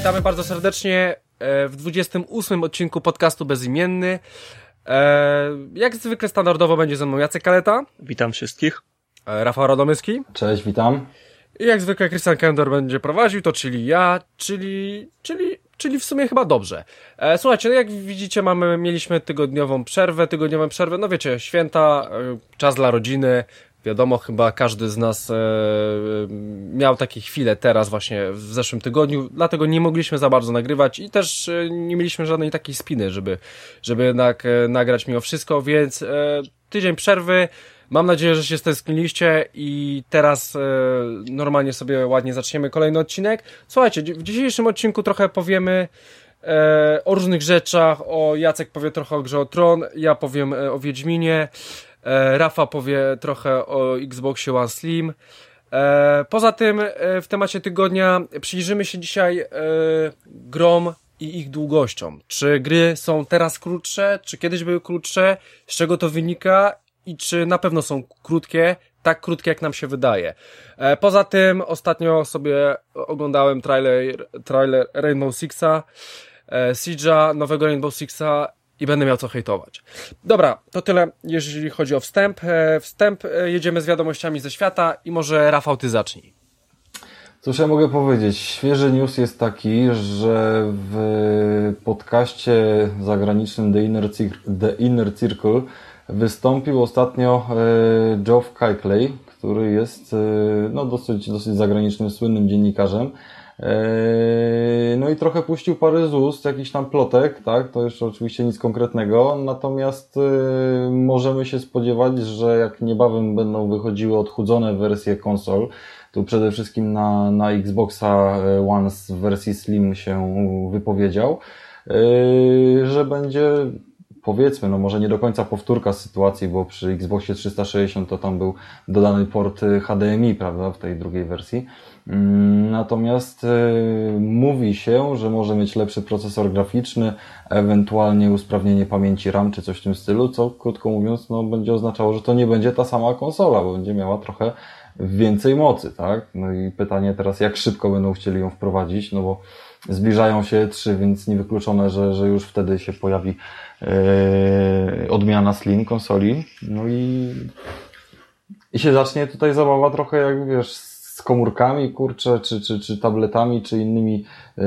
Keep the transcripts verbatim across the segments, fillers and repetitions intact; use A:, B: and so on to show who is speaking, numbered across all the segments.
A: Witamy bardzo serdecznie w dwudziestym ósmym odcinku podcastu Bezimienny. Jak zwykle standardowo będzie ze mną Jacek Kaleta.
B: Witam wszystkich.
A: Rafał Radomyski.
C: Cześć, witam.
A: I jak zwykle Christian Kender będzie prowadził, to czyli ja, czyli, czyli, czyli w sumie chyba dobrze. Słuchajcie, no jak widzicie, mamy, mieliśmy tygodniową przerwę, tygodniową przerwę, no wiecie, święta, czas dla rodziny. Wiadomo, chyba każdy z nas e, miał takie chwile teraz właśnie w zeszłym tygodniu, dlatego nie mogliśmy za bardzo nagrywać i też e, nie mieliśmy żadnej takiej spiny, żeby, żeby jednak e, nagrać mimo wszystko, więc e, tydzień przerwy. Mam nadzieję, że się stęskniliście i teraz e, normalnie sobie ładnie zaczniemy kolejny odcinek. Słuchajcie, w dzisiejszym odcinku trochę powiemy e, o różnych rzeczach, o Jacek powie trochę o Grze o Tron, ja powiem e, o Wiedźminie, Rafa powie trochę o Xboxie One Slim. Poza tym w temacie tygodnia przyjrzymy się dzisiaj grom i ich długościom. Czy gry są teraz krótsze, czy kiedyś były krótsze, z czego to wynika i czy na pewno są krótkie, tak krótkie jak nam się wydaje. Poza tym ostatnio sobie oglądałem trailer, trailer Rainbow Sixa, Siege'a, nowego Rainbow Sixa i będę miał co hejtować. Dobra, to tyle, jeżeli chodzi o wstęp. Wstęp, jedziemy z wiadomościami ze świata i może Rafał, ty zacznij.
C: Cóż ja mogę powiedzieć? Świeży news jest taki, że w podcaście zagranicznym The Inner, Cir- The Inner Circle wystąpił ostatnio Geoff Keighley, który jest no, dosyć, dosyć zagranicznym, słynnym dziennikarzem. No i trochę puścił parę z ust, jakiś tam plotek, tak, to jeszcze oczywiście nic konkretnego, natomiast yy, możemy się spodziewać, że jak niebawem będą wychodziły odchudzone wersje konsol, tu przede wszystkim na, na Xboxa One w wersji Slim się wypowiedział, yy, że będzie, powiedzmy, no może nie do końca powtórka sytuacji, bo przy Xboxie trzysta sześćdziesiąt to tam był dodany port H D M I, prawda, w tej drugiej wersji. Natomiast y, mówi się, że może mieć lepszy procesor graficzny, ewentualnie usprawnienie pamięci RAM czy coś w tym stylu, co krótko mówiąc no, będzie oznaczało, że to nie będzie ta sama konsola, bo będzie miała trochę więcej mocy, tak? No i pytanie teraz, jak szybko będą chcieli ją wprowadzić, no bo zbliżają się E trzy, więc niewykluczone, że, że już wtedy się pojawi yy, odmiana Slim konsoli, no i, i się zacznie tutaj zabawa trochę jak wiesz, z komórkami, kurczę, czy, czy, czy tabletami, czy innymi yy,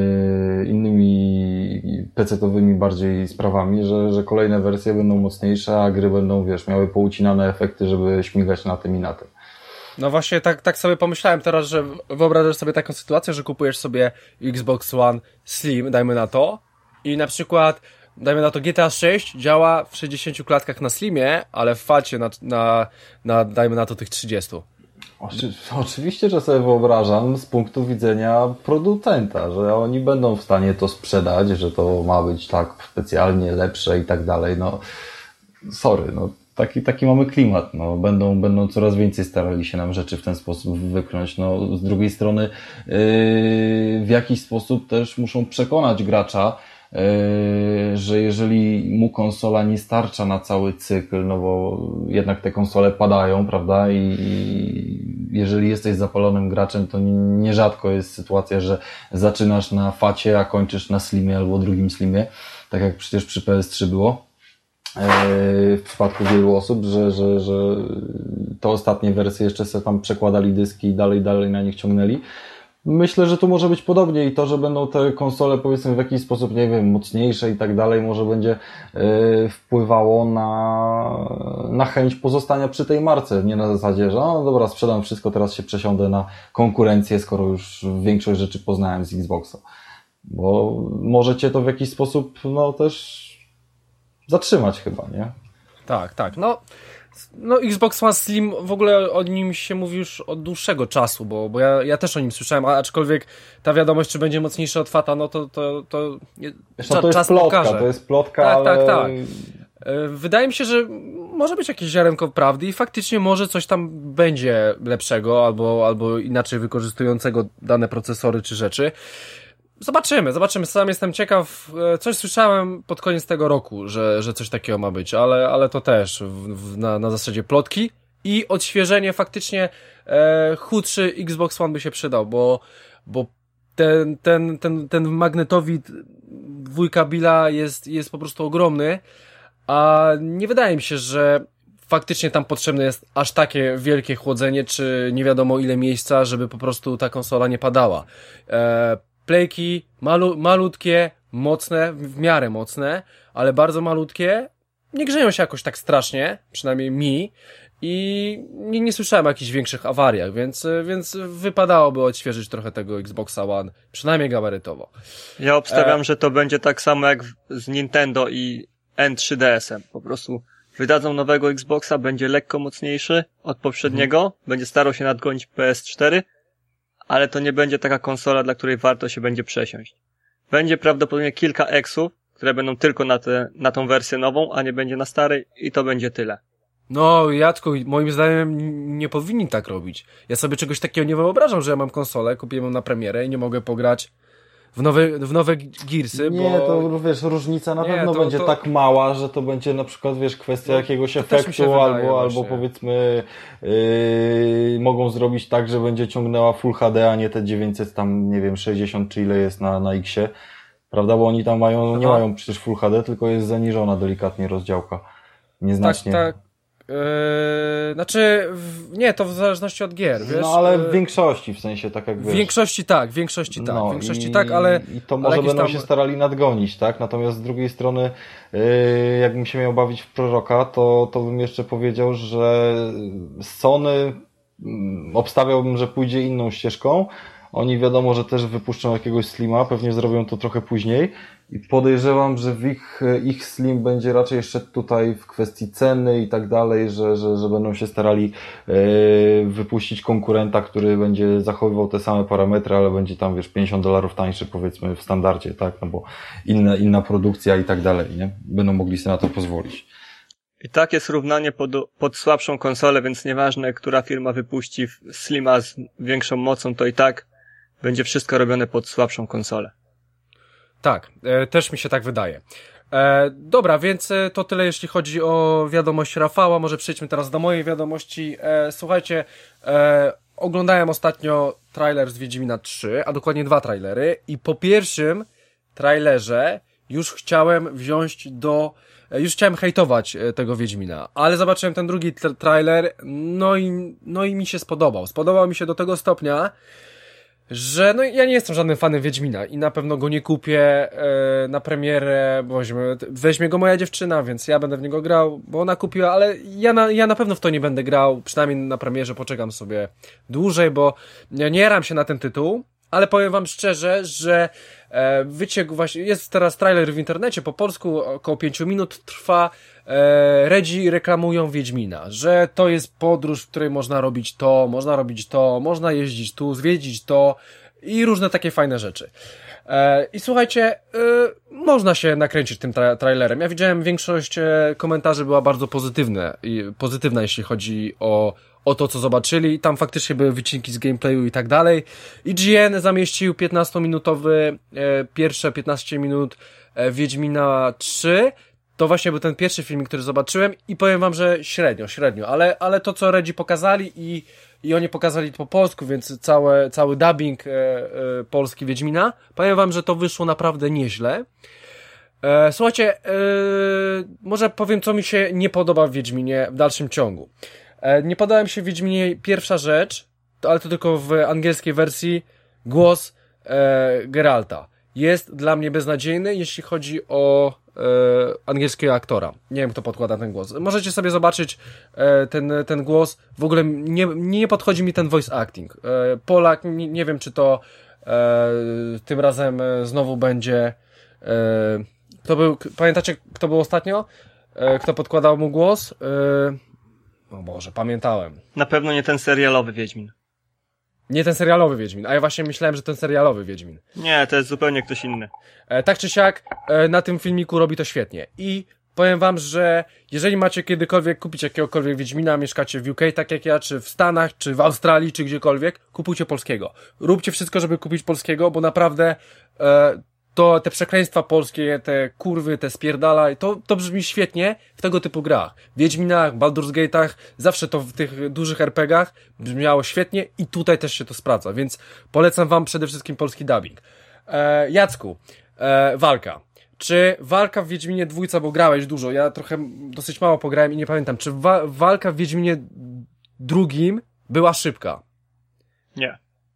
C: innymi pecetowymi bardziej sprawami, że, że kolejne wersje będą mocniejsze, a gry będą, wiesz, miały poucinane efekty, żeby śmigać na tym i na tym.
A: No właśnie tak, tak sobie pomyślałem teraz, że wyobrażasz sobie taką sytuację, że kupujesz sobie Xbox One Slim, dajmy na to, i na przykład, dajmy na to G T A sześć działa w sześćdziesięciu klatkach na Slimie, ale w facie na, na, na dajmy na to tych trzydziestu.
C: Oczy, oczywiście, że sobie wyobrażam z punktu widzenia producenta, że oni będą w stanie to sprzedać, że to ma być tak specjalnie lepsze i tak dalej. No, sorry, no taki, taki mamy klimat. No, będą, będą coraz więcej starali się nam rzeczy w ten sposób wypchnąć. No, z drugiej strony yy, w jakiś sposób też muszą przekonać gracza, Yy, że jeżeli mu konsola nie starcza na cały cykl, no bo jednak te konsole padają, prawda, i, i jeżeli jesteś zapalonym graczem, to nierzadko jest sytuacja, że zaczynasz na facie, a kończysz na Slimie albo drugim Slimie, tak jak przecież przy P S trzy było yy, w przypadku wielu osób, że, że, że te ostatnie wersje jeszcze sobie tam przekładali dyski i dalej, dalej na nich ciągnęli. Myślę, że tu może być podobnie i to, że będą te konsole powiedzmy w jakiś sposób, nie wiem, mocniejsze i tak dalej, może będzie yy, wpływało na, na chęć pozostania przy tej marce. Nie na zasadzie, że no dobra, sprzedam wszystko, teraz się przesiądę na konkurencję, skoro już większość rzeczy poznałem z Xboxa. Bo może cię to w jakiś sposób, no też zatrzymać chyba, nie?
A: Tak, tak, no... No Xbox One Slim, w ogóle o nim się mówi już od dłuższego czasu, bo, bo ja, ja też o nim słyszałem, a aczkolwiek ta wiadomość, czy będzie mocniejsza od Fata, no to, to, to,
C: Wiesz, no to jest plotka, pokaże. to jest plotka,
A: tak,
C: ale...
A: Tak, tak, Wydaje mi się, że może być jakieś ziarenko prawdy i faktycznie może coś tam będzie lepszego albo, albo inaczej wykorzystującego dane procesory czy rzeczy. Zobaczymy, zobaczymy. Sam jestem ciekaw. Coś słyszałem pod koniec tego roku, że, że coś takiego ma być, ale, ale to też w, w, na, na zasadzie plotki i odświeżenie faktycznie e, chudszy Xbox One by się przydał, bo, bo ten, ten, ten, ten magnetowid wujka Billa jest, jest po prostu ogromny, a nie wydaje mi się, że faktycznie tam potrzebne jest aż takie wielkie chłodzenie, czy nie wiadomo ile miejsca, żeby po prostu ta konsola nie padała. E, Playki malu, malutkie, mocne, w miarę mocne, ale bardzo malutkie, nie grzeją się jakoś tak strasznie, przynajmniej mi, i nie, nie słyszałem o jakichś większych awariach, więc, więc wypadałoby odświeżyć trochę tego Xboxa One, przynajmniej gabarytowo.
B: Ja obstawiam, e... że to będzie tak samo jak z Nintendo i N trzy D S-em. Po prostu wydadzą nowego Xboxa, będzie lekko mocniejszy od poprzedniego, hmm. będzie starał się nadgonić P S cztery, ale to nie będzie taka konsola, dla której warto się będzie przesiąść. Będzie prawdopodobnie kilka eksów, które będą tylko na, te, na tą wersję nową, a nie będzie na starej i to będzie tyle.
A: No, Jacku, moim zdaniem nie powinni tak robić. Ja sobie czegoś takiego nie wyobrażam, że ja mam konsolę, kupiłem ją na premierę i nie mogę pograć w nowe, w nowe Gearsy,
C: nie,
A: bo...
C: to wiesz, różnica na
A: nie,
C: pewno
A: to,
C: będzie
A: to...
C: tak mała, że to będzie na przykład, wiesz, kwestia no, jakiegoś efektu, albo, albo powiedzmy yy, mogą zrobić tak, że będzie ciągnęła Full H D, a nie te dziewięćset tam, nie wiem, sześćdziesiąt czy ile jest na, na X-ie. Prawda, bo oni tam mają, nie mają przecież Full H D, tylko jest zaniżona delikatnie rozdziałka. Nieznacznie.
A: Tak, tak. Yy, znaczy, w, nie, to w zależności od gier, wiesz?
C: No, ale w większości, w sensie, tak jak wiesz.
A: W większości tak, w większości tak,
C: no,
A: w większości
C: i,
A: tak, ale...
C: I to może będą
A: tam...
C: się starali nadgonić, tak? Natomiast z drugiej strony, yy, jakbym się miał bawić w proroka, to, to bym jeszcze powiedział, że Sony obstawiałbym, że pójdzie inną ścieżką. Oni wiadomo, że też wypuszczą jakiegoś Slima, pewnie zrobią to trochę później i podejrzewam, że w ich, ich Slim będzie raczej jeszcze tutaj w kwestii ceny i tak dalej, że, że, że będą się starali yy, wypuścić konkurenta, który będzie zachowywał te same parametry, ale będzie tam, wiesz, pięćdziesiąt dolarów tańszy, powiedzmy, w standardzie, tak, no bo inna, inna produkcja i tak dalej, nie? Będą mogli sobie na to pozwolić.
B: I tak jest równanie pod, pod słabszą konsolę, więc nieważne, która firma wypuści Slima z większą mocą, to i tak będzie wszystko robione pod słabszą konsolę.
A: Tak, e, też mi się tak wydaje. E, dobra, więc to tyle jeśli chodzi o wiadomość Rafała. Może przejdźmy teraz do mojej wiadomości. E, słuchajcie, e, oglądałem ostatnio trailer z Wiedźmina trzy, a dokładnie dwa trailery i po pierwszym trailerze już chciałem wziąć do... Już chciałem hejtować tego Wiedźmina, ale zobaczyłem ten drugi tra- trailer, no i, no i mi się spodobał. Spodobał mi się do tego stopnia, że no ja nie jestem żadnym fanem Wiedźmina i na pewno go nie kupię e, na premierę, bo weźmie, weźmie go moja dziewczyna, więc ja będę w niego grał, bo ona kupiła, ale ja na, ja na pewno w to nie będę grał, przynajmniej na premierze poczekam sobie dłużej, bo nie, nie jaram się na ten tytuł, ale powiem wam szczerze, że e, wyciek właśnie, jest teraz trailer w internecie, po polsku około pięciu minut trwa, e, Redzi reklamują Wiedźmina, że to jest podróż, w której można robić to, można robić to, można jeździć tu, zwiedzić to i różne takie fajne rzeczy. E, I słuchajcie, e, można się nakręcić tym tra- trailerem. Ja widziałem, większość e, komentarzy była bardzo pozytywne, i, pozytywna, jeśli chodzi o o to, co zobaczyli. Tam faktycznie były wycinki z gameplayu i tak dalej. I G N zamieścił piętnastominutowy, e, pierwsze piętnaście minut e, Wiedźmina trzy. To właśnie był ten pierwszy filmik, który zobaczyłem i powiem wam, że średnio, średnio, ale, ale to, co Redzi pokazali i, i oni pokazali to po polsku, więc całe, cały dubbing e, e, polski Wiedźmina, powiem wam, że to wyszło naprawdę nieźle. E, słuchajcie, e, może powiem, co mi się nie podoba w Wiedźminie w dalszym ciągu. Nie podoba mi się w Wiedźminie pierwsza rzecz, to, ale to tylko w angielskiej wersji, głos e, Geralta. Jest dla mnie beznadziejny, jeśli chodzi o e, angielskiego aktora. Nie wiem, kto podkłada ten głos. Możecie sobie zobaczyć e, ten, ten głos. W ogóle nie, nie podchodzi mi ten voice acting. E, Polak, nie, nie wiem, czy to e, tym razem znowu będzie... E, kto był, pamiętacie, kto był ostatnio? E, kto podkładał mu głos? E, O Boże, pamiętałem.
B: Na pewno nie ten serialowy Wiedźmin.
A: Nie ten serialowy Wiedźmin, a ja właśnie myślałem, że ten serialowy Wiedźmin.
B: Nie, to jest zupełnie ktoś inny.
A: E, tak czy siak, e, na tym filmiku robi to świetnie. I powiem wam, że jeżeli macie kiedykolwiek kupić jakiegokolwiek Wiedźmina, mieszkacie w U K tak jak ja, czy w Stanach, czy w Australii, czy gdziekolwiek, kupujcie polskiego. Róbcie wszystko, żeby kupić polskiego, bo naprawdę e, to te przekleństwa polskie, te kurwy, te spierdala, to, to brzmi świetnie w tego typu grach. W Wiedźminach, Baldur's Gate'ach, zawsze to w tych dużych er pe gach brzmiało świetnie i tutaj też się to sprawdza, więc polecam wam przede wszystkim polski dubbing. E, Jacku, e, walka. Czy walka w Wiedźminie dwójce, bo grałeś dużo, ja trochę dosyć mało pograłem i nie pamiętam, czy wa- walka w Wiedźminie drugim była szybka?
B: Nie.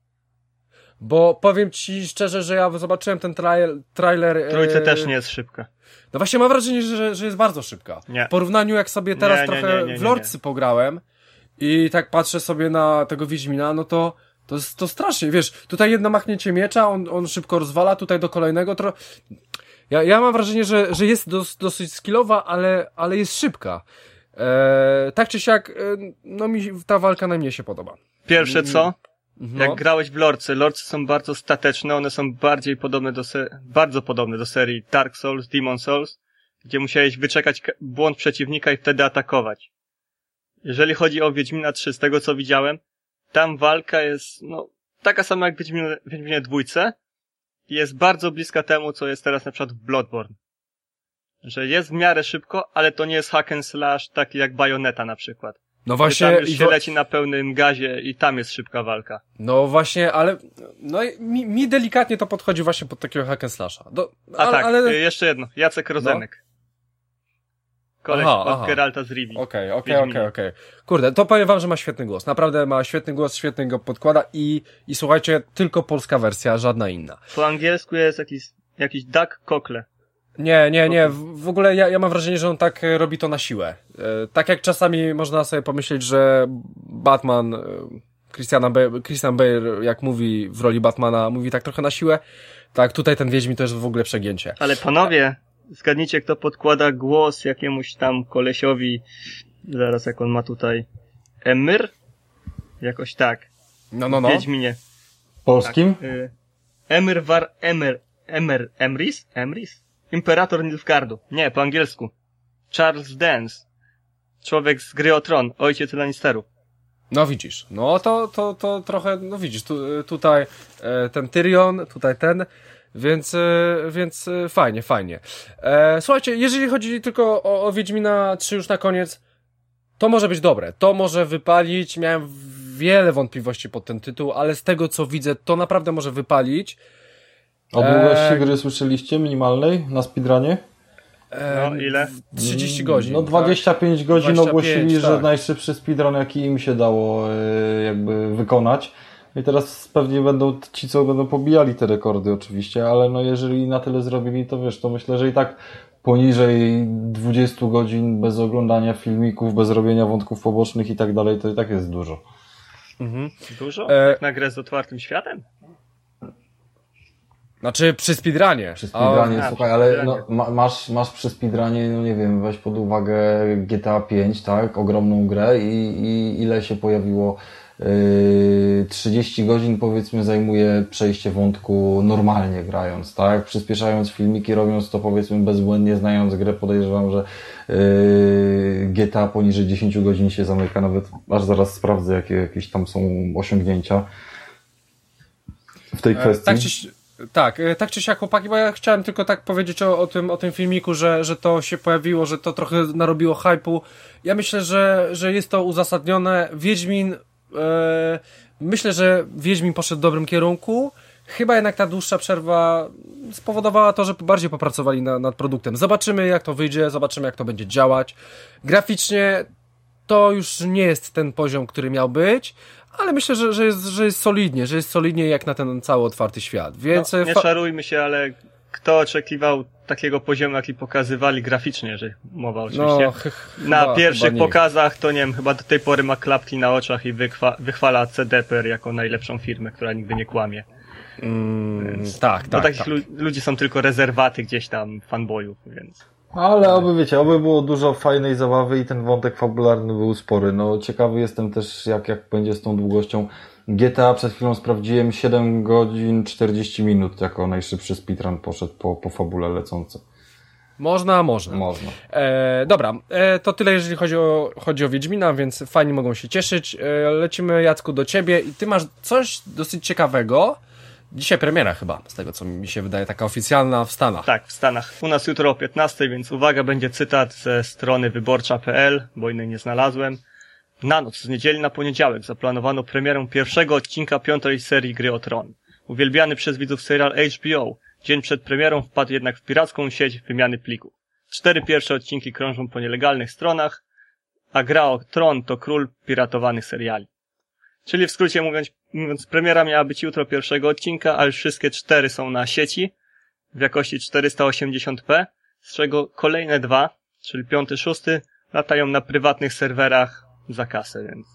A: Bo powiem ci szczerze, że ja zobaczyłem ten trail, trailer...
B: W trójce
A: e...
B: też nie jest szybka.
A: No właśnie mam wrażenie, że, że jest bardzo szybka.
B: Nie.
A: W porównaniu jak sobie teraz
B: nie, nie,
A: trochę
B: nie, nie, nie,
A: w Lordsy pograłem i tak patrzę sobie na tego Wiedźmina, no to to, to strasznie, wiesz, tutaj jedno machnięcie miecza, on, on szybko rozwala, tutaj do kolejnego, tro... ja, ja mam wrażenie, że, że jest dos, dosyć skillowa, ale, ale jest szybka. E, tak czy siak, e, no mi ta walka najmniej się podoba.
B: Pierwsze co?
A: No.
B: Jak grałeś w Lordsy, Lordsy są bardzo stateczne, one są bardziej podobne do se- bardzo podobne do serii Dark Souls, Demon Souls, gdzie musiałeś wyczekać k- błąd przeciwnika i wtedy atakować. Jeżeli chodzi o Wiedźmina trzy, z tego co widziałem, tam walka jest, no, taka sama jak w Wiedźminie, Wiedźminie dwójce i jest bardzo bliska temu, co jest teraz na przykład w Bloodborne. Że jest w miarę szybko, ale to nie jest hack and slash taki jak Bayonetta na przykład.
A: No
B: Właśnie,
A: właśnie,
B: tam już się leci na pełnym gazie i tam jest szybka walka.
A: no właśnie, ale no i mi, mi delikatnie to podchodzi właśnie pod takiego hack and slasha. Do,
B: A
A: ale,
B: tak,
A: ale...
B: y, jeszcze jedno. Jacek Rozenek. Koleś
A: Aha,
B: od
A: aha.
B: Geralta z Rivii.
A: Okej, okej,
B: Wiedźminie.
A: okej, okej. Kurde, to powiem wam, że ma świetny głos. Naprawdę ma świetny głos, świetnie go podkłada i, i słuchajcie, tylko polska wersja, żadna inna.
B: Po angielsku jest jakiś, jakiś Doug Cockle.
A: Nie, nie, nie, w, w ogóle ja, ja mam wrażenie, że on tak e, robi to na siłę. E, tak jak czasami można sobie pomyśleć, że Batman, e, Christiana Bale, Christian Bale, jak mówi w roli Batmana, mówi tak trochę na siłę, tak tutaj ten Wiedźmin to jest w ogóle przegięcie.
B: Ale panowie, zgadnijcie, kto podkłada głos jakiemuś tam kolesiowi. Zaraz, jak on ma tutaj. Emir? Jakoś tak.
A: No, no,
B: W
A: no.
B: Wiedźminie.
C: Polskim?
B: Tak, y, Emir Var Emir. Emir. Emrys? Emrys? Imperator Nilfgaardu. Nie, po angielsku. Charles Dance. Człowiek z gry o Tron. Ojciec Lannisterów.
A: No widzisz, no to, to, to trochę, no widzisz, tu, tutaj e, ten Tyrion, tutaj ten, więc, e, więc e, fajnie, fajnie. E, słuchajcie, jeżeli chodzi tylko o, o Wiedźmina trzy już na koniec, to może być dobre, to może wypalić, miałem wiele wątpliwości pod ten tytuł, ale z tego co widzę, to naprawdę może wypalić.
C: O długości
A: Eee,
C: gry słyszeliście minimalnej na speedrunie?
A: E,
B: No, ile?
A: trzydzieści godzin.
C: No dwadzieścia pięć godzin
A: dwadzieścia pięć,
C: ogłosili, że
A: tak.
C: najszybszy speedrun jaki im się dało e, jakby wykonać. I teraz pewnie będą ci, co będą pobijali te rekordy oczywiście, ale no jeżeli na tyle zrobili, to wiesz, to myślę, że i tak poniżej dwudziestu godzin bez oglądania filmików, bez robienia wątków pobocznych i tak dalej, to i tak jest dużo.
A: Mhm.
B: Dużo?
A: E,
B: Jak na grę z otwartym światem?
A: Znaczy przy speedrunie.
C: Przy speedrunie,
B: A,
C: słuchaj,
B: przy
C: ale
B: speedrunie.
C: no, ma, masz, masz przy speedrunie, no nie wiem, weź pod uwagę G T A pięć, tak, ogromną grę i, i ile się pojawiło, yy, trzydzieści godzin powiedzmy zajmuje przejście wątku normalnie grając, tak, przyspieszając filmiki, robiąc to powiedzmy bezbłędnie, znając grę, podejrzewam, że yy, G T A poniżej dziesięć godzin się zamyka, nawet aż zaraz sprawdzę, jakie jakieś tam są osiągnięcia w tej kwestii.
A: Tak czy, tak, e, tak czy siak, chłopaki, bo ja chciałem tylko tak powiedzieć o, o, tym, o tym filmiku, że, że to się pojawiło, że to trochę narobiło hype'u. Ja myślę, że, że jest to uzasadnione. Wiedźmin, e, myślę, że Wiedźmin poszedł w dobrym kierunku. Chyba jednak ta dłuższa przerwa spowodowała to, że bardziej popracowali na, nad produktem. Zobaczymy, jak to wyjdzie, zobaczymy, jak to będzie działać. Graficznie to już nie jest ten poziom, który miał być, ale myślę, że, że, jest, że jest solidnie, że jest solidnie jak na ten cały otwarty świat. Więc
B: No, nie
A: fa-
B: szarujmy się, ale kto oczekiwał takiego poziomu, jaki pokazywali graficznie, że mowa oczywiście.
A: no, ch- ch-
B: Na
A: chyba-
B: pierwszych
A: chyba nie.
B: pokazach to nie wiem, chyba do tej pory ma klapki na oczach i wychwa- wychwala C D P R jako najlepszą firmę, która nigdy nie kłamie.
A: Mm,
B: Więc-
A: tak,
B: Bo
A: tak,
B: takich
A: tak.
B: lu- ludzi są tylko rezerwaty gdzieś tam, fanboyów, więc...
C: Ale oby wiecie, oby było dużo fajnej zabawy i ten wątek fabularny był spory. No ciekawy jestem też jak, jak będzie z tą długością. G T A przed chwilą sprawdziłem siedem godzin czterdzieści minut jako najszybszy speedrun poszedł po, po fabule lecące.
A: Można, można.
C: Można.
A: E, dobra, e, to tyle jeżeli chodzi o, chodzi o Wiedźmina, więc fajni mogą się cieszyć. E, lecimy, Jacku, do ciebie i ty masz coś dosyć ciekawego Dzisiaj premiera chyba, z tego co mi się wydaje, taka oficjalna w Stanach.
B: Tak, w Stanach. U nas jutro o piętnastej, więc uwaga, będzie cytat ze strony wyborcza kropka pe el, bo innej nie znalazłem. Na noc z niedzieli na poniedziałek zaplanowano premierę pierwszego odcinka piątej serii Gry o Tron. Uwielbiany przez widzów serial H B O, dzień przed premierą wpadł jednak w piracką sieć wymiany plików. Cztery pierwsze odcinki krążą po nielegalnych stronach, a Gra o Tron to król piratowanych seriali. Czyli w skrócie mówiąc, mówiąc, premiera miała być jutro pierwszego odcinka, a już wszystkie cztery są na sieci w jakości czterysta osiemdziesiąt p, z czego kolejne dwa, czyli piąty, szósty, latają na prywatnych serwerach za kasę, więc...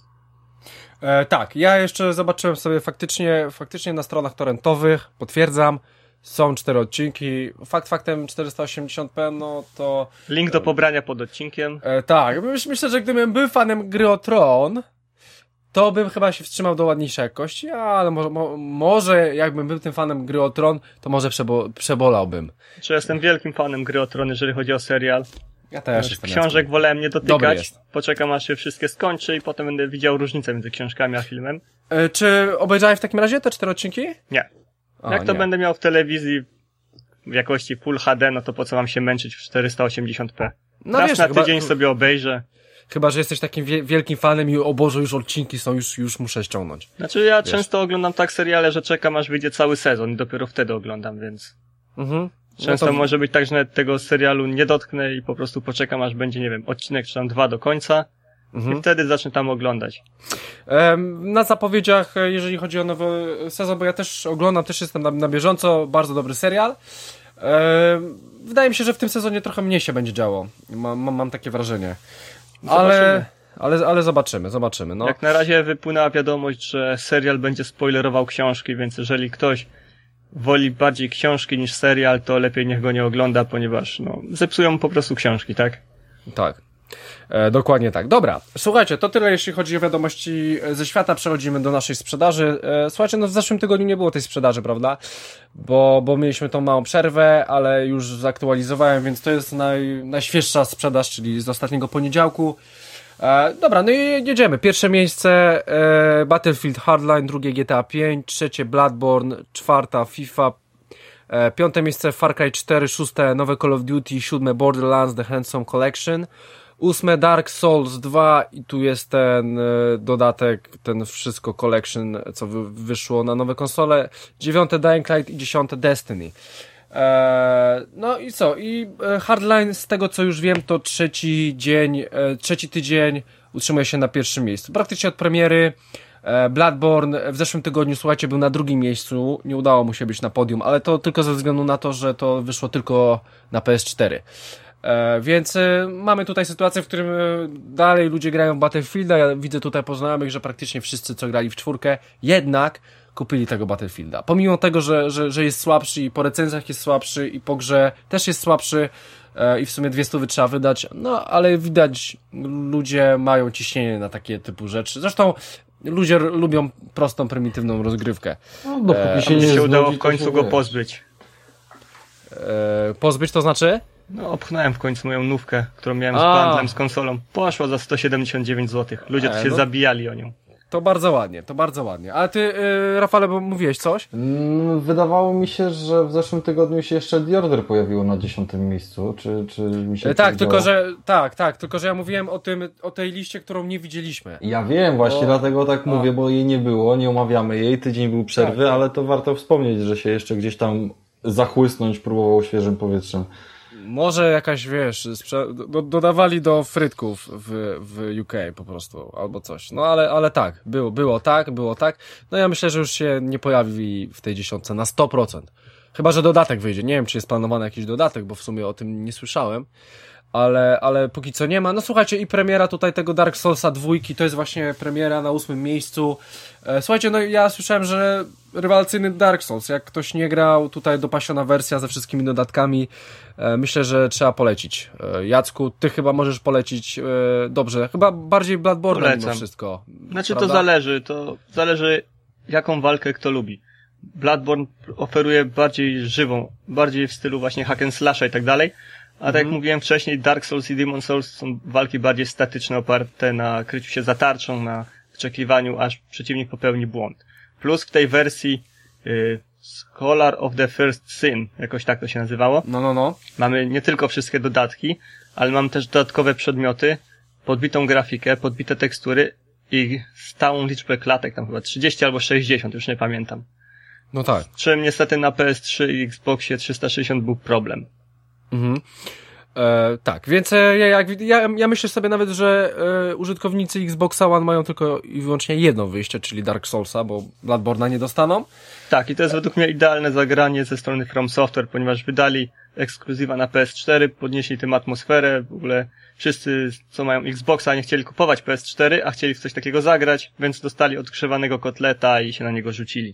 A: E, tak, ja jeszcze zobaczyłem sobie faktycznie, faktycznie na stronach torrentowych, potwierdzam, są cztery odcinki, fakt faktem czterysta osiemdziesiąt p, no to...
B: Link do pobrania pod odcinkiem.
A: E, tak, myślę, że gdybym był fanem Gry o Tron, to bym chyba się wstrzymał do ładniejszej jakości, ale może, mo, może jakbym był tym fanem Gry o Tron, to może przebo, przebolałbym.
B: Czy jestem wielkim fanem Gry o Tron, jeżeli chodzi o serial.
A: Ja też jestem.
B: Książek wolałem nie dotykać, poczekam aż się wszystkie skończy i potem będę widział różnicę między książkami a filmem.
A: E, czy obejrzałeś w takim razie te cztery odcinki?
B: Nie.
A: A,
B: Jak to
A: nie.
B: będę miał w telewizji w jakości Full H D, no to po co mam się męczyć w czterysta osiemdziesiąt p?
A: No
B: Raz
A: wiesz,
B: na
A: chyba-
B: tydzień sobie obejrzę.
A: Chyba, że jesteś takim wie, wielkim fanem i o Boże, już odcinki są, już, już muszę ściągnąć.
B: Znaczy ja
A: Wiesz.
B: często oglądam tak seriale, że czekam aż wyjdzie cały sezon i dopiero wtedy oglądam, więc...
A: Mhm.
B: Często
A: No to-
B: może być tak, że nawet tego serialu nie dotknę i po prostu poczekam aż będzie, nie wiem, odcinek czy tam dwa do końca
A: Mhm.
B: i wtedy zacznę tam oglądać.
A: Em, Na zapowiedziach, e, jeżeli chodzi o nowy sezon, bo ja też oglądam, też jestem na, na bieżąco, bardzo dobry serial. Em, Wydaje mi się, że w tym sezonie trochę mniej się będzie działo. Mam, mam, mam takie wrażenie. Ale,
B: Zobaczymy.
A: ale, ale zobaczymy, zobaczymy. No.
B: Jak na razie wypłynęła wiadomość, że serial będzie spoilerował książki, więc jeżeli ktoś woli bardziej książki niż serial, to lepiej niech go nie ogląda, ponieważ no, zepsują po prostu książki, tak?
A: Tak. E, dokładnie tak. Dobra, słuchajcie, to tyle jeśli chodzi o wiadomości ze świata. Przechodzimy do naszej sprzedaży. E, słuchajcie, no w zeszłym tygodniu nie było tej sprzedaży, prawda? Bo, bo mieliśmy tą małą przerwę, ale już zaktualizowałem, więc to jest naj, najświeższa sprzedaż, czyli z ostatniego poniedziałku. E, dobra, no i jedziemy. Pierwsze miejsce e, Battlefield Hardline, drugie G T A pięć, trzecie Bloodborne, czwarta FIFA, e, piąte miejsce Far Cry cztery, szóste nowe Call of Duty, siódme Borderlands The Handsome Collection, ósme Dark Souls dwa i tu jest ten e, dodatek, ten wszystko collection, co wy, wyszło na nowe konsole, dziewiąte Dying Light i dziesiąte Destiny. Eee, no i co? I e, Hardline, z tego co już wiem, to trzeci dzień, e, trzeci tydzień utrzymuje się na pierwszym miejscu. Praktycznie od premiery. e, Bloodborne w zeszłym tygodniu, słuchajcie, był na drugim miejscu. Nie udało mu się być na podium, ale to tylko ze względu na to, że to wyszło tylko na P S cztery. E, więc e, mamy tutaj sytuację, w którym e, dalej ludzie grają w Battlefielda. Ja widzę tutaj po znajomych, że praktycznie wszyscy, co grali w czwórkę, jednak kupili tego Battlefielda. Pomimo tego, że, że, że jest słabszy i po recenzjach jest słabszy i po grze też jest słabszy e, i w sumie dwie stówy trzeba wydać, no ale widać, ludzie mają ciśnienie na takie typu rzeczy. Zresztą ludzie r- lubią prostą, prymitywną rozgrywkę.
C: No, dopóki
A: E,
C: się
B: Mi
C: nie
B: się udało
C: znudzi,
B: w
C: to
B: końcu
C: się
B: go
C: wiesz.
B: pozbyć.
A: E, pozbyć to znaczy?
B: No, opchnąłem w końcu moją nówkę, którą miałem z
A: A.
B: bundlem, z konsolą. Poszła za sto siedemdziesiąt dziewięć złotych. Ludzie
A: E,
B: tu się
A: no.
B: zabijali o nią.
A: To bardzo ładnie, to bardzo ładnie. Ale ty, y, Rafale, bo mówiłeś coś?
C: Mm, Wydawało mi się, że w zeszłym tygodniu się jeszcze The Order pojawiło na dziesiątym miejscu. Czy, czy mi się
A: E, tak,
C: powiedziało?
A: tylko że tak, tak, tylko że ja mówiłem o tym, o tej liście, którą nie widzieliśmy.
C: Ja wiem, właśnie
A: Bo-
C: dlatego tak
A: A.
C: mówię, bo jej nie było, nie omawiamy jej, tydzień był przerwy,
A: Tak, tak.
C: ale to warto wspomnieć, że się jeszcze gdzieś tam zachłysnąć próbował świeżym powietrzem.
A: Może jakaś, wiesz, sprze- do, dodawali do frytków w, w U K po prostu, albo coś. No ale, ale tak, było, było tak, było tak. No ja myślę, że już się nie pojawi w tej dziesiątce na sto procent. Chyba że dodatek wyjdzie. Nie wiem, czy jest planowany jakiś dodatek, bo w sumie o tym nie słyszałem. Ale, ale póki co nie ma. No słuchajcie, i premiera tutaj tego Dark Soulsa dwójki, to jest właśnie premiera na ósmym miejscu. E, słuchajcie, no ja słyszałem, że rewelacyjny Dark Souls, jak ktoś nie grał, tutaj dopasiona wersja ze wszystkimi dodatkami, e, myślę, że trzeba polecić. E, Jacku, ty chyba możesz polecić, e, dobrze, chyba bardziej Bloodborne mimo
B: Polecam.
A: wszystko.
B: Znaczy
A: prawda?
B: to zależy, to zależy jaką walkę kto lubi. Bloodborne oferuje bardziej żywą, bardziej w stylu właśnie hack and slasha i tak dalej. A tak jak mówiłem wcześniej, Dark Souls i Demon Souls są walki bardziej statyczne, oparte na kryciu się za tarczą, na wyczekiwaniu, aż przeciwnik popełni błąd. Plus w tej wersji y, Scholar of the First Sin, jakoś tak to się nazywało.
A: No, no, no.
B: Mamy nie tylko wszystkie dodatki, ale mam też dodatkowe przedmioty, podbitą grafikę, podbite tekstury i stałą liczbę klatek, tam chyba trzydzieści albo sześćdziesiąt, już nie pamiętam.
A: No tak.
B: Z czym niestety na P S trzy i Xboxie trzysta sześćdziesiąt był problem.
A: Mhm. E, tak, więc e, jak, ja, ja myślę sobie nawet, że e, użytkownicy Xboxa One mają tylko i wyłącznie jedno wyjście, czyli Dark Soulsa, bo Bloodborne'a nie dostaną.
B: Tak, i to jest według mnie idealne zagranie ze strony From Software, ponieważ wydali ekskluzywa na P S cztery, podnieśli tym atmosferę, w ogóle wszyscy, co mają Xboxa, nie chcieli kupować P S cztery, a chcieli w coś takiego zagrać, więc dostali odgrzewanego kotleta i się na niego rzucili.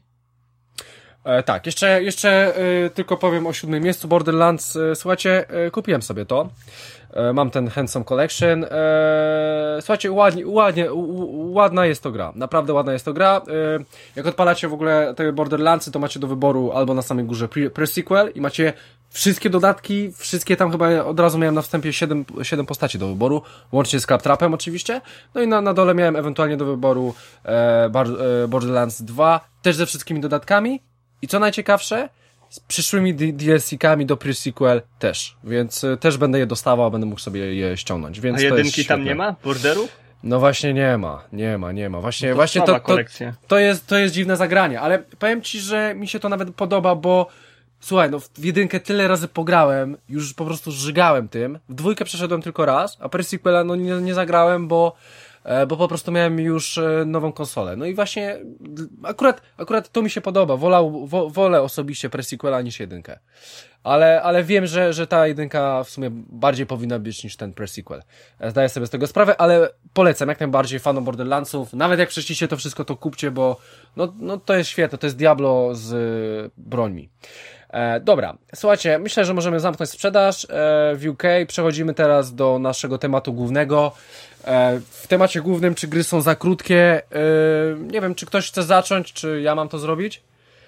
A: E, tak, jeszcze, jeszcze e, tylko powiem o siódmym miejscu, Borderlands. E, słuchajcie, e, kupiłem sobie to. E, mam ten Handsome Collection. E, słuchajcie, ładnie, ładnie, u, ładna jest to gra. Naprawdę ładna jest to gra. E, jak odpalacie w ogóle te Borderlandsy, to macie do wyboru albo na samej górze pre- pre-sequel i macie wszystkie dodatki, wszystkie tam chyba od razu miałem na wstępie siedem, siedem postaci do wyboru, łącznie z Claptrapem oczywiście. No i na, na dole miałem ewentualnie do wyboru e, bar, e, Borderlands dwa, też ze wszystkimi dodatkami. I co najciekawsze, z przyszłymi D L C-kami do pre-sequel też, więc y, też będę je dostawał, będę mógł sobie je ściągnąć, więc
B: A
A: to jest
B: jedynki tam
A: świetne.
B: nie ma? Borderów?
A: No właśnie nie ma, nie ma, nie ma. Właśnie,
B: To
A: właśnie to,
B: słaba
A: to,
B: kolekcja.
A: to, jest, to jest dziwne zagranie, ale powiem Ci, że mi się to nawet podoba, bo słuchaj, no w jedynkę tyle razy pograłem, już po prostu żygałem tym, w dwójkę przeszedłem tylko raz, a pre-sequela no nie, nie zagrałem, bo bo po prostu miałem już nową konsolę. No i właśnie akurat, akurat to mi się podoba. Wolał, wo, wolę osobiście pre-sequela niż jedynkę. Ale, ale wiem, że, że ta jedynka w sumie bardziej powinna być niż ten pre-sequel. Zdaję sobie z tego sprawę, ale polecam jak najbardziej fanom Borderlandsów. Nawet jak przeszliście to wszystko, to kupcie, bo no, no to jest świetne. To jest Diablo z brońmi. E, dobra, słuchajcie, myślę, że możemy zamknąć sprzedaż e, w U K. Przechodzimy teraz do naszego tematu głównego. E, w temacie głównym, czy gry są za krótkie? E, nie wiem, czy ktoś chce zacząć, czy ja mam to zrobić?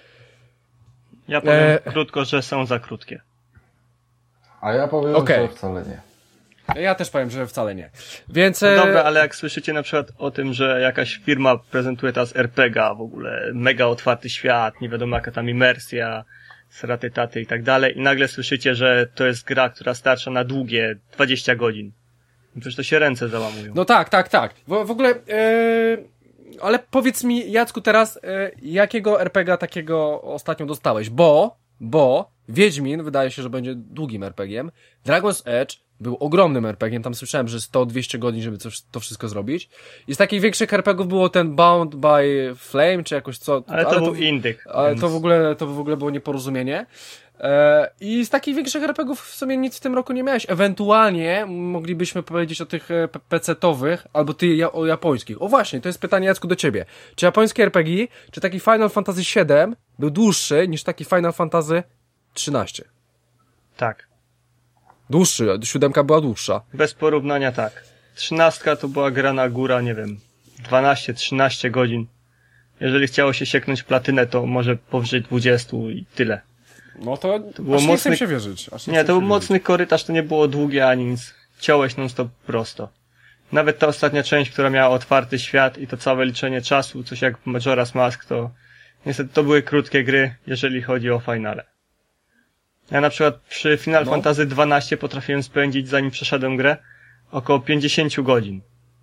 B: Ja powiem
A: E...
B: krótko, że są za krótkie.
C: A ja powiem,
A: Okay.
C: że wcale nie.
A: Ja też powiem, że wcale nie. Więc...
B: No dobra, ale jak słyszycie na przykład o tym, że jakaś firma prezentuje teraz R P G a, w ogóle mega otwarty świat, nie wiadomo jaka tam imersja, sraty taty i tak dalej, i nagle słyszycie, że to jest gra, która starcza na długie dwadzieścia godzin. Przecież to się ręce załamują.
A: No tak, tak, tak. W, w ogóle... E... Ale powiedz mi, Jacku, teraz, e, jakiego R P G a takiego ostatnio dostałeś? Bo, bo Wiedźmin wydaje się, że będzie długim R P G em. Dragon's Edge był ogromnym R P G em. Tam słyszałem, że sto dwieście godzin, żeby coś, to wszystko zrobić. I z takich większych R P G ów było ten Bound by Flame, czy jakoś co.
B: Ale to ale był to, indyk.
A: Ale
B: więc...
A: to w ogóle, to w ogóle było nieporozumienie. E, I z takich większych R P G ów w sumie nic w tym roku nie miałeś. Ewentualnie moglibyśmy powiedzieć o tych pecetowych, albo ty ja, o japońskich. O właśnie, to jest pytanie, Jacku, do ciebie. Czy japoński R P G, czy taki Final Fantasy siedem był dłuższy niż taki Final Fantasy trzynaście?
B: Tak.
A: Dłuższy, siódemka była dłuższa.
B: Bez porównania tak. Trzynastka to była gra na góra, nie wiem, dwanaście trzynaście godzin. Jeżeli chciało się sieknąć platynę, to może powyżej dwadzieścia i tyle.
A: No to,
B: to było
A: aż
B: mocny...
A: nie chcę się wierzyć. Aż nie
B: nie,
A: chcę
B: to był
A: wierzyć.
B: mocny korytarz, to nie było długie ani nic. Ciąłeś non stop prosto. Nawet ta ostatnia część, która miała otwarty świat i to całe liczenie czasu, coś jak Majora's Mask, to niestety to były krótkie gry, jeżeli chodzi o finale. Ja na przykład przy Final
A: no.
B: Fantasy dwanaście potrafiłem spędzić, zanim przeszedłem grę, około pięćdziesiąt godzin.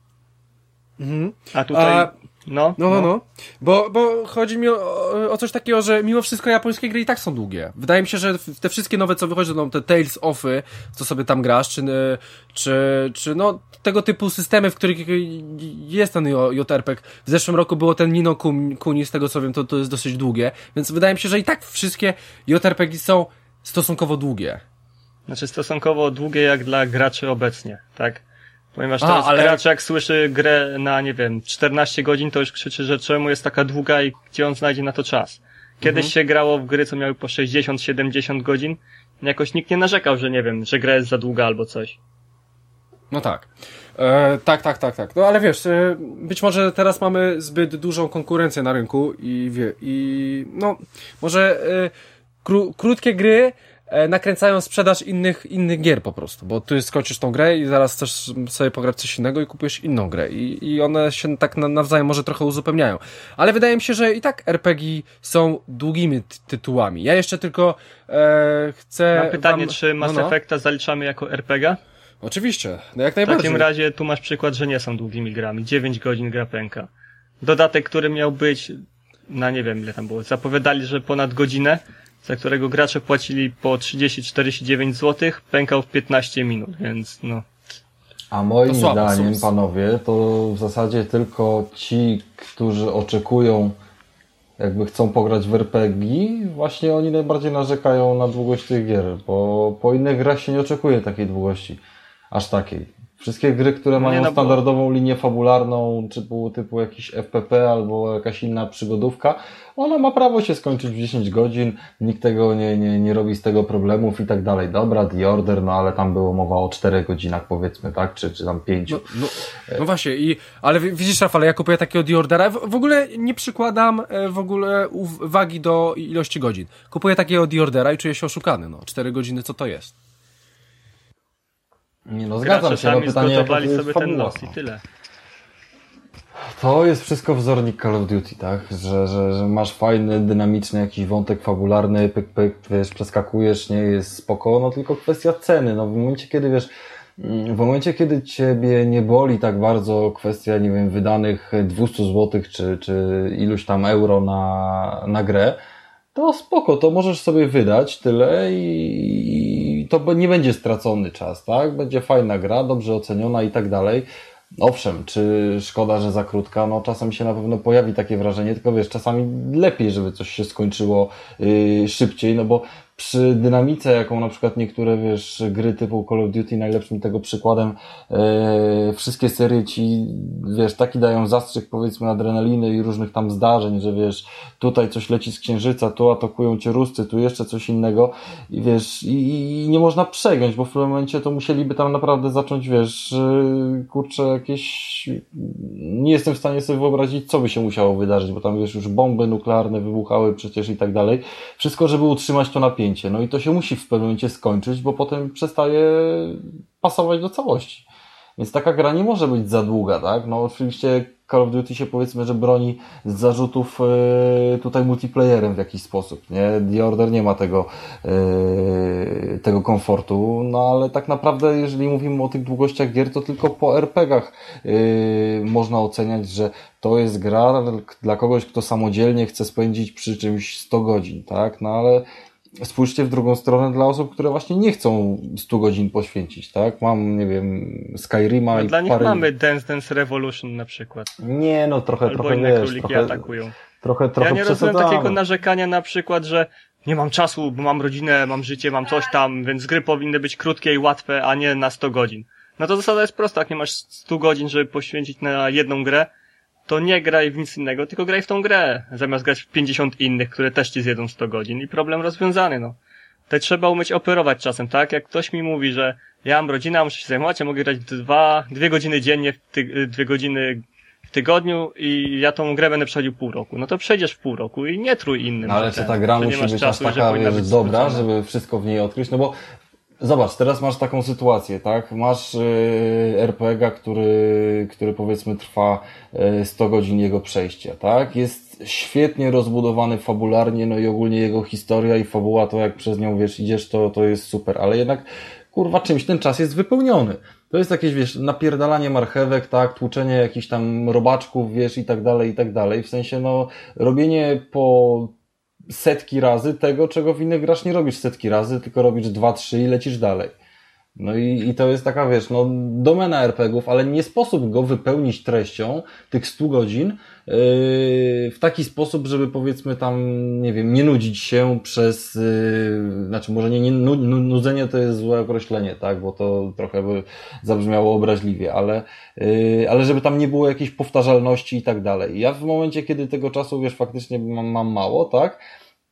A: Mhm.
B: A tutaj...
A: A...
B: No,
A: no, no, no. Bo, bo chodzi mi o, o coś takiego, że mimo wszystko japońskie gry i tak są długie. Wydaje mi się, że te wszystkie nowe, co wychodzą, te Tales ofy, co sobie tam grasz, czy, czy, czy no, tego typu systemy, w których jest ten J R P G. W zeszłym roku było ten Ni no Kuni, z tego co wiem, to, to jest dosyć długie. Więc wydaje mi się, że i tak wszystkie J R P G są stosunkowo długie.
B: Znaczy stosunkowo długie jak dla graczy obecnie, tak? Ponieważ
A: A,
B: teraz
A: ale...
B: gracz jak słyszy grę na, nie wiem, czternaście godzin, to już krzyczy, że czemu jest taka długa i gdzie on znajdzie na to czas. Kiedyś mhm. się grało w gry, co miały po sześćdziesiąt siedemdziesiąt godzin, jakoś nikt nie narzekał, że nie wiem, że gra jest za długa albo coś.
A: No tak. E, tak, tak, tak, tak. No ale wiesz, e, być może teraz mamy zbyt dużą konkurencję na rynku i wie, i no, może e, kró, krótkie gry e, nakręcają sprzedaż innych, innych gier po prostu, bo ty skończysz tą grę i zaraz chcesz sobie pograć coś innego i kupujesz inną grę i, i one się tak na, nawzajem może trochę uzupełniają. Ale wydaje mi się, że i tak er pe gie są długimi ty- tytułami. Ja jeszcze tylko e, chcę...
B: Mam pytanie,
A: wam...
B: czy Mass
A: no, no.
B: Effecta zaliczamy jako er pe gie?
A: Oczywiście, no jak
B: W
A: najbardziej.
B: takim razie tu masz przykład, że nie są długimi grami. dziewięć godzin gra pęka. Dodatek, który miał być, na nie wiem ile tam było, zapowiadali, że ponad godzinę, za którego gracze płacili po trzydzieści czterdzieści dziewięć złotych, pękał w piętnaście minut, więc no.
C: A moim
A: słabo,
C: zdaniem,
A: sus.
C: panowie, to w zasadzie tylko ci, którzy oczekują, jakby chcą pograć w er pe gie, właśnie oni najbardziej narzekają na długość tych gier, bo po innych grach się nie oczekuje takiej długości, aż takiej. Wszystkie gry, które
B: No nie,
C: mają
B: no bo-
C: standardową linię fabularną, typu, typu jakiś ef pe pe albo jakaś inna przygodówka, ona ma prawo się skończyć w dziesięć godzin, nikt tego nie, nie, nie robi z tego problemów i tak dalej. Dobra, The Order, no ale tam było mowa o czterech godzinach powiedzmy, tak? Czy, czy tam pięciu.
A: No, no, no właśnie, i, ale wi- widzisz, Rafale, ja kupuję takiego The Ordera, w, w ogóle nie przykładam e, w ogóle uwagi do ilości godzin. Kupuję takiego The Ordera i czuję się oszukany, no. cztery godziny, co to jest?
C: Nie no, zgadzam
B: Gracze
C: się, no
B: sami
C: pytanie jaka to
B: zgotowali
C: jest
B: sobie ten
C: fabuła.
B: los i tyle.
C: To jest wszystko wzornik Call of Duty, tak? Że, że, że masz fajny, dynamiczny jakiś wątek fabularny, pyk, pyk, wiesz, przeskakujesz, nie, jest spoko, no tylko kwestia ceny, no w momencie, kiedy wiesz, w momencie, kiedy ciebie nie boli tak bardzo kwestia, nie wiem, wydanych dwieście złotych, czy, czy iluś tam euro na, na grę, to spoko, to możesz sobie wydać tyle i, i to nie będzie stracony czas, tak? Będzie fajna gra, dobrze oceniona i tak dalej. Owszem, czy szkoda, że za krótka? No czasem się na pewno pojawi takie wrażenie, tylko wiesz, czasami lepiej, żeby coś się skończyło yy, szybciej, no bo przy dynamice, jaką na przykład niektóre, wiesz, gry typu Call of Duty, najlepszym tego przykładem, yy, wszystkie serie ci, wiesz, taki dają zastrzyk, powiedzmy, adrenaliny i różnych tam zdarzeń, że wiesz, tutaj coś leci z księżyca, tu atakują cię Ruscy, tu jeszcze coś innego i wiesz, i, i nie można przegiąć, bo w tym momencie to musieliby tam naprawdę zacząć, wiesz, yy, kurczę, jakieś, nie jestem w stanie sobie wyobrazić, co by się musiało wydarzyć, bo tam, wiesz, już bomby nuklearne wybuchały przecież i tak dalej. Wszystko, żeby utrzymać to napięcie. No i to się musi w pewnym momencie skończyć, bo potem przestaje pasować do całości. Więc taka gra nie może być za długa, tak? No oczywiście Call of Duty się powiedzmy, że broni z zarzutów yy, tutaj multiplayerem w jakiś sposób, nie? The Order nie ma tego yy, tego komfortu, no ale tak naprawdę jeżeli mówimy o tych długościach gier, to tylko po er pe gach yy, można oceniać, że to jest gra dla kogoś, kto samodzielnie chce spędzić przy czymś sto godzin, tak? No ale spójrzcie w drugą stronę dla osób, które właśnie nie chcą stu godzin poświęcić, tak? Mam, nie wiem, Skyrima
B: No
C: i
B: dla nich
C: parę...
B: mamy Dance Dance Revolution na przykład.
C: Nie, no trochę,
B: Albo
C: trochę
B: inne
C: wiesz,
B: króliki
C: trochę,
B: atakują.
C: trochę, trochę
B: Ja nie rozumiem
C: przesadzamy.
B: takiego narzekania na przykład, że nie mam czasu, bo mam rodzinę, mam życie, mam coś tam, więc gry powinny być krótkie i łatwe, a nie na sto godzin. No to zasada jest prosta, jak nie masz stu godzin, żeby poświęcić na jedną grę, to nie graj w nic innego, tylko graj w tą grę, zamiast grać w pięćdziesiąt innych, które też ci zjedzą sto godzin i problem rozwiązany, no. To trzeba umieć operować czasem, tak? Jak ktoś mi mówi, że ja mam rodzinę, muszę się zajmować, ja mogę grać dwa, dwie godziny dziennie, w ty, dwie godziny w tygodniu i ja tą grę będę przechodził pół roku. No to przejdziesz w pół roku i nie trój innym.
C: No ale
B: że
C: czy
B: ten,
C: ta gra
B: że nie
C: musi
B: masz
C: być
B: czasu,
C: aż
B: że
C: taka,
B: powinna
C: wiesz,
B: być
C: dobra,
B: skrócona.
C: żeby wszystko w niej odkryć, no bo zobacz, teraz masz taką sytuację, tak? Masz yy, er pe gie, który, który powiedzmy trwa yy, sto godzin jego przejścia, tak? Jest świetnie rozbudowany fabularnie, no i ogólnie jego historia i fabuła, to jak przez nią, wiesz, idziesz, to, to jest super, ale jednak, kurwa, czymś ten czas jest wypełniony. To jest jakieś, wiesz, napierdalanie marchewek, tak? Tłuczenie jakichś tam robaczków, wiesz, i tak dalej, i tak dalej. W sensie, no, robienie po setki razy tego, czego w innych grach nie robisz setki razy, tylko robisz dwa, trzy i lecisz dalej. No i, i to jest taka, wiesz, no, domena er pe gów, ale nie sposób go wypełnić treścią tych stu godzin yy, w taki sposób, żeby powiedzmy tam, nie wiem, nie nudzić się przez, yy, znaczy może nie, nie nu, nu, nudzenie to jest złe określenie, tak, bo to trochę by zabrzmiało obraźliwie, ale, yy, ale żeby tam nie było jakiejś powtarzalności i tak dalej. Ja w momencie, kiedy tego czasu, wiesz, faktycznie mam, mam mało, tak,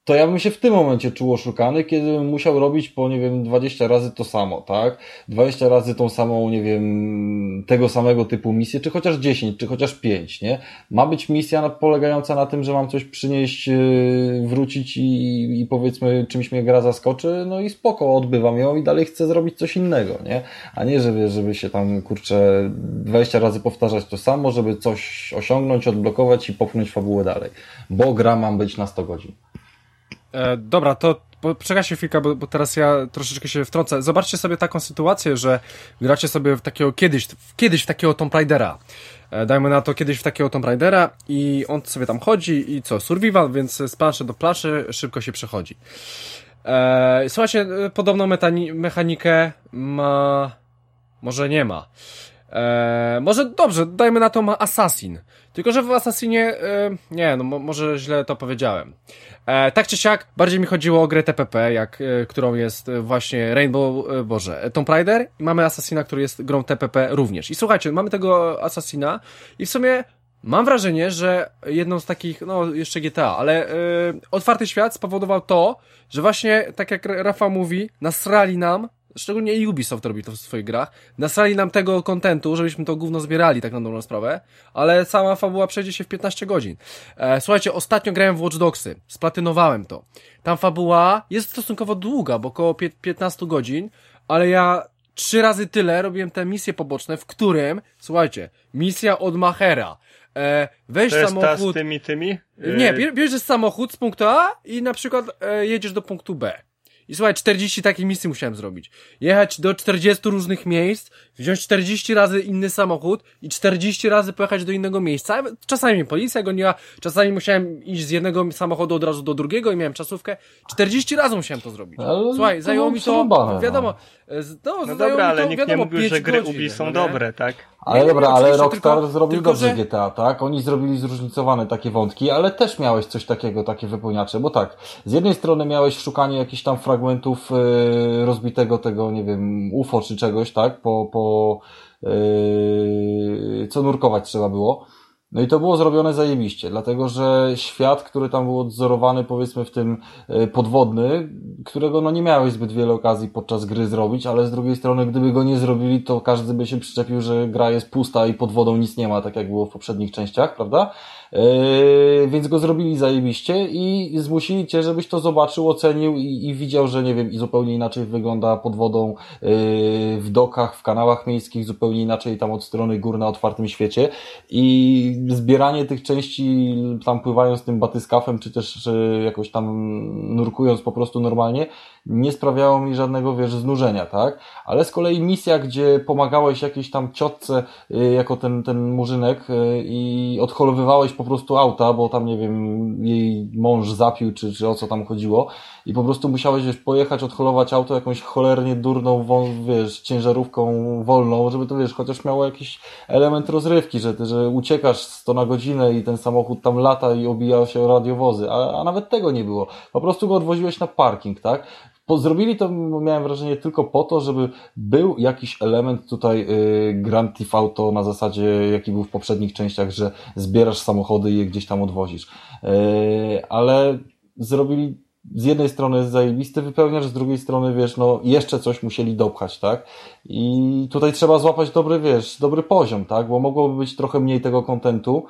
C: to ja bym się w tym momencie czuł oszukany, kiedy bym musiał robić po, nie wiem, dwadzieścia razy to samo, tak? dwadzieścia razy tą samą, nie wiem, tego samego typu misję, czy chociaż dziesięć, czy chociaż pięć, nie? Ma być misja polegająca na tym, że mam coś przynieść, wrócić i, i powiedzmy czymś mnie gra zaskoczy, no i spoko, odbywam ją i dalej chcę zrobić coś innego, nie? A nie, żeby, żeby się tam, kurczę, dwadzieścia razy powtarzać to samo, żeby coś osiągnąć, odblokować i popchnąć fabułę dalej. Bo gra mam być na sto godzin.
A: E, dobra, to przekaż się chwilkę, bo, bo teraz ja troszeczkę się wtrącę. Zobaczcie sobie taką sytuację, że gracie sobie w takiego kiedyś, w, kiedyś w takiego Tomb Raidera. E, dajmy na to kiedyś w takiego Tomb Raidera i on sobie tam chodzi i co, survival, więc z planszy do planszy szybko się przechodzi. E, słuchajcie, podobną metani- mechanikę ma... Może nie ma. E, może dobrze, dajmy na to ma Assassin. Tylko że w Assassinie, e, nie, no mo- może źle to powiedziałem. E, tak czy siak, bardziej mi chodziło o grę T P P, jak, e, którą jest właśnie Rainbow, e, Boże, Tomb Raider i mamy Assassina, który jest grą T P P również. I słuchajcie, mamy tego Assassina i w sumie mam wrażenie, że jedną z takich, no jeszcze G T A, ale e, otwarty świat spowodował to, że właśnie, tak jak Rafał mówi, nasrali nam, szczególnie Ubisoft robi to w swoich grach, nasrali nam tego kontentu, żebyśmy to gówno zbierali, tak na dobrą sprawę, ale sama fabuła przejdzie się w piętnaście godzin. E, słuchajcie, ostatnio grałem w Watch Dogsy, splatynowałem to. Tam fabuła jest stosunkowo długa, bo około piętnaście godzin, ale ja trzy razy tyle robiłem te misje poboczne, w którym, słuchajcie, misja od Machera. E, weź
B: to jest
A: samochód...
B: ta z tymi, tymi?
A: Nie, bierzesz samochód z punktu A i na przykład e, jedziesz do punktu B. I słuchaj, czterdzieści takich misji musiałem zrobić. Jechać do czterdziestu różnych miejsc, wziąć czterdzieści razy inny samochód i czterdzieści razy pojechać do innego miejsca. Czasami mnie policja goniła, czasami musiałem iść z jednego samochodu od razu do drugiego i miałem czasówkę. czterdzieści razy musiałem to zrobić.
C: Ale
A: Słuchaj, zajęło mi to,
C: przerobane,
A: wiadomo, no,
B: no dobra, ale
A: to,
B: nikt
A: wiadomo,
B: nie mówił, że gry
A: godzin,
B: Ubi są
A: no
B: dobre, tak?
C: Ale
A: nie, nie,
C: dobra,
A: nie,
C: ale
A: oczywiście,
C: Rockstar
A: tylko-
C: zrobił
A: tylko,
C: dobrze
A: że-
C: G T A, tak? Oni zrobili zróżnicowane takie wątki, ale też miałeś coś takiego, takie wypełniacze, bo tak, z jednej strony miałeś szukanie jakichś tam fragmentów yy, rozbitego tego, nie wiem, U F O czy czegoś, tak? Po, po yy, co nurkować trzeba było. No i to było zrobione zajebiście, dlatego że świat, który tam był odzorowany, powiedzmy w tym y, podwodny, którego no nie miałeś zbyt wiele okazji podczas gry zrobić, ale z drugiej strony gdyby go nie zrobili, to każdy by się przyczepił, że gra jest pusta i pod wodą nic nie ma, tak jak było w poprzednich częściach, prawda? Yy, więc go zrobili zajebiście i zmusili cię, żebyś to zobaczył, ocenił i, i widział, że nie wiem, i zupełnie inaczej wygląda pod wodą yy, w dokach, w kanałach miejskich, zupełnie inaczej tam od strony gór na otwartym świecie i zbieranie tych części tam pływając tym batyskafem, czy też czy jakoś tam nurkując po prostu normalnie, nie sprawiało mi żadnego, wiesz, znużenia, tak? Ale z kolei misja, gdzie pomagałeś jakiejś tam ciotce yy, jako ten, ten murzynek yy, i odholowywałeś po prostu auta, bo tam, nie wiem, jej mąż zapił, czy, czy o co tam chodziło i po prostu musiałeś, wiesz, pojechać, odholować auto jakąś cholernie durną, wą- wiesz, ciężarówką wolną, żeby to, wiesz, chociaż miało jakiś element rozrywki, że ty, że uciekasz sto na godzinę i ten samochód tam lata i obija się o radiowozy, a, a nawet tego nie było. Po prostu go odwoziłeś na parking, tak? Po, zrobili to, miałem wrażenie, tylko po to, żeby był jakiś element tutaj y, Grand Theft Auto na zasadzie, jaki był w poprzednich częściach, że zbierasz samochody i je gdzieś tam odwozisz. Y, ale zrobili z jednej strony zajebisty wypełniacz, z drugiej strony, wiesz, no jeszcze coś musieli dopchać, tak? I tutaj trzeba złapać dobry, wiesz, dobry poziom, tak? Bo mogłoby być trochę mniej tego kontentu,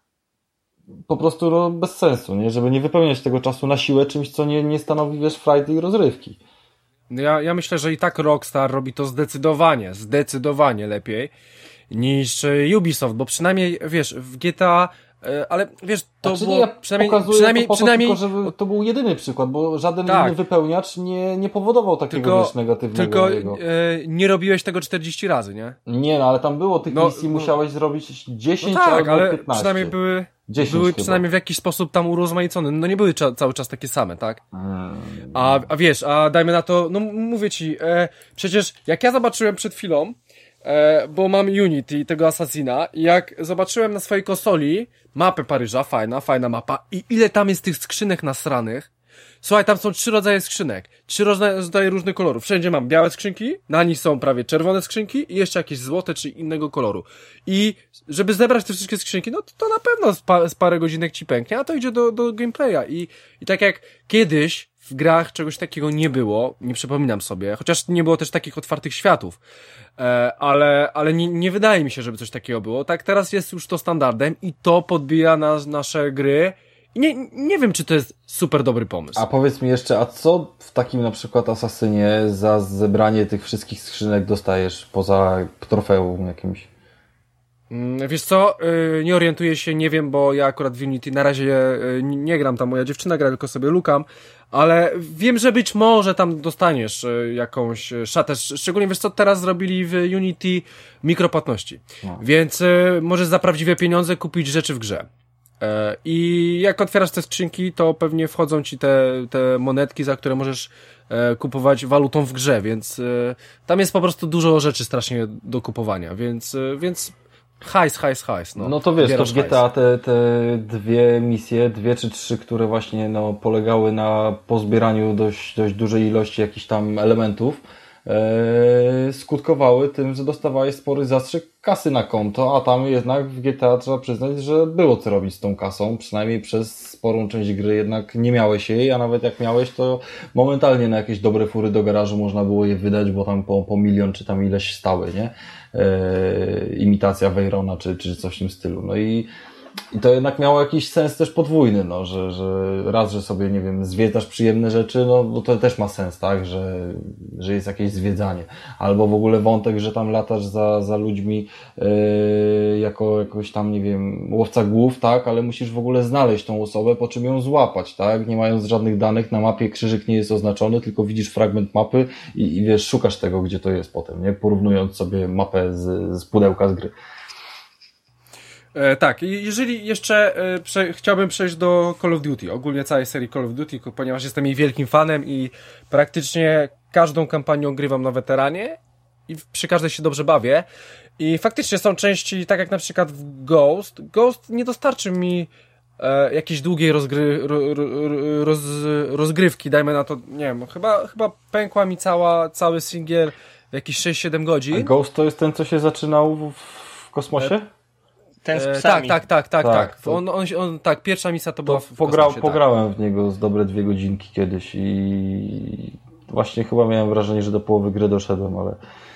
C: po prostu no, bez sensu, nie? Żeby nie wypełniać tego czasu na siłę czymś, co nie, nie stanowi, wiesz, frajdy i rozrywki.
A: Ja, ja myślę, że i tak Rockstar robi to zdecydowanie, zdecydowanie lepiej niż e, Ubisoft, bo przynajmniej, wiesz, w G T A, e, ale wiesz, to
C: znaczy,
A: było
C: nie, ja
A: przynajmniej,
C: pokazuję
A: przynajmniej,
C: to po to
A: przynajmniej,
C: tylko, żeby to był jedyny przykład, bo żaden
A: Tak.
C: inny wypełniacz nie, nie powodował takiego,
A: tylko,
C: wiesz, negatywnego
A: tylko
C: jego.
A: e, nie robiłeś tego czterdzieści razy, nie?
C: Nie, no ale tam było tych
A: No,
C: misji,
A: no-
C: musiałeś zrobić dziesięć
A: No tak,
C: albo
A: ale
C: piętnaście.
A: przynajmniej były,
C: dziesięć
A: były
C: chyba.
A: przynajmniej w jakiś sposób tam urozmaicone, no nie były cza- cały czas takie same, tak?
C: Hmm.
A: A, a wiesz, a dajmy na to, no m- mówię ci, e, przecież jak ja zobaczyłem przed chwilą, e, bo mam Unity, tego Assassina, i jak zobaczyłem na swojej konsoli mapę Paryża, fajna, fajna mapa, i ile tam jest tych skrzynek nasranych, Słuchaj, tam są trzy rodzaje skrzynek, trzy rodzaje różnych kolorów. Wszędzie mam białe skrzynki, na nich są prawie czerwone skrzynki i jeszcze jakieś złote czy innego koloru. I żeby zebrać te wszystkie skrzynki, no to, to na pewno z, pa, z parę godzinek ci pęknie, a to idzie do, do gameplaya. I, I tak jak kiedyś w grach czegoś takiego nie było, nie przypominam sobie, chociaż nie było też takich otwartych światów, e, ale, ale nie, nie wydaje mi się, żeby coś takiego było. Tak teraz jest już to standardem i to podbija nas, nasze gry. I nie, nie wiem, czy to jest super dobry pomysł.
C: A powiedz mi jeszcze, a co w takim na przykład Asasynie za zebranie tych wszystkich skrzynek dostajesz poza trofeum jakimś?
A: Wiesz co, nie orientuję się, nie wiem, bo ja akurat w Unity na razie nie gram, tam moja dziewczyna gra, tylko sobie lukam, ale wiem, że być może tam dostaniesz jakąś szatę, szczególnie wiesz co, teraz zrobili w Unity mikropłatności, no. Więc możesz za prawdziwe pieniądze kupić rzeczy w grze. I jak otwierasz te skrzynki, to pewnie wchodzą ci te, te monetki, za które możesz kupować walutą w grze, więc tam jest po prostu dużo rzeczy strasznie do kupowania, więc, więc hajs, hajs, hajs. No,
C: no to wiesz, to w G T A te, te dwie misje, dwie czy trzy, które właśnie no, polegały na pozbieraniu dość, dość dużej ilości jakichś tam elementów, e, skutkowały tym, że dostawałeś spory zastrzyk kasy na konto, a tam jednak w G T A trzeba przyznać, że było co robić z tą kasą, przynajmniej przez sporą część gry jednak nie miałeś jej, a nawet jak miałeś, to momentalnie na jakieś dobre fury do garażu można było je wydać, bo tam po, po milion czy tam ileś stały, nie? E, imitacja Veyrona czy, czy coś w tym stylu. No i, i to jednak miało jakiś sens też podwójny, no, że, że raz, że sobie, nie wiem, zwiedzasz przyjemne rzeczy, no bo to też ma sens, tak, że, że jest jakieś zwiedzanie. Albo w ogóle wątek, że tam latasz za, za ludźmi e, jako jakoś tam, nie wiem, łowca głów, tak, ale musisz w ogóle znaleźć tą osobę, po czym ją złapać, tak, nie mając żadnych danych, na mapie krzyżyk nie jest oznaczony, tylko widzisz fragment mapy i, i wiesz, szukasz tego, gdzie to jest potem, nie, porównując sobie mapę z, z pudełka z gry.
A: E, tak, jeżeli jeszcze e, prze, chciałbym przejść do Call of Duty, ogólnie całej serii Call of Duty, ponieważ jestem jej wielkim fanem i praktycznie każdą kampanię ogrywam na weteranie i przy każdej się dobrze bawię. I faktycznie są części, tak jak na przykład w Ghost. Ghost nie dostarczy mi e, jakiejś długiej rozgry, ro, ro, roz, rozgrywki, dajmy na to, nie wiem, chyba, chyba pękła mi cała, cały singiel w jakieś sześć siedem godzin.
C: A Ghost to jest ten, co się zaczynał w, w kosmosie?
B: E, Ten z
A: E,
B: psami.
A: tak, tak, tak, tak, tak.
C: To,
A: on, on, on, tak, pierwsza misja to była w
C: pograł,
A: kosmosie,
C: Pograłem
A: tak.
C: w niego z dobre dwie godzinki kiedyś i właśnie chyba miałem wrażenie, że do połowy gry doszedłem, ale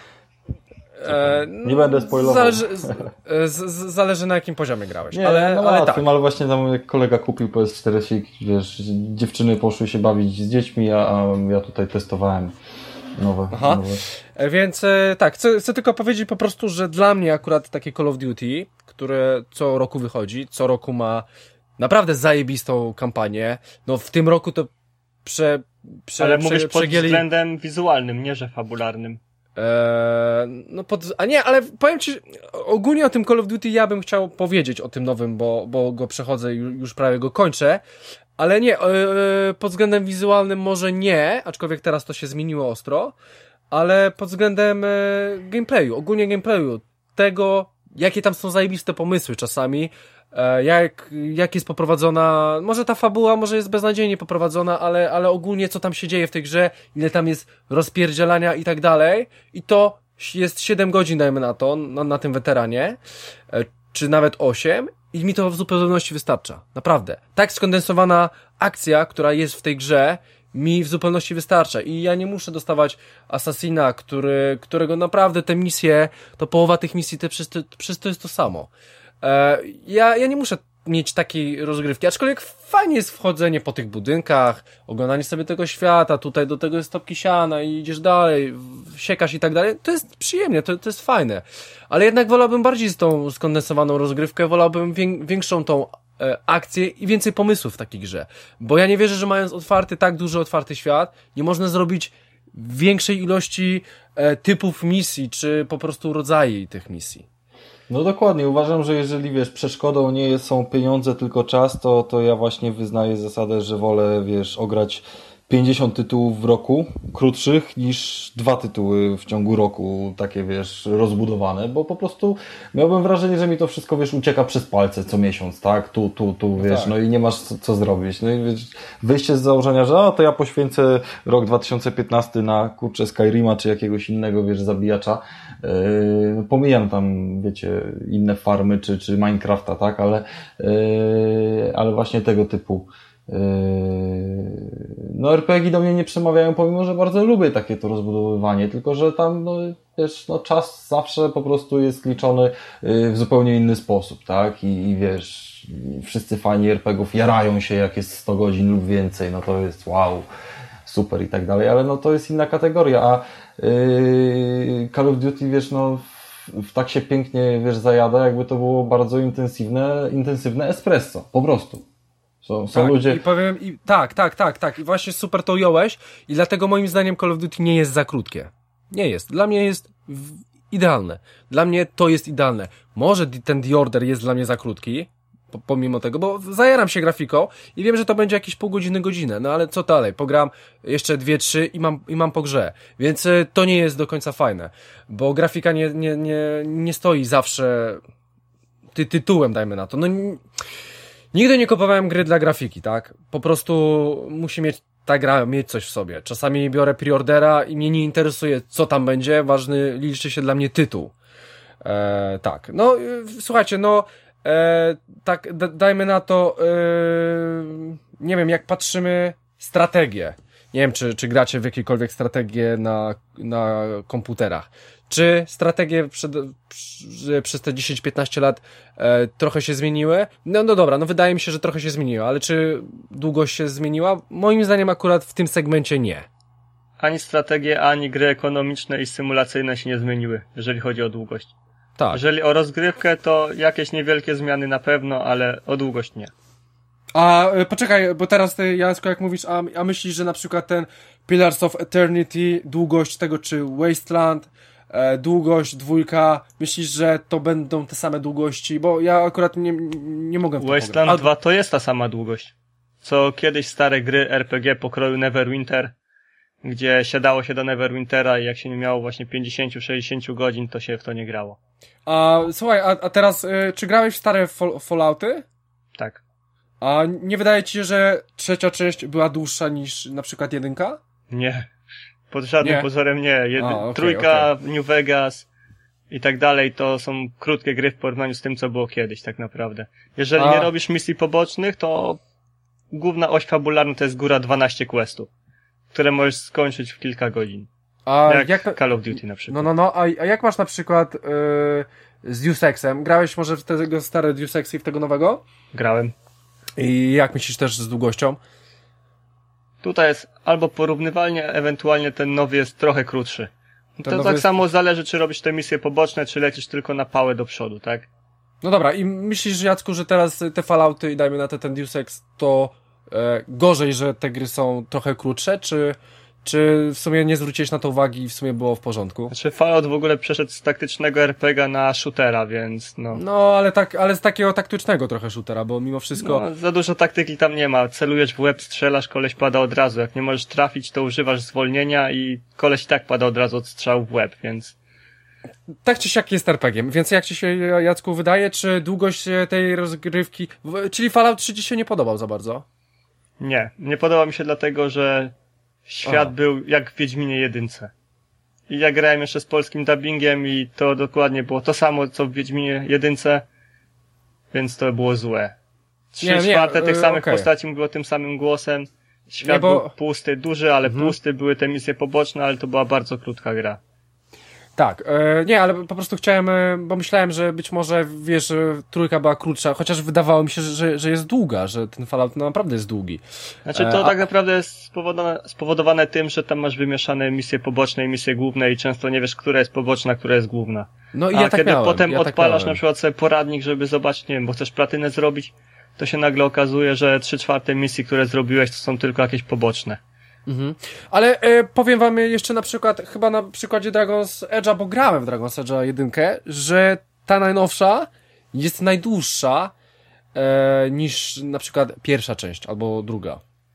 A: E,
C: nie będę spoilował.
A: Zależy, z, z, z, zależy na jakim poziomie grałeś,
C: nie,
A: ale,
C: no
A: ale
C: łatwym,
A: tak.
C: ale właśnie tam jak kolega kupił P S cztery, wiesz, dziewczyny poszły się bawić z dziećmi, a, a ja tutaj testowałem nowe.
A: Aha.
C: nowe.
A: Więc e, tak, chcę, chcę tylko powiedzieć po prostu, że dla mnie akurat takie Call of Duty, które co roku wychodzi, co roku ma naprawdę zajebistą kampanię, no w tym roku to prze, prze,
B: Ale
A: prze,
B: mówisz pod
A: przegięli...
B: względem wizualnym, nie że fabularnym.
A: Eee, no pod, a nie, ale powiem ci, ogólnie o tym Call of Duty ja bym chciał powiedzieć o tym nowym, bo, bo go przechodzę i już prawie go kończę, ale nie, e, pod względem wizualnym może nie, aczkolwiek teraz to się zmieniło ostro, ale pod względem e, gameplayu, ogólnie gameplayu, tego, jakie tam są zajebiste pomysły czasami, e, jak, jak jest poprowadzona, może ta fabuła może jest beznadziejnie poprowadzona, ale, ale ogólnie co tam się dzieje w tej grze, ile tam jest rozpierdzielania i tak dalej, i to jest siedem godzin, dajmy na to, na, na tym weteranie, e, czy nawet osiem, i mi to w zupełności wystarcza. Naprawdę. Tak skondensowana akcja, która jest w tej grze, mi w zupełności wystarcza. I ja nie muszę dostawać Assassina, który, którego naprawdę te misje, to połowa tych misji, to przez, to, przez to jest to samo. E, ja, ja nie muszę mieć takiej rozgrywki, aczkolwiek fajnie jest wchodzenie po tych budynkach, oglądanie sobie tego świata, tutaj do tego jest stopki siana i idziesz dalej, siekasz i tak dalej, to jest przyjemnie, to, to jest fajne, ale jednak wolałbym bardziej z tą skondensowaną rozgrywkę, wolałbym wię, większą tą e, akcję i więcej pomysłów w takiej grze, bo ja nie wierzę, że mając otwarty, tak duży otwarty świat, nie można zrobić większej ilości e, typów misji, czy po prostu rodzajów tych misji.
C: No dokładnie, uważam, że jeżeli wiesz, przeszkodą nie są pieniądze, tylko czas, to, to ja właśnie wyznaję zasadę, że wolę, wiesz, ograć pięćdziesiąt tytułów w roku, krótszych niż dwa tytuły w ciągu roku, takie wiesz, rozbudowane, bo po prostu miałbym wrażenie, że mi to wszystko, wiesz, ucieka przez palce co miesiąc, tak? Tu, tu, tu, wiesz, tak. No i nie masz co, co zrobić. No i wiesz, wyjście z założenia, że a, to ja poświęcę rok dwa tysiące piętnasty na, kurczę, Skyrima czy jakiegoś innego, wiesz, zabijacza. Yy, pomijam tam, wiecie, inne farmy czy, czy Minecrafta, tak? Ale, yy, ale właśnie tego typu no er pe gie do mnie nie przemawiają, pomimo że bardzo lubię takie to rozbudowywanie, tylko że tam, no wiesz, no czas zawsze po prostu jest liczony w zupełnie inny sposób, tak? I, i wiesz, wszyscy fani er pe gie ów jarają się, jak jest sto godzin lub więcej, no to jest wow, super i tak dalej, ale no to jest inna kategoria, a yy, Call of Duty, wiesz, no w, w tak się pięknie, wiesz, zajada, jakby to było bardzo intensywne, intensywne espresso, po prostu. Są, są
A: tak,
C: ludzie...
A: I powiem, i, tak, tak, tak, tak. I właśnie super to ująłeś i dlatego moim zdaniem Call of Duty nie jest za krótkie. Nie jest. Dla mnie jest w... idealne. Dla mnie to jest idealne. Może ten The Order jest dla mnie za krótki, po, pomimo tego, bo zajaram się grafiką i wiem, że to będzie jakieś pół godziny, godzinę, no ale co dalej? Pogram jeszcze dwie, trzy i mam, i mam po grze. Więc y, to nie jest do końca fajne, bo grafika nie, nie, nie, nie stoi zawsze ty, tytułem, dajmy na to. No nigdy nie kupowałem gry dla grafiki, tak? Po prostu musi mieć ta gra, mieć coś w sobie. Czasami biorę preordera i mnie nie interesuje, co tam będzie. Ważny, liczy się dla mnie tytuł. E, tak. No, y, słuchajcie, no, e, tak, d- dajmy na to, y, nie wiem, jak patrzymy strategię. Nie wiem, czy, czy gracie w jakiekolwiek strategie na, na komputerach. Czy strategie przed, przy, przez te dziesięć piętnaście lat e, trochę się zmieniły? No, no dobra, no wydaje mi się, że trochę się zmieniła, ale czy długość się zmieniła? Moim zdaniem akurat w tym segmencie nie.
B: Ani strategie, ani gry ekonomiczne i symulacyjne się nie zmieniły, jeżeli chodzi o długość.
A: Tak.
B: Jeżeli o rozgrywkę, to jakieś niewielkie zmiany na pewno, ale o długość nie.
A: A e, poczekaj, bo teraz ty, Jacku, jak mówisz, a, a myślisz, że na przykład ten Pillars of Eternity, długość tego, czy Wasteland, e, długość dwójka, myślisz, że to będą te same długości? Bo ja akurat nie, nie mogę w to
B: Wasteland
A: pograć.
B: dwa to jest ta sama długość, co kiedyś stare gry er pe gie pokroju Neverwinter, gdzie siadało się do Neverwintera i jak się nie miało właśnie pięćdziesiąt sześćdziesiąt godzin, to się w to nie grało.
A: A słuchaj, a, a teraz, y, czy grałeś w stare fall, Fallouty?
B: Tak.
A: A nie wydaje ci się, że trzecia część była dłuższa niż na przykład jedynka?
B: Nie. Pod żadnym
A: Nie?
B: pozorem nie. Jedy...
A: A, okay,
B: Trójka,
A: okay.
B: New Vegas i tak dalej to są krótkie gry w porównaniu z tym, co było kiedyś tak naprawdę. Jeżeli
A: A...
B: nie robisz misji pobocznych, to główna oś fabularna to jest góra dwanaście questów, które możesz skończyć w kilka godzin.
A: A
B: jak
A: jak to...
B: Call of Duty na przykład.
A: No, no, no, a, a jak masz na przykład yy, z Deus Exem? Grałeś może w tego stare Deus Ex i w tego nowego?
B: Grałem.
A: I jak myślisz też z długością?
B: Tutaj jest albo porównywalnie, ewentualnie ten nowy jest trochę krótszy. To tak
A: jest...
B: samo zależy, czy robisz te misje poboczne, czy lecisz tylko na pałę do przodu, tak?
A: No dobra, i myślisz, Jacku, że teraz te Fallouty i dajmy na to ten Deus Ex, to e, gorzej, że te gry są trochę krótsze, czy, czy w sumie nie zwróciłeś na to uwagi i w sumie było w porządku?
B: Znaczy Fallout w ogóle przeszedł z taktycznego er pe gie na shootera, więc no...
A: No, ale tak, ale z takiego taktycznego trochę shootera, bo mimo wszystko...
B: No, za dużo taktyki tam nie ma. Celujesz w łeb, strzelasz, koleś pada od razu. Jak nie możesz trafić, to używasz zwolnienia i koleś i tak pada od razu od strzału w łeb, więc...
A: Tak czy siak jest er pe gie, więc jak ci się, Jacku, wydaje, czy długość tej rozgrywki... Czyli Fallout trzy ci się nie podobał za bardzo?
B: Nie, nie podoba mi się dlatego, że świat
A: Aha.
B: był jak w Wiedźminie jedynce. I ja grałem jeszcze z polskim dubbingiem i to dokładnie było to samo, co w Wiedźminie jedynce, więc to było złe. Trzy
A: Nie, nie,
B: czwarte tych
A: yy,
B: samych
A: okay.
B: postaci mówiło tym samym głosem. Świat
A: Nie, bo...
B: był pusty, duży, ale
A: Mhm.
B: pusty, były te misje poboczne, ale to była bardzo krótka gra.
A: Tak, e, nie, ale po prostu chciałem, e, bo myślałem, że być może, wiesz, e, trójka była krótsza, chociaż wydawało mi się, że, że jest długa, że ten Fallout naprawdę jest długi.
B: Znaczy to
A: E,
B: tak
A: a...
B: naprawdę jest spowodowane, spowodowane tym, że tam masz wymieszane misje poboczne i misje główne i często nie wiesz, która jest poboczna, która jest główna.
A: No i
B: A
A: ja tak
B: kiedy
A: miałem,
B: potem
A: ja
B: odpalasz
A: tak
B: na przykład sobie poradnik, żeby zobaczyć, nie wiem, bo chcesz platynę zrobić, to się nagle okazuje, że trzy czwarte misji, które zrobiłeś, to są tylko jakieś poboczne.
A: Mhm. Ale e, powiem wam jeszcze na przykład, chyba na przykładzie Dragon's Edge'a, bo grałem w Dragon's Edge'a jedynkę, że ta najnowsza jest najdłuższa e, niż na przykład pierwsza część albo druga.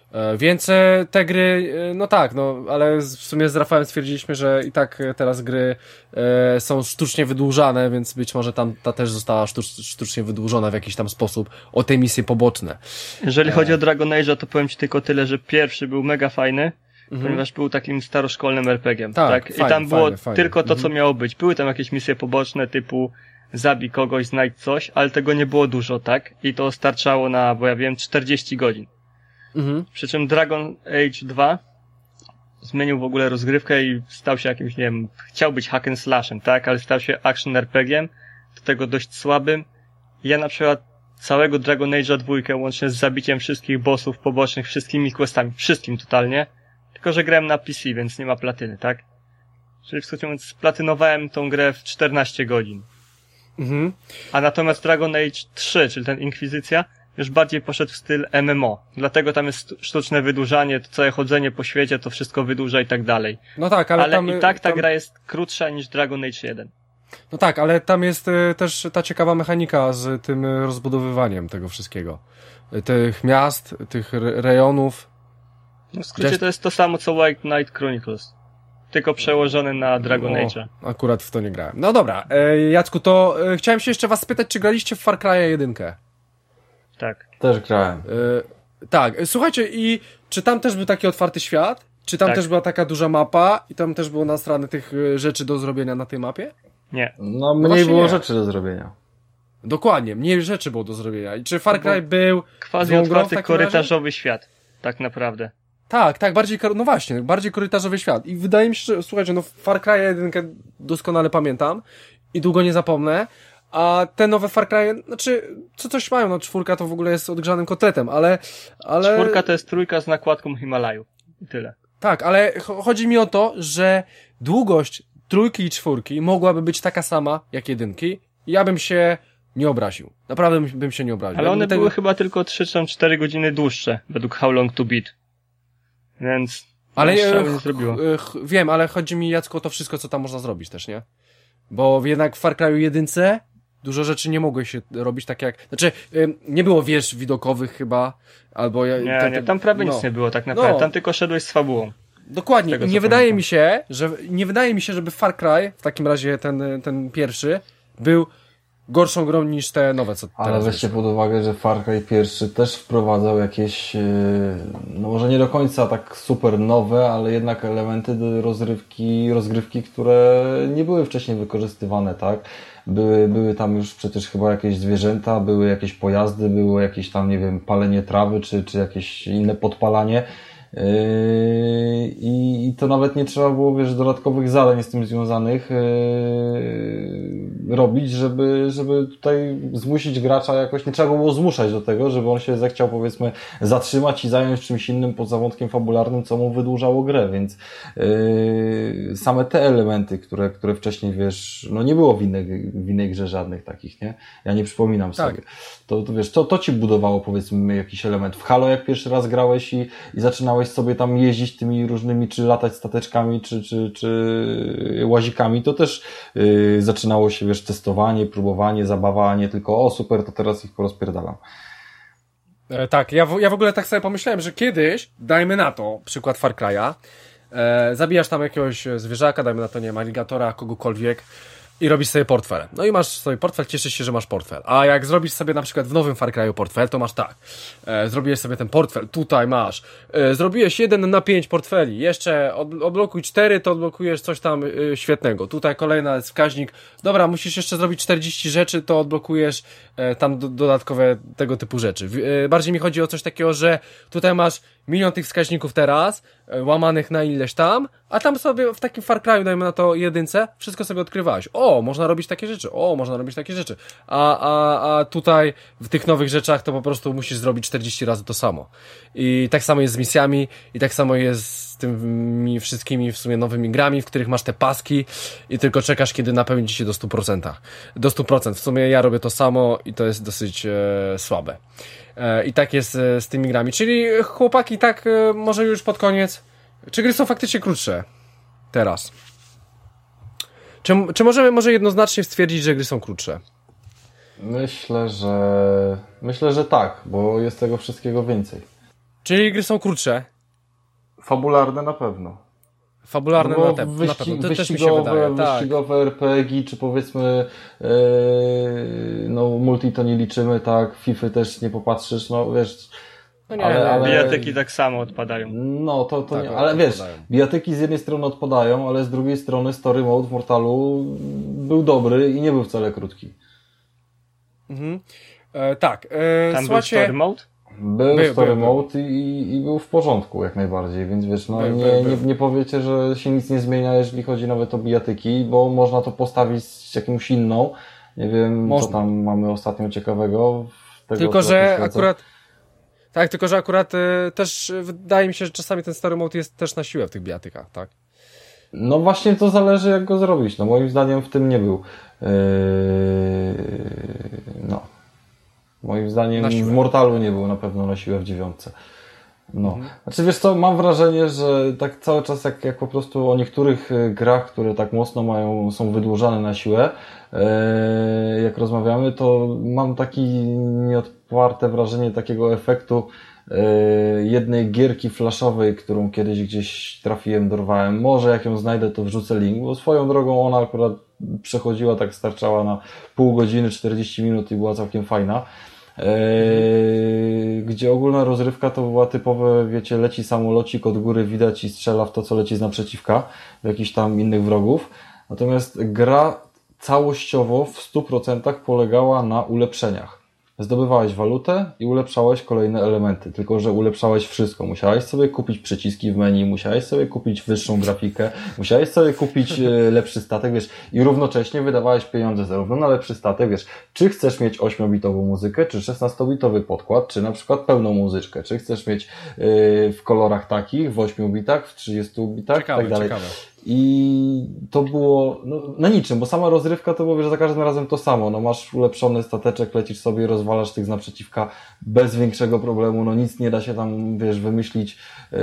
A: Więc e, te gry, e, no tak, no, ale w sumie z Rafałem stwierdziliśmy, że i tak teraz gry e, są sztucznie wydłużane, więc być może tam ta też została sztucz, sztucznie wydłużona w jakiś tam sposób o te misje poboczne.
B: Jeżeli e... chodzi o Dragon Age'a, to powiem ci tylko tyle, że pierwszy był mega fajny, mhm. ponieważ był takim staroszkolnym er pe gie em. Tak, tak? I fajnie, tam było fajnie, fajnie. tylko to, co mhm. miało być. Były tam jakieś misje poboczne typu zabij kogoś, znajdź coś, ale tego nie było dużo, tak? I to starczało na, bo ja wiem, czterdzieści godzin. Mhm. Przy czym Dragon Age dwa zmienił w ogóle rozgrywkę i stał się jakimś, nie wiem, chciał być hack and slashem, tak? Ale stał się action er pe gie em, do tego dość słabym. Ja na przykład całego Dragon Age'a dwójkę, łącznie z zabiciem wszystkich bossów pobocznych, wszystkimi questami, wszystkim totalnie, tylko że grałem na pe ce, więc nie ma platyny, tak? Czyli w skrócie mówiąc, splatynowałem tą grę w czternaście godzin. Mhm. A natomiast Dragon Age trzy, czyli ten Inkwizycja, już bardziej poszedł w styl em em o. Dlatego tam jest sztuczne wydłużanie, to całe chodzenie po świecie, to wszystko wydłuża i tak dalej.
A: No tak, ale,
B: ale
A: tam,
B: i tak ta
A: tam...
B: gra jest krótsza niż Dragon Age jeden.
A: No tak, ale tam jest y, też ta ciekawa mechanika z tym rozbudowywaniem tego wszystkiego. Y, tych miast, tych re- rejonów.
B: No w skrócie Just... to jest to samo co White Knight Chronicles. Tylko przełożone na Dragon no, Age'a.
A: Akurat w to nie grałem. No dobra, e, Jacku, to e, chciałem się jeszcze was spytać, czy graliście w Far Cry'a jeden?
B: Tak.
C: Też grałem.
A: E, tak, słuchajcie, i czy tam też był taki otwarty świat? Czy tam tak. też była taka duża mapa i tam też było nastrane tych rzeczy do zrobienia na tej mapie?
B: Nie.
C: No mniej no było nie. rzeczy do zrobienia.
A: Dokładnie, mniej rzeczy było do zrobienia. I czy Far Cry był
B: quasi otwarty korytarzowy razie? świat, tak naprawdę.
A: Tak, tak, bardziej, no właśnie, bardziej korytarzowy świat. I wydaje mi się, że, słuchajcie, no Far Cry jeden doskonale pamiętam i długo nie zapomnę, a te nowe Far Cry, znaczy, co coś mają, no czwórka to w ogóle jest odgrzanym kotletem, ale, ale...
B: Czwórka to jest trójka z nakładką Himalaju. I tyle.
A: Tak, ale ch- chodzi mi o to, że długość trójki i czwórki mogłaby być taka sama jak jedynki i ja bym się nie obraził. Naprawdę bym się nie obraził.
B: Ale
A: ja
B: one
A: tego...
B: były chyba tylko trzy czy cztery godziny dłuższe, według How Long to Beat. Więc...
A: Ale
B: no,
A: ch- ch- ch- wiem, ale chodzi mi, Jacku, o to wszystko, co tam można zrobić też, nie? Bo jednak w Far Cry'u jedynce dużo rzeczy nie mogło się robić tak jak... Znaczy, y, nie było wież widokowych chyba, albo... Ja,
B: nie,
A: ten,
B: nie, tam prawie no. nic nie było tak naprawdę. No. Tam tylko szedłeś z fabułą.
A: Dokładnie. Tego, nie wydaje pamiętam. mi się, że nie wydaje mi się, żeby Far Cry, w takim razie ten, ten pierwszy, był gorszą grą niż te nowe, co teraz.
C: Ale weźcie pod uwagę, że Far Cry pierwszy też wprowadzał jakieś, no może nie do końca tak super nowe, ale jednak elementy do rozrywki, rozgrywki, które nie były wcześniej wykorzystywane, tak? Były, były tam już przecież chyba jakieś zwierzęta, były jakieś pojazdy, było jakieś tam, nie wiem, palenie trawy, czy, czy jakieś inne podpalanie. Yy, I to nawet nie trzeba było, wiesz, dodatkowych zadań z tym związanych yy, robić, żeby, żeby tutaj zmusić gracza jakoś, nie trzeba było zmuszać do tego, żeby on się zechciał, powiedzmy, zatrzymać i zająć czymś innym poza wątkiem fabularnym, co mu wydłużało grę, więc yy, same te elementy, które, które wcześniej, wiesz, no nie było w innej, w innej grze żadnych takich, nie? Ja nie przypominam tak. sobie. To, to wiesz, to, to ci budowało, powiedzmy, jakiś element. W Halo jak pierwszy raz grałeś i, i zaczynałeś sobie tam jeździć tymi różnymi, czy latać stateczkami, czy, czy, czy łazikami, to też yy, zaczynało się, wiesz, testowanie, próbowanie, zabawa, a nie tylko o super, to teraz ich porozpierdalam.
A: E, tak, ja w, ja w ogóle tak sobie pomyślałem, że kiedyś, dajmy na to, przykład Far Cry'a, e, zabijasz tam jakiegoś zwierzaka, dajmy na to, nie wiem, aligatora, kogokolwiek, i robisz sobie portfel. No i masz sobie portfel, cieszysz się, że masz portfel. A jak zrobisz sobie na przykład w nowym Far Cry'u portfel, to masz tak. E, zrobiłeś sobie ten portfel, tutaj masz. E, zrobiłeś jeden na pięć portfeli. Jeszcze od, odblokuj cztery, to odblokujesz coś tam e, świetnego. Tutaj kolejny wskaźnik. Dobra, musisz jeszcze zrobić czterdzieści rzeczy, to odblokujesz e, tam do, dodatkowe tego typu rzeczy. E, bardziej mi chodzi o coś takiego, że tutaj masz milion tych wskaźników teraz, e, łamanych na ileś tam, a tam sobie w takim Far Cry'u, dajmy na to jedynce, wszystko sobie odkrywałeś. O, można robić takie rzeczy, o, można robić takie rzeczy. A, a, a tutaj w tych nowych rzeczach to po prostu musisz zrobić czterdzieści razy to samo. I tak samo jest z misjami, i tak samo jest z tymi wszystkimi w sumie nowymi grami, w których masz te paski i tylko czekasz, kiedy napełni ci się do stu procent. Do stu procent. W sumie ja robię to samo i to jest dosyć e, słabe. E, I tak jest e, z tymi grami. Czyli chłopaki, tak e, może już pod koniec. Czy gry są faktycznie krótsze? Teraz. Czy, czy możemy może jednoznacznie stwierdzić, że gry są krótsze?
C: Myślę, że... Myślę, że tak, bo jest tego wszystkiego więcej.
A: Czyli gry są krótsze?
C: Fabularne na pewno.
A: Fabularne
C: no
A: na, te,
C: wyścig,
A: na pewno, to
C: wyścigowe,
A: też mi się wydaje.
C: Wyścigowe tak. er pe gie, czy powiedzmy yy, no multi to nie liczymy, tak, FIFA też nie popatrzysz, no wiesz...
A: No nie,
C: ale,
A: nie,
C: ale...
B: bijatyki tak samo odpadają.
C: No, to, to
A: tak,
C: nie, ale
A: odpadają.
C: wiesz, bijatyki z jednej strony odpadają, ale z drugiej strony story mode w Mortalu był dobry i nie był wcale krótki.
A: Mhm. E, tak, e,
B: Tam
A: słuchajcie...
B: był story mode?
C: Był
A: By,
C: story
A: by,
C: mode i, i był w porządku jak najbardziej, więc wiesz, no
A: by,
C: nie,
A: by, by.
C: Nie, nie powiecie, że się nic nie zmienia, jeżeli chodzi nawet o bijatyki, bo można to postawić z jakąś inną. Nie wiem, można. Co tam mamy ostatnio ciekawego. Tego,
A: tylko, że akurat tak, tylko, że akurat y, też y, wydaje mi się, że czasami ten story mode jest też na siłę w tych bijatykach, tak?
C: No właśnie to zależy jak go zrobić. No moim zdaniem w tym nie był. Yy, no. Moim zdaniem w Mortalu nie był na pewno na siłę w dziewiątce. No. Mhm. Znaczy wiesz co, mam wrażenie, że tak cały czas jak, jak po prostu o niektórych grach, które tak mocno mają, są wydłużane na siłę, yy, jak rozmawiamy, to mam taki nieodparte wrażenie takiego efektu yy, jednej gierki flashowej, którą kiedyś gdzieś trafiłem, dorwałem. Może jak ją znajdę, to wrzucę link, bo swoją drogą ona akurat przechodziła, tak starczała na pół godziny, czterdzieści minut i była całkiem fajna. Eee, gdzie ogólna rozrywka to była typowe, wiecie, leci samolocik od góry, widać i strzela w to, co leci z naprzeciwka, w jakichś tam innych wrogów. Natomiast gra całościowo w stu procentach polegała na ulepszeniach. Zdobywałeś walutę i ulepszałeś kolejne elementy, tylko że ulepszałeś wszystko. Musiałeś sobie kupić przyciski w menu, musiałeś sobie kupić wyższą grafikę, musiałeś sobie kupić lepszy statek, wiesz, i równocześnie wydawałeś pieniądze zarówno na lepszy statek, wiesz, czy chcesz mieć ośmiobitową muzykę, czy szesnastobitowy podkład, czy na przykład pełną muzyczkę, czy chcesz mieć yy, w kolorach takich, w ośmiu bitach, w trzydziestu bitach,
A: ciekawe,
C: tak dalej.
A: Ciekawe.
C: I to było no, na niczym, bo sama rozrywka to było, że za każdym razem to samo. No masz ulepszony stateczek, lecisz sobie, rozwalasz tych z naprzeciwka bez większego problemu, no nic nie da się tam, wiesz, wymyślić yy,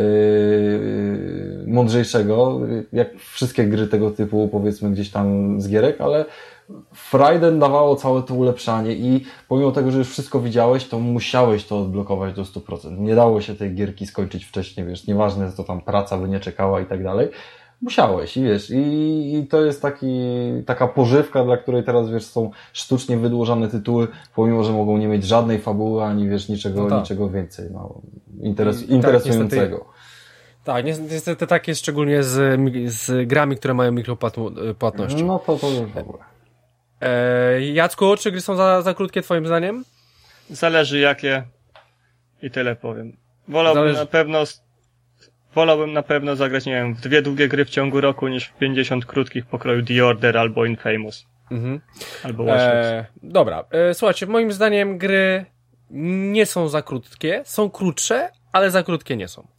C: mądrzejszego, jak wszystkie gry tego typu, powiedzmy gdzieś tam z gierek, ale Frajden dawało całe to ulepszanie i pomimo tego, że już wszystko widziałeś, to musiałeś to odblokować do stu procent. Nie dało się tej gierki skończyć wcześniej, wiesz, nieważne, co tam praca by nie czekała i tak dalej. Musiałeś i wiesz, i, i to jest taki, taka pożywka, dla której teraz, wiesz, są sztucznie wydłużane tytuły, pomimo, że mogą nie mieć żadnej fabuły, ani wiesz, niczego, no tak. niczego więcej, no, interes, I, interesującego.
A: Tak, niestety, tak, niestety tak jest szczególnie z, z grami, które mają mikropłatności.
C: No to to już w ogóle.
A: E, Jacku, czy gry są za, za krótkie twoim zdaniem?
B: Zależy jakie i tyle powiem. Wolałbym Zależy... na pewno Wolałbym na pewno zagrać, nie wiem, w dwie długie gry w ciągu roku niż w pięćdziesiąt krótkich pokroju The Order albo Infamous. Mhm. Albo Watch Dogs. E,
A: dobra, e, słuchajcie, moim zdaniem gry nie są za krótkie, są krótsze, ale za krótkie nie są.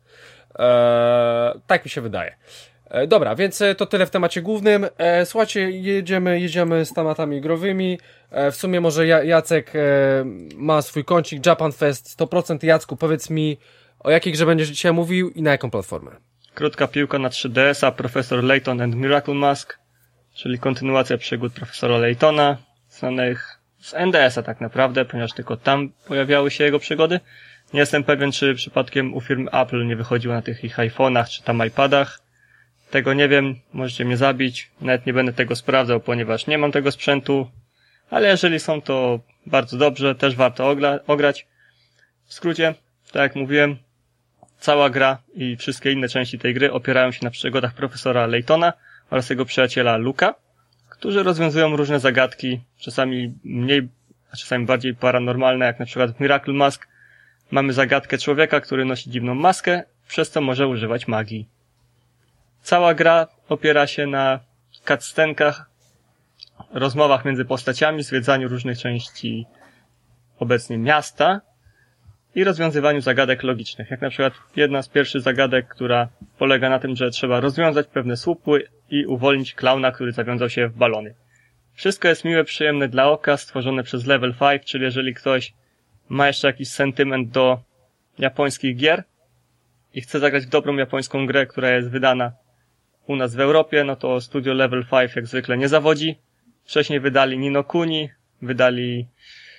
A: E, tak mi się wydaje. E, dobra, więc to tyle w temacie głównym. E, słuchajcie, jedziemy, jedziemy z tematami growymi. E, w sumie może Jacek e, ma swój kącik Japan Fest sto procent. Jacku, powiedz mi, o jakiej grze będziesz dzisiaj mówił i na jaką platformę?
B: Krótka piłka na trzy D S a, Professor Layton and Miracle Mask, czyli kontynuacja przygód Profesora Laytona, znanych z N D S a tak naprawdę, ponieważ tylko tam pojawiały się jego przygody. Nie jestem pewien, czy przypadkiem u firmy Apple nie wychodziło na tych ich iPhone'ach, czy tam iPadach. Tego nie wiem, możecie mnie zabić, nawet nie będę tego sprawdzał, ponieważ nie mam tego sprzętu, ale jeżeli są, to bardzo dobrze, też warto ogra- ograć. W skrócie, tak jak mówiłem, cała gra i wszystkie inne części tej gry opierają się na przygodach profesora Laytona oraz jego przyjaciela Luke'a, którzy rozwiązują różne zagadki, czasami mniej, a czasami bardziej paranormalne, jak na przykład w Miracle Mask mamy zagadkę człowieka, który nosi dziwną maskę, przez co może używać magii. Cała gra opiera się na cutscenkach, rozmowach między postaciami, zwiedzaniu różnych części obecnie miasta i rozwiązywaniu zagadek logicznych. Jak na przykład jedna z pierwszych zagadek, która polega na tym, że trzeba rozwiązać pewne słupły i uwolnić klauna, który zawiązał się w balony. Wszystko jest miłe, przyjemne dla oka, stworzone przez Level pięć, czyli jeżeli ktoś ma jeszcze jakiś sentyment do japońskich gier i chce zagrać w dobrą japońską grę, która jest wydana u nas w Europie, no to studio Level pięć jak zwykle nie zawodzi. Wcześniej wydali Ni no Kuni, wydali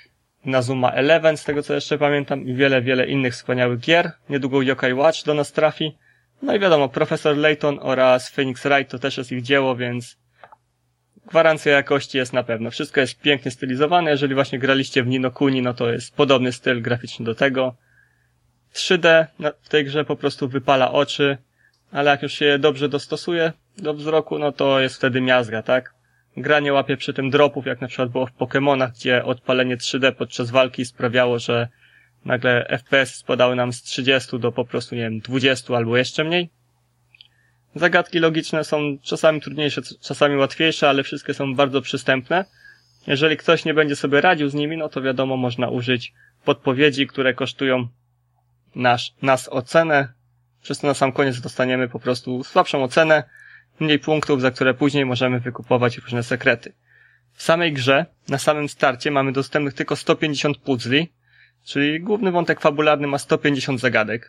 B: Inazuma Eleven, z tego co jeszcze pamiętam, i wiele, wiele innych wspaniałych gier. Niedługo Yokai Watch do nas trafi. No i wiadomo, Profesor Layton oraz Phoenix Wright to też jest ich dzieło, więc gwarancja jakości jest na pewno. Wszystko jest pięknie stylizowane. Jeżeli właśnie graliście w Ni no Kuni, no to jest podobny styl graficzny do tego. trzy D w tej grze po prostu wypala oczy, ale jak już się dobrze dostosuje do wzroku, no to jest wtedy miazga, tak? Gra nie łapie przy tym dropów, jak na przykład było w Pokemonach, gdzie odpalenie trzy D podczas walki sprawiało, że nagle F P S spadały nam z trzydziestu do po prostu, nie wiem, dwudziestu albo jeszcze mniej. Zagadki logiczne są czasami trudniejsze, czasami łatwiejsze, ale wszystkie są bardzo przystępne. Jeżeli ktoś nie będzie sobie radził z nimi, no to wiadomo, można użyć podpowiedzi, które kosztują nasz, nas ocenę. Przez to na sam koniec dostaniemy po prostu słabszą ocenę, mniej punktów, za które później możemy wykupować różne sekrety. W samej grze, na samym starcie, mamy dostępnych tylko sto pięćdziesiąt puzzli, czyli główny wątek fabularny ma sto pięćdziesiąt zagadek.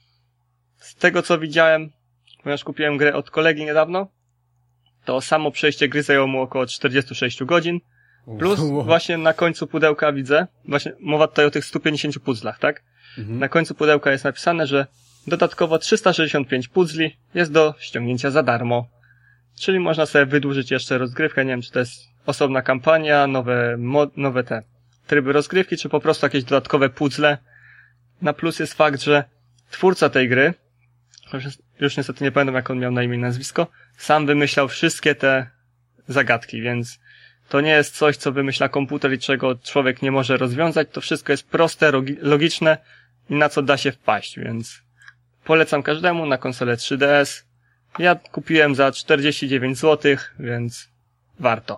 B: Z tego co widziałem, ponieważ kupiłem grę od kolegi niedawno, to samo przejście gry zajęło mu około czterdzieści sześć godzin, plus właśnie na końcu pudełka widzę, właśnie mowa tutaj o tych stu pięćdziesięciu puzzlach, tak? Mhm. Na końcu pudełka jest napisane, że dodatkowo trzysta sześćdziesiąt pięć puzzli jest do ściągnięcia za darmo. Czyli można sobie wydłużyć jeszcze rozgrywkę, nie wiem czy to jest osobna kampania, nowe, mod, nowe te tryby rozgrywki, czy po prostu jakieś dodatkowe puzzle. Na plus jest fakt, że twórca tej gry, już niestety nie pamiętam jak on miał na imię i nazwisko, sam wymyślał wszystkie te zagadki, więc to nie jest coś, co wymyśla komputer i czego człowiek nie może rozwiązać. To wszystko jest proste, logiczne i na co da się wpaść, więc polecam każdemu na konsolę trzy D S. Ja kupiłem za czterdzieści dziewięć złotych, więc warto.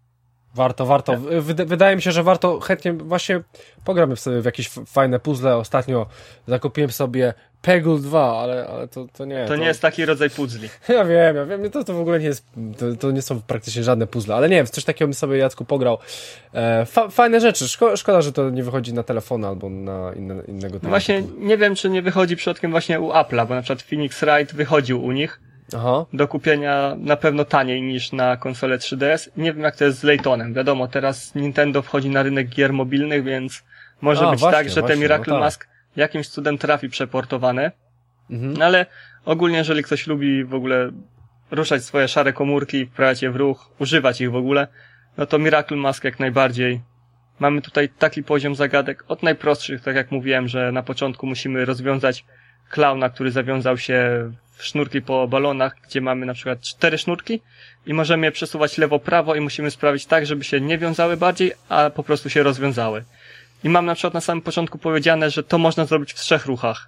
A: Warto, warto. Wyda- wydaje mi się, że warto chętnie właśnie pogramy sobie w jakieś fajne puzzle. Ostatnio zakupiłem sobie Peggle dwa, ale, ale to, to nie.
B: To,
A: to
B: nie jest taki rodzaj puzzli.
A: Ja wiem, ja wiem, to, to w ogóle nie jest, to, to nie są praktycznie żadne puzzle, ale nie wiem, coś takiego bym sobie Jacku pograł. E, fa- fajne rzeczy, Szko- szkoda, że to nie wychodzi na telefon albo na inne, innego typu.
B: Właśnie nie wiem, czy nie wychodzi przypadkiem właśnie u Apple'a, bo na przykład Phoenix Wright wychodził u nich. Aha. Do kupienia na pewno taniej niż na konsolę trzy D S. Nie wiem jak to jest z Laytonem. Wiadomo, teraz Nintendo wchodzi na rynek gier mobilnych, więc może
A: A,
B: być
A: właśnie,
B: tak, że
A: właśnie,
B: te Miracle
A: no tak.
B: Mask jakimś cudem trafi przeportowane.
A: Mhm.
B: No ale ogólnie jeżeli ktoś lubi w ogóle ruszać swoje szare komórki, wprawiać je w ruch, używać ich w ogóle, no to Miracle Mask jak najbardziej. Mamy tutaj taki poziom zagadek od najprostszych, tak jak mówiłem, że na początku musimy rozwiązać klauna, który zawiązał się w sznurki po balonach, gdzie mamy na przykład cztery sznurki i możemy je przesuwać lewo-prawo i musimy sprawić tak, żeby się nie wiązały bardziej, a po prostu się rozwiązały. I mam na przykład na samym początku powiedziane, że to można zrobić w trzech ruchach.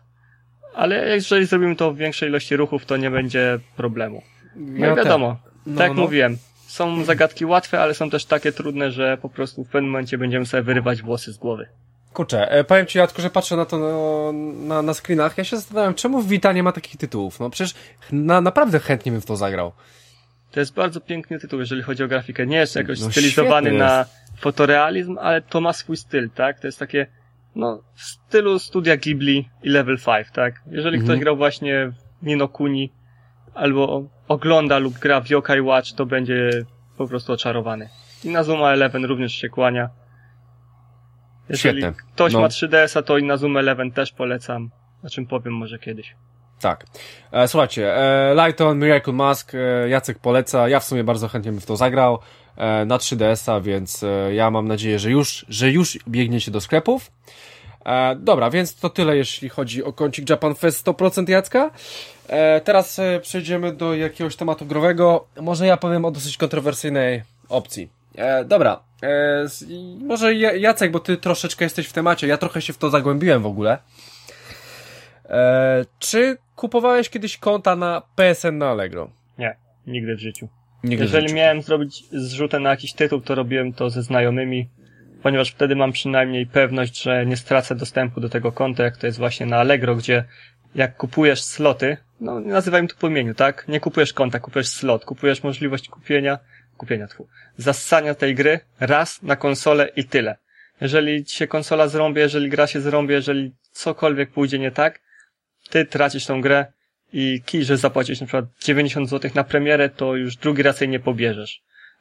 B: Ale jeżeli zrobimy to w większej ilości ruchów, to nie będzie problemu. No
A: ja
B: i wiadomo,
A: no,
B: tak jak
A: no.
B: mówiłem, są zagadki łatwe, ale są też takie trudne, że po prostu w pewnym momencie będziemy sobie wyrywać włosy z głowy.
A: Kurczę, e, powiem ci Jacku, że patrzę na to no, na, na screenach, ja się zastanawiam, czemu w Vita nie ma takich tytułów. No przecież na, naprawdę chętnie bym w to zagrał.
B: To jest bardzo piękny tytuł, jeżeli chodzi o grafikę. Nie jest jakoś
A: No,
B: stylizowany
A: świetny
B: na
A: jest.
B: fotorealizm, ale to ma swój styl, tak? To jest takie, no, w stylu studia Ghibli i Level pięć, tak? Jeżeli
A: Mhm.
B: ktoś grał właśnie w Ni no Kuni, albo ogląda lub gra w Yokai Watch, to będzie po prostu oczarowany. Inazuma Eleven również się kłania. Jeżeli
A: Świetne.
B: ktoś
A: No.
B: ma trzy D S a, to Inazuma Eleven też polecam, o czym powiem może kiedyś.
A: Tak. E, słuchajcie, e, Lighton, Miracle Mask, e, Jacek poleca, ja w sumie bardzo chętnie bym w to zagrał e, na trzy D S a, więc e, ja mam nadzieję, że już, że już biegniecie do sklepów. E, dobra, więc to tyle, jeśli chodzi o kącik Japan Fest sto procent Jacka. E, teraz e, przejdziemy do jakiegoś tematu growego. Może ja powiem o dosyć kontrowersyjnej opcji. E, dobra, e, z, może Jacek, bo ty troszeczkę jesteś w temacie, ja trochę się w to zagłębiłem w ogóle. E, czy kupowałeś kiedyś konta na P S N na Allegro?
B: Nie, nigdy w życiu.
A: Nigdy
B: Jeżeli
A: w życiu.
B: miałem zrobić zrzutę na jakiś tytuł, to robiłem to ze znajomymi, ponieważ wtedy mam przynajmniej pewność, że nie stracę dostępu do tego konta, jak to jest właśnie na Allegro, gdzie jak kupujesz sloty, no nazywajmy to po imieniu, tak? Nie kupujesz konta, kupujesz slot, kupujesz możliwość kupienia, kupienia tfu, zassania tej gry raz na konsolę i tyle. Jeżeli ci się konsola zrąbie, jeżeli gra się zrąbie, jeżeli cokolwiek pójdzie nie tak, ty tracisz tą grę i kij, że zapłacisz na przykład dziewięćdziesiąt złotych na premierę, to już drugi raz jej nie pobierzesz.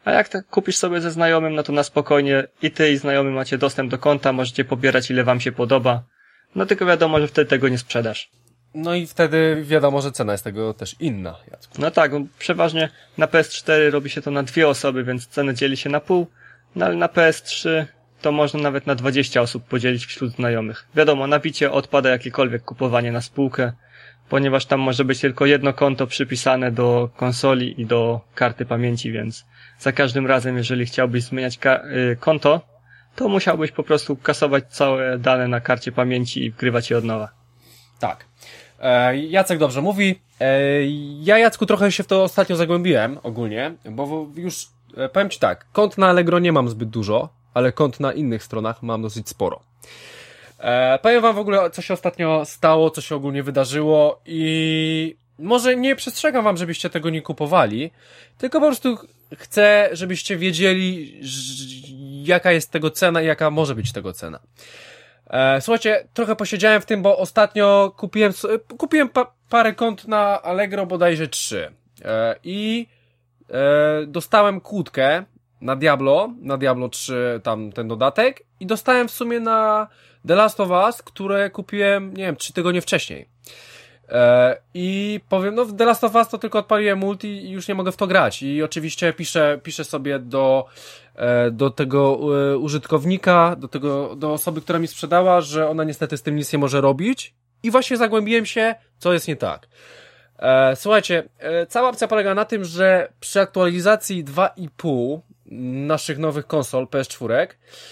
B: A jak tak kupisz sobie ze znajomym, no to na spokojnie i ty i znajomy macie dostęp do konta, możecie pobierać ile wam się podoba. No tylko wiadomo, że wtedy tego nie sprzedasz.
A: No i wtedy wiadomo, że cena jest tego też inna, Jacku.
B: No tak, przeważnie na P S cztery robi się to na dwie osoby, więc cenę dzieli się na pół, no ale na P S trzy to można nawet na dwadzieścia osób podzielić wśród znajomych. Wiadomo, na Vicie odpada jakiekolwiek kupowanie na spółkę, ponieważ tam może być tylko jedno konto przypisane do konsoli i do karty pamięci, więc za każdym razem, jeżeli chciałbyś zmieniać ka- y, konto, to musiałbyś po prostu kasować całe dane na karcie pamięci i wgrywać je od nowa.
A: Tak. E, Jacek dobrze mówi. E, ja, Jacku, trochę się w to ostatnio zagłębiłem ogólnie, bo już e, powiem ci tak, kont na Allegro nie mam zbyt dużo, ale kont na innych stronach mam dosyć sporo. E, powiem wam w ogóle, co się ostatnio stało, co się ogólnie wydarzyło i może nie przestrzegam wam, żebyście tego nie kupowali, tylko po prostu chcę, żebyście wiedzieli, jaka jest tego cena i jaka może być tego cena. E, słuchajcie, trochę posiedziałem w tym, bo ostatnio kupiłem, kupiłem pa, parę kont na Allegro, bodajże trzy. E, I e, dostałem kłódkę na Diablo, na Diablo trzy, tam ten dodatek, i dostałem w sumie na The Last of Us, które kupiłem, nie wiem, trzy tygodnie wcześniej. E, I powiem, no w The Last of Us to tylko odpaliłem multi i już nie mogę w to grać. I oczywiście piszę, piszę sobie do, e, do tego e, użytkownika, do tego, do osoby, która mi sprzedała, że ona niestety z tym nic nie może robić. I właśnie zagłębiłem się, co jest nie tak. E, słuchajcie, e, cała opcja polega na tym, że przy aktualizacji dwa i pół naszych nowych konsol P S cztery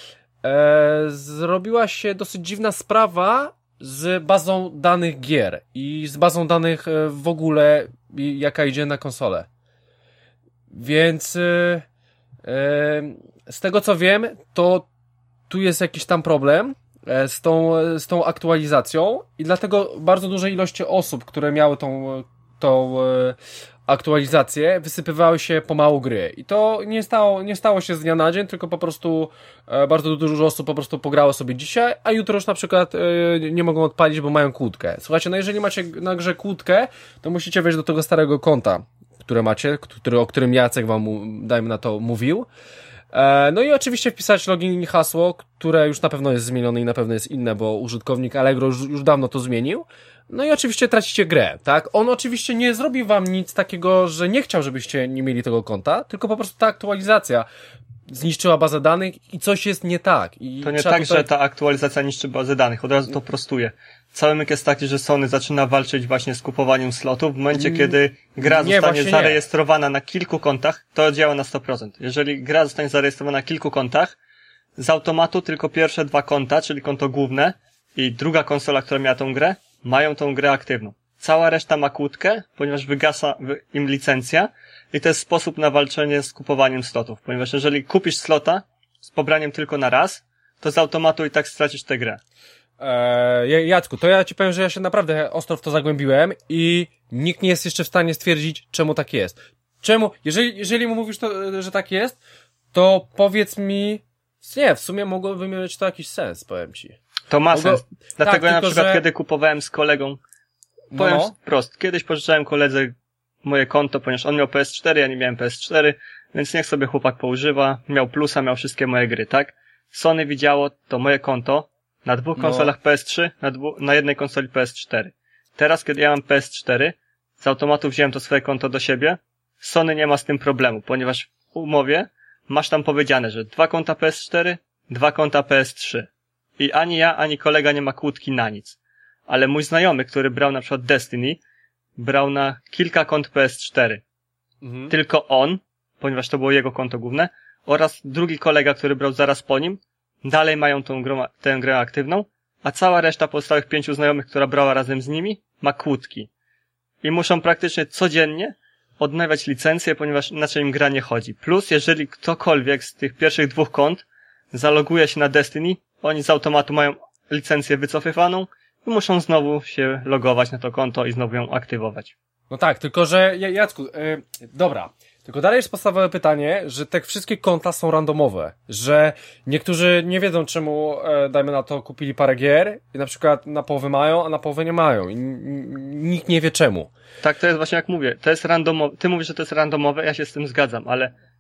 A: e, zrobiła się dosyć dziwna sprawa z bazą danych gier i z bazą danych w ogóle, jaka idzie na konsolę. Więc yy, yy, z tego co wiem, to tu jest jakiś tam problem z tą, z tą aktualizacją i dlatego bardzo duże ilości osób, które miały tą, tą yy, aktualizację, wysypywały się pomału gry. I to nie stało, nie stało się z dnia na dzień, tylko po prostu e, bardzo dużo osób po prostu pograło sobie dzisiaj, a jutro już na przykład e, nie mogą odpalić, bo mają kłódkę. Słuchajcie, no jeżeli macie na grze kłódkę, to musicie wejść do tego starego konta, które macie, który, o którym Jacek wam, dajmy na to, mówił. E, no i oczywiście wpisać login i hasło, które już na pewno jest zmienione i na pewno jest inne, bo użytkownik Allegro już, już dawno to zmienił. No i oczywiście tracicie grę, tak? On oczywiście nie zrobi wam nic takiego, że nie chciał, żebyście nie mieli tego konta, tylko po prostu ta aktualizacja zniszczyła bazę danych i coś jest nie tak. I
B: to nie tak, tutaj... że ta aktualizacja niszczy bazę danych, od razu to prostuję. Cały myk jest taki, że Sony zaczyna walczyć właśnie z kupowaniem slotów w momencie, mm, kiedy gra nie, zostanie zarejestrowana nie. na kilku kontach, to działa na sto procent. Jeżeli gra zostanie zarejestrowana na kilku kontach, z automatu tylko pierwsze dwa konta, czyli konto główne i druga konsola, która miała tą grę, mają tą grę aktywną. Cała reszta ma kłódkę, ponieważ wygasa im licencja i to jest sposób na walczenie z kupowaniem slotów, ponieważ jeżeli kupisz slota z pobraniem tylko na raz, to z automatu i tak stracisz tę grę.
A: Eee, Jacku, to ja ci powiem, że ja się naprawdę ostro w to zagłębiłem i nikt nie jest jeszcze w stanie stwierdzić, czemu tak jest. Czemu? Jeżeli, jeżeli mu mówisz, to, że tak jest, to powiedz mi, nie, w sumie mogłoby mieć to jakiś sens, powiem ci.
B: To ma
A: Mogło...
B: sens. Dlatego
A: tak,
B: ja na
A: tylko,
B: przykład
A: że...
B: kiedy kupowałem z kolegą, powiem
A: no.
B: prost, kiedyś pożyczałem koledze moje konto, ponieważ on miał P S cztery, ja nie miałem P S cztery, więc niech sobie chłopak poużywa, miał plusa, miał wszystkie moje gry, tak? Sony widziało to moje konto na dwóch
A: no.
B: konsolach P S trzy, na, dwu... na jednej konsoli P S cztery. Teraz, kiedy ja mam P S cztery, z automatu wziąłem to swoje konto do siebie, Sony nie ma z tym problemu, ponieważ w umowie masz tam powiedziane, że dwa konta P S cztery, dwa konta P S trzy. I ani ja, ani kolega nie ma kłódki na nic. Ale mój znajomy, który brał na przykład Destiny, brał na kilka kont P S cztery. Mhm. Tylko on, ponieważ to było jego konto główne, oraz drugi kolega, który brał zaraz po nim, dalej mają tą grę, tę grę aktywną, a cała reszta pozostałych pięciu znajomych, która brała razem z nimi, ma kłódki. I muszą praktycznie codziennie odnawiać licencję, ponieważ inaczej im gra nie chodzi. Plus, jeżeli ktokolwiek z tych pierwszych dwóch kont zaloguje się na Destiny, oni z automatu mają licencję wycofywaną i muszą znowu się logować na to konto i znowu ją aktywować.
A: No tak, tylko że, Jacku, yy, dobra, tylko dalej jest podstawowe pytanie, że te wszystkie konta są randomowe, że niektórzy nie wiedzą czemu, e, dajmy na to, kupili parę gier i na przykład na połowę mają, a na połowę nie mają i nikt nie wie czemu.
B: Tak, to jest właśnie jak mówię, to jest randomowe, ty mówisz, że to jest randomowe, ja się z tym zgadzam, ale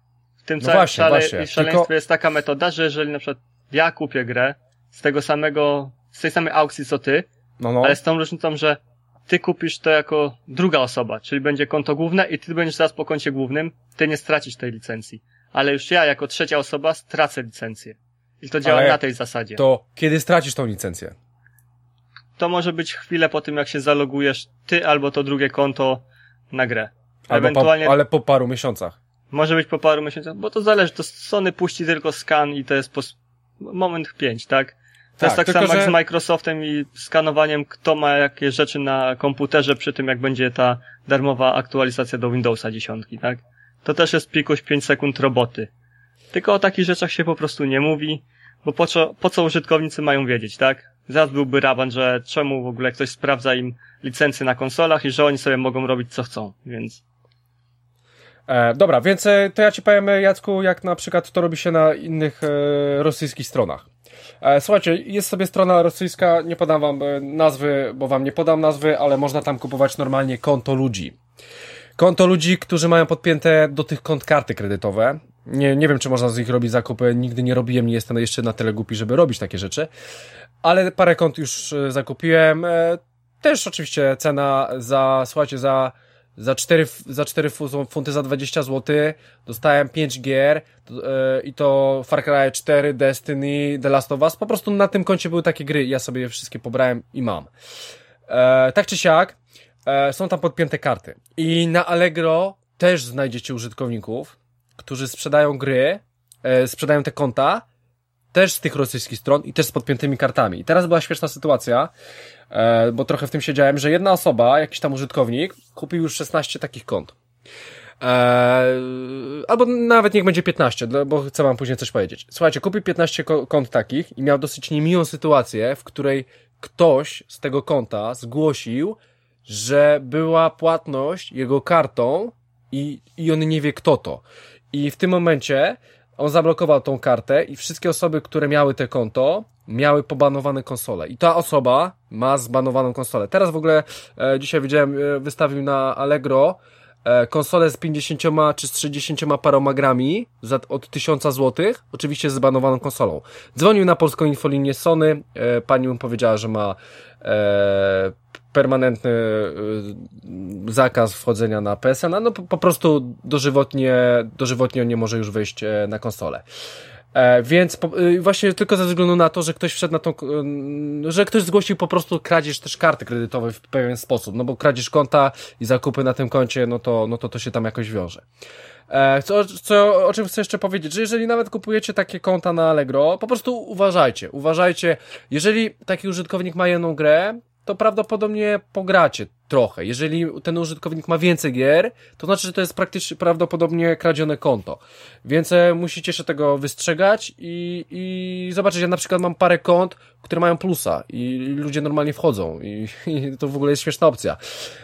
B: w tym
A: No
B: całym
A: właśnie,
B: szale...
A: właśnie.
B: i szaleństwie
A: Tylko...
B: jest taka metoda, że jeżeli na przykład ja kupię grę z tego samego, z tej samej aukcji co ty,
A: No, no.
B: ale z tą różnicą, że ty kupisz to jako druga osoba, czyli będzie konto główne i ty będziesz teraz po koncie głównym, ty nie stracisz tej licencji. Ale już ja jako trzecia osoba stracę licencję. I to działa
A: Ale
B: na tej zasadzie.
A: To kiedy stracisz tą licencję?
B: To może być chwilę po tym, jak się zalogujesz ty albo to drugie konto na grę.
A: Albo
B: Ewentualnie
A: po, ale po paru miesiącach.
B: może być po paru miesiącach, bo to zależy, to Sony puści tylko skan i to jest po s- moment pięć, tak? To
A: Tak,
B: jest tak
A: tylko
B: samo jak
A: że-
B: z Microsoftem i skanowaniem, kto ma jakie rzeczy na komputerze przy tym, jak będzie ta darmowa aktualizacja do Windowsa dziesięć, tak? To też jest pikuś pięć sekund roboty. Tylko o takich rzeczach się po prostu nie mówi, bo po co, po co użytkownicy mają wiedzieć, tak? Zaraz byłby raban, że czemu w ogóle ktoś sprawdza im licencje na konsolach i że oni sobie mogą robić co chcą, więc...
A: E, dobra, więc e, to ja ci powiem, Jacku, jak na przykład to robi się na innych e, rosyjskich stronach. E, słuchajcie, jest sobie strona rosyjska, nie podam wam e, nazwy, bo wam nie podam nazwy, ale można tam kupować normalnie konto ludzi. Konto ludzi, którzy mają podpięte do tych kont karty kredytowe. Nie, nie wiem, czy można z nich robić zakupy, nigdy nie robiłem, nie jestem jeszcze na tyle głupi, żeby robić takie rzeczy. Ale parę kont już e, zakupiłem. E, też oczywiście cena za, słuchajcie, za Za cztery, za cztery funty za dwadzieścia złotych dostałem pięć gier to, yy, i to Far Cry cztery, Destiny, The Last of Us. Po prostu na tym koncie były takie gry, ja sobie je wszystkie pobrałem i mam. E, tak czy siak, e, są tam podpięte karty. I na Allegro też znajdziecie użytkowników, którzy sprzedają gry, e, sprzedają te konta, też z tych rosyjskich stron i też z podpiętymi kartami. I teraz była śmieszna sytuacja, e, bo trochę w tym siedziałem, że jedna osoba, jakiś tam użytkownik, kupił już szesnaście takich kont. E, albo nawet niech będzie piętnaście, bo chcę wam później coś powiedzieć. Słuchajcie, kupił piętnaście ko- kont takich i miał dosyć niemiłą sytuację, w której ktoś z tego konta zgłosił, że była płatność jego kartą i, i on nie wie kto to. I w tym momencie on zablokował tą kartę i wszystkie osoby, które miały te konto, miały pobanowane konsole. I ta osoba ma zbanowaną konsolę. Teraz w ogóle e, dzisiaj widziałem, e, wystawił na Allegro e, konsolę z pięćdziesięcioma czy z trzydziestoma paroma grami za, od tysiąca złotych, oczywiście z zbanowaną konsolą. Dzwonił na polską infolinię Sony, e, pani mu powiedziała, że ma e, permanentny e, zakaz wchodzenia na P S N, no po, po prostu dożywotnie, dożywotnie on nie może już wejść e, na konsolę. E, więc po, e, właśnie tylko ze względu na to, że ktoś wszedł na tą, e, że ktoś zgłosił po prostu kradzież też karty kredytowej w pewien sposób, no bo kradzież konta i zakupy na tym koncie, no to, no to to się tam jakoś wiąże. E, co, co, o czym chcę jeszcze powiedzieć, że jeżeli nawet kupujecie takie konta na Allegro, po prostu uważajcie, uważajcie, jeżeli taki użytkownik ma jedną grę, to prawdopodobnie pogracie trochę. Jeżeli ten użytkownik ma więcej gier, to znaczy, że to jest praktycznie prawdopodobnie kradzione konto. Więc e, musicie się tego wystrzegać i, i zobaczyć, ja na przykład mam parę kont, które mają plusa i ludzie normalnie wchodzą i, i to w ogóle jest śmieszna opcja.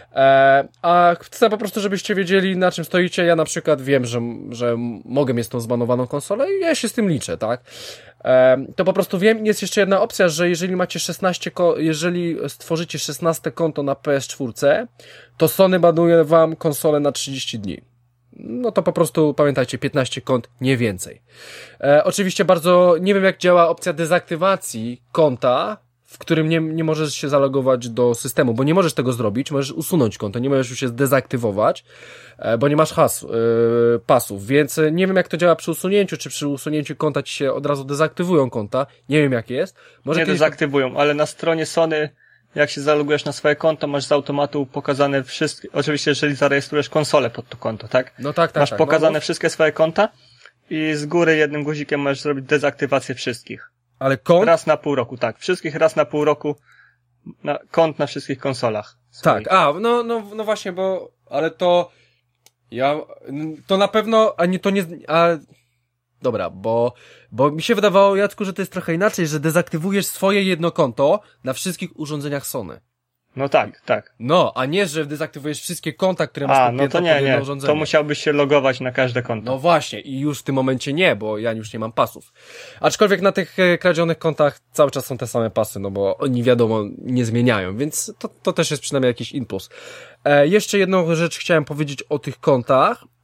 A: E, a chcę po prostu, żebyście wiedzieli, na czym stoicie. Ja na przykład wiem, że, że mogę mieć tą zbanowaną konsolę i ja się z tym liczę, tak? E, to po prostu wiem. Jest jeszcze jedna opcja, że jeżeli macie szesnaście, ko- jeżeli stworzycie szesnaste konto na P S cztery, to Sony banuje wam konsolę na trzydzieści dni. No to po prostu pamiętajcie, piętnaście kont, nie więcej. E, oczywiście bardzo, nie wiem jak działa opcja dezaktywacji konta, w którym nie, nie możesz się zalogować do systemu, bo nie możesz tego zrobić, możesz usunąć konto, nie możesz już się zdezaktywować, e, bo nie masz has, e, pasów, więc nie wiem jak to działa przy usunięciu, czy przy usunięciu konta ci się od razu dezaktywują konta, nie wiem jak jest. Może
B: nie
A: kiedyś...
B: dezaktywują, ale na stronie Sony, jak się zalogujesz na swoje konto, masz z automatu pokazane wszystkie, oczywiście jeżeli zarejestrujesz konsolę pod to konto, tak?
A: No tak, tak.
B: Masz
A: tak,
B: pokazane
A: no, no.
B: wszystkie swoje konta i z góry jednym guzikiem możesz zrobić dezaktywację wszystkich.
A: Ale kont?
B: Raz na pół roku, tak. Wszystkich raz na pół roku na, kont na wszystkich konsolach. Swoich.
A: Tak, a, no, no, no właśnie, bo, ale to, ja, to na pewno, a nie, to nie, a, dobra, bo, bo mi się wydawało, Jacku, że to jest trochę inaczej, że dezaktywujesz swoje jedno konto na wszystkich urządzeniach Sony.
B: No tak, tak.
A: No, a nie, że dezaktywujesz wszystkie konta, które masz
B: A,
A: podpięte
B: no to
A: pod
B: nie,
A: jedno
B: nie.
A: urządzenie.
B: To musiałbyś się logować na każde konto.
A: No właśnie, i już w tym momencie nie, bo ja już nie mam pasów. Aczkolwiek na tych e, kradzionych kontach cały czas są te same pasy, no bo oni wiadomo nie zmieniają, więc to, to też jest przynajmniej jakiś impuls. E, jeszcze jedną rzecz chciałem powiedzieć o tych kontach.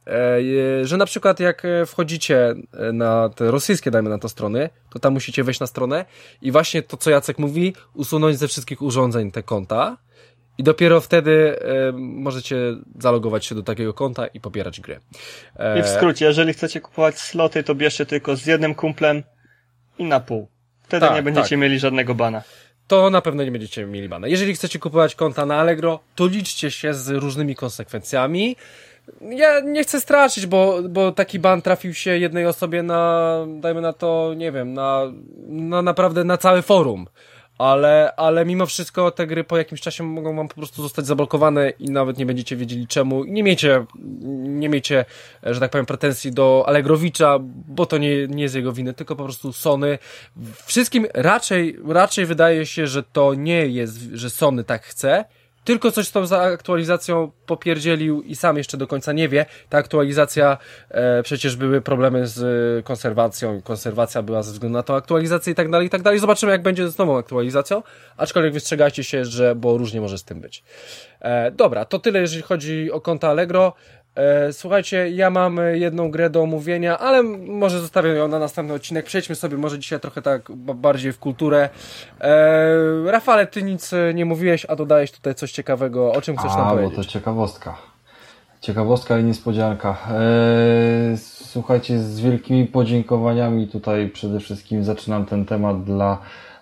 A: że na przykład jak wchodzicie na te rosyjskie, dajmy na to strony, to tam musicie wejść na stronę i właśnie to, co Jacek mówi, usunąć ze wszystkich urządzeń te konta i dopiero wtedy możecie zalogować się do takiego konta i pobierać gry.
B: I w skrócie, jeżeli chcecie kupować sloty, to bierzcie tylko z jednym kumplem i na pół. Wtedy
A: tak,
B: nie będziecie
A: tak.
B: mieli żadnego bana.
A: To na pewno nie będziecie mieli bana. Jeżeli chcecie kupować konta na Allegro, to liczcie się z różnymi konsekwencjami. Ja nie chcę straszyć, bo, bo taki ban trafił się jednej osobie na, dajmy na to, nie wiem, na, na naprawdę na całe forum. Ale, ale mimo wszystko te gry po jakimś czasie mogą wam po prostu zostać zablokowane i nawet nie będziecie wiedzieli czemu. I nie miejcie, nie miejcie, że tak powiem, pretensji do Allegrowicza, bo to nie, nie jest jego winy, tylko po prostu Sony. Wszystkim raczej, raczej wydaje się, że to nie jest, że Sony tak chce, tylko coś z tą aktualizacją popierdzielił i sam jeszcze do końca nie wie. Ta aktualizacja, e, przecież były problemy z konserwacją i konserwacja była ze względu na tą aktualizację i tak dalej, i tak dalej. Zobaczymy, jak będzie z nową aktualizacją, aczkolwiek wystrzegajcie się, że, bo różnie może z tym być. E, dobra, to tyle, jeżeli chodzi o konta Allegro. E, słuchajcie, ja mam jedną grę do omówienia, ale może zostawię ją na następny odcinek. Przejdźmy sobie może dzisiaj trochę tak bardziej w kulturę. E, Rafale, ty nic nie mówiłeś, a dodałeś tutaj coś ciekawego. O czym chcesz
C: a,
A: nam
C: bo
A: powiedzieć?
C: to ciekawostka. Ciekawostka i niespodzianka. E, słuchajcie, z wielkimi podziękowaniami tutaj przede wszystkim zaczynam ten temat dla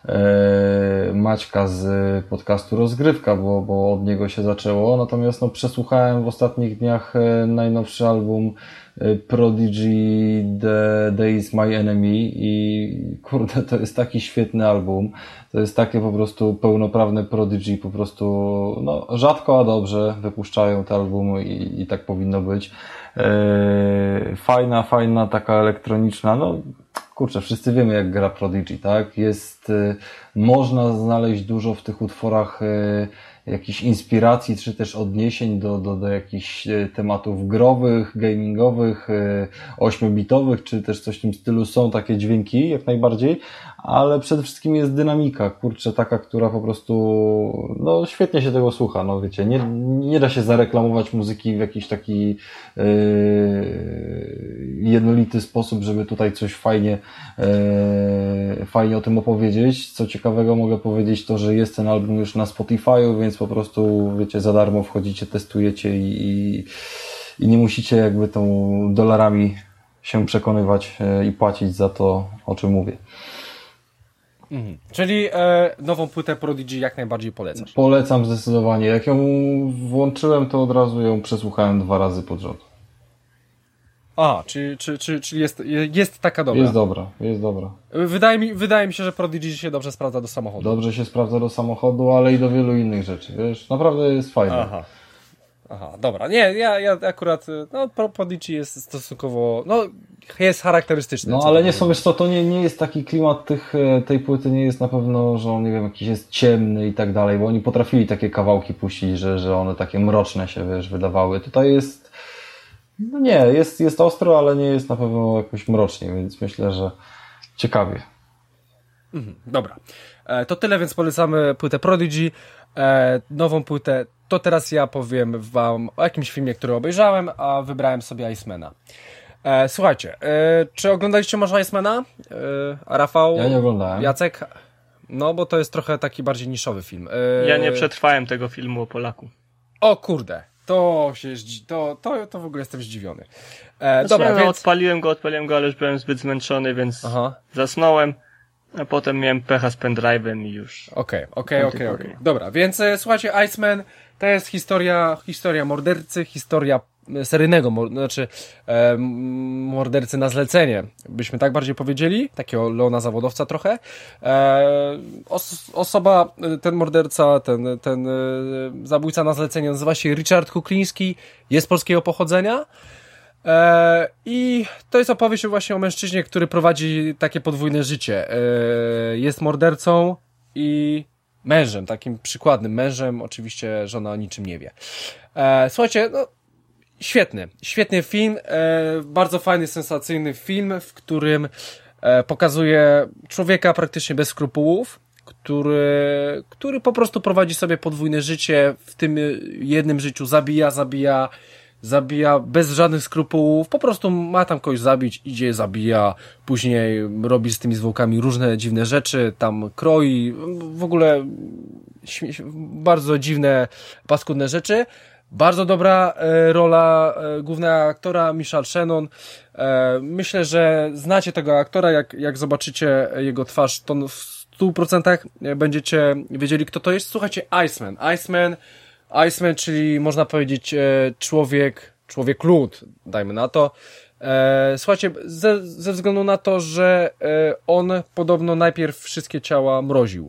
C: Maćka z podcastu Rozgrywka, bo, bo od niego się zaczęło. Natomiast no, przesłuchałem w ostatnich dniach najnowszy album Prodigy The Day Is My Enemy i kurde, to jest taki świetny album. To jest takie po prostu pełnoprawne Prodigy, po prostu no, rzadko, a dobrze wypuszczają te albumy i, i tak powinno być. Fajna, fajna, taka elektroniczna, no kurczę, wszyscy wiemy, jak gra Prodigy, tak? Jest, y, można znaleźć dużo w tych utworach y, jakichś inspiracji, czy też odniesień do, do, do jakichś y, tematów growych, gamingowych, y, ośmiobitowych, czy też coś w tym stylu. Są takie dźwięki, jak najbardziej, ale przede wszystkim jest dynamika, kurczę, taka, która po prostu, no świetnie się tego słucha, no wiecie, nie, nie da się zareklamować muzyki w jakiś taki yy, jednolity sposób, żeby tutaj coś fajnie, yy, fajnie o tym opowiedzieć. Co ciekawego mogę powiedzieć to, że jest ten album już na Spotify'u, więc po prostu, wiecie, za darmo wchodzicie, testujecie i, i, i nie musicie jakby tą dolarami się przekonywać yy, i płacić za to, o czym mówię.
A: Mhm. Czyli e, nową płytę Prodigy jak najbardziej polecasz?
C: Polecam zdecydowanie. Jak ją włączyłem, to od razu ją przesłuchałem dwa razy pod rząd.
A: A, czyli, czy, czy, czyli jest, jest taka dobra?
C: Jest dobra, jest dobra.
A: Wydaje mi, wydaje mi się, że Prodigy się dobrze sprawdza do samochodu.
C: Dobrze się sprawdza do samochodu, ale i do wielu innych rzeczy. Wiesz, naprawdę jest fajne.
A: Aha. Aha, dobra. Nie, ja, ja akurat, no, Prodigy jest stosunkowo, no, jest charakterystyczny.
C: No, ale nie są, wiesz co, to nie, nie jest taki klimat tych, tej płyty, nie jest na pewno, że on, nie wiem, jakiś jest ciemny i tak dalej, bo oni potrafili takie kawałki puścić, że, że one takie mroczne się, wiesz, wydawały. Tutaj jest, no nie, jest, jest ostro, ale nie jest na pewno jakoś mrocznie, więc myślę, że ciekawie.
A: Mhm, dobra. E, to tyle, więc polecamy płytę Prodigy, e, nową płytę. To teraz ja powiem wam o jakimś filmie, który obejrzałem, a wybrałem sobie Icemana. E, słuchajcie, e, czy oglądaliście może Icemana? E, a Rafał?
C: Ja nie oglądałem.
A: Jacek? No, bo to jest trochę taki bardziej niszowy film. E,
B: Ja nie przetrwałem tego filmu o Polaku.
A: O kurde, to się zdzi- to, to, to w ogóle jestem zdziwiony. E,
B: Znaczy,
A: dobra,
B: no,
A: więc...
B: odpaliłem go, odpaliłem go, ale już byłem zbyt zmęczony, więc
A: Aha.
B: zasnąłem, a potem miałem pecha z pendrive'em i już.
A: Okej, okej, okej, okej. Dobra, więc e, słuchajcie, Iceman to jest historia, historia mordercy, historia e, seryjnego, mor- znaczy e, m- mordercy na zlecenie, byśmy tak bardziej powiedzieli, takiego Leona zawodowca trochę. E, os- osoba, e, ten morderca, ten, ten e, zabójca na zlecenie nazywa się Richard Kukliński, jest polskiego pochodzenia. E, I to jest opowieść właśnie o mężczyźnie, który prowadzi takie podwójne życie. E, jest mordercą i mężem, takim przykładnym mężem. Oczywiście żona o niczym nie wie. E, słuchajcie, no, świetny, świetny film, e, bardzo fajny, sensacyjny film, w którym e, pokazuje człowieka praktycznie bez skrupułów, który, który po prostu prowadzi sobie podwójne życie, w tym jednym życiu zabija, zabija, zabija bez żadnych skrupułów, po prostu ma tam kogoś zabić, idzie, zabija, później robi z tymi zwłokami różne dziwne rzeczy, tam kroi, w ogóle bardzo dziwne, paskudne rzeczy. Bardzo dobra e, rola e, głównego aktora, Michael Shannon. E, myślę, że znacie tego aktora, jak, jak zobaczycie jego twarz, to w stu procentach będziecie wiedzieli, kto to jest. Słuchajcie, Iceman. Iceman, Iceman, czyli można powiedzieć e, człowiek, człowiek lód, dajmy na to. E, słuchajcie, ze, ze względu na to, że e, on podobno najpierw wszystkie ciała mroził.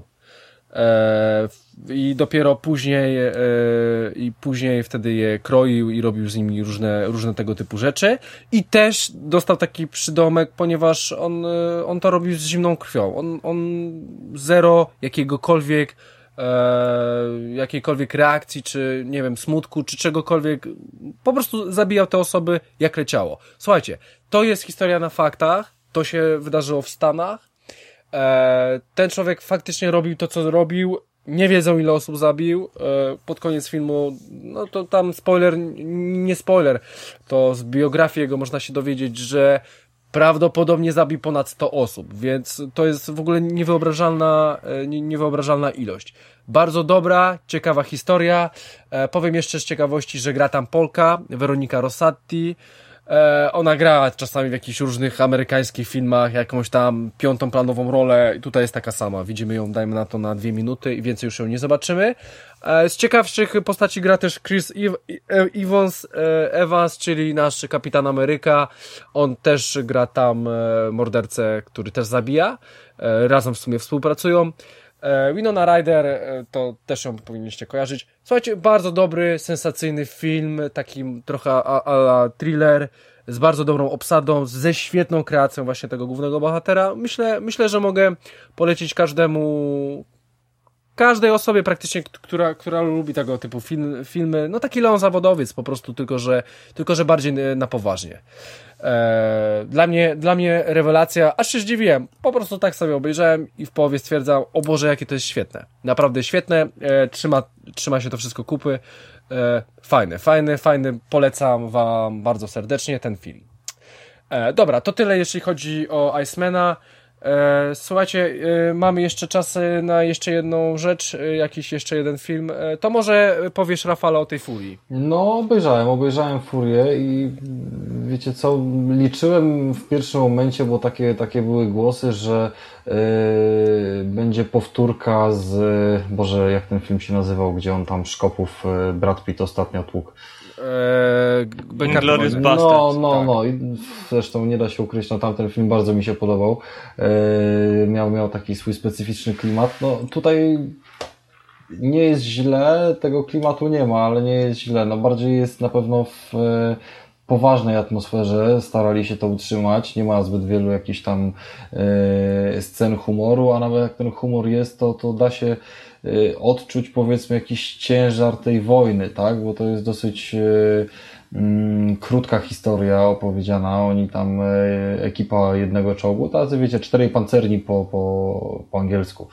A: E, i dopiero później e, i później wtedy je kroił i robił z nimi różne, różne tego typu rzeczy i też dostał taki przydomek, ponieważ on, on to robił z zimną krwią. On, on zero jakiegokolwiek e, jakiejkolwiek reakcji, czy nie wiem, smutku, czy czegokolwiek, po prostu zabijał te osoby jak leciało. Słuchajcie, to jest historia na faktach, to się wydarzyło w Stanach. Ten człowiek faktycznie robił to, co robił. Nie wiedzą, ile osób zabił. Pod koniec filmu, no to tam spoiler, nie spoiler, to z biografii jego można się dowiedzieć, że prawdopodobnie zabił ponad sto osób, więc to jest w ogóle niewyobrażalna, niewyobrażalna ilość. Bardzo dobra, ciekawa historia. Powiem jeszcze z ciekawości, że gra tam Polka, Weronika Rosati. E, ona gra czasami w jakichś różnych amerykańskich filmach, jakąś tam piątą planową rolę i tutaj jest taka sama. Widzimy ją, dajmy na to, na dwie minuty i więcej już ją nie zobaczymy. E, z ciekawszych postaci gra też Chris Evans, e, Evans, czyli nasz Kapitan Ameryka. On też gra tam e, mordercę, który też zabija. E, razem w sumie współpracują. Winona Ryder, to też ją powinniście kojarzyć. Słuchajcie, bardzo dobry, sensacyjny film, taki trochę a, a la thriller, z bardzo dobrą obsadą, ze świetną kreacją właśnie tego głównego bohatera. Myślę, myślę, że mogę polecić każdemu, każdej osobie praktycznie, która, która lubi tego typu film, filmy. No taki Leon Zawodowiec po prostu, tylko że, tylko że bardziej na poważnie. Eee, dla mnie, dla mnie rewelacja, aż się zdziwiłem, po prostu tak sobie obejrzałem i w połowie stwierdzam, o Boże, jakie to jest świetne, naprawdę świetne, eee, trzyma, trzyma się to wszystko kupy, eee, fajny, fajny, fajny, polecam wam bardzo serdecznie ten film. Eee, dobra, to tyle jeśli chodzi o Icemana. E, słuchajcie, e, mamy jeszcze czas na jeszcze jedną rzecz, e, jakiś jeszcze jeden film. E, to może powiesz, Rafale, o tej Furii.
C: No, obejrzałem, obejrzałem Furię i wiecie co, liczyłem w pierwszym momencie, bo takie, takie były głosy, że e, będzie powtórka z, Boże, jak ten film się nazywał, gdzie on tam szkopów e, Brad Pitt ostatnio tłukł.
B: Eee, Inglourious
C: No,
B: Basterds.
C: no,
B: tak.
C: no. I zresztą nie da się ukryć, no tamten film bardzo mi się podobał. Eee, miał, miał taki swój specyficzny klimat. No tutaj nie jest źle, tego klimatu nie ma, ale nie jest źle. No bardziej jest na pewno w e, poważnej atmosferze, starali się to utrzymać. Nie ma zbyt wielu jakichś tam e, scen humoru, a nawet jak ten humor jest, to, to da się odczuć, powiedzmy, jakiś ciężar tej wojny, tak? Bo to jest dosyć e, mm, krótka historia opowiedziana. Oni tam, e, ekipa jednego czołgu, tacy wiecie, czterej pancerni po, po, po angielsku.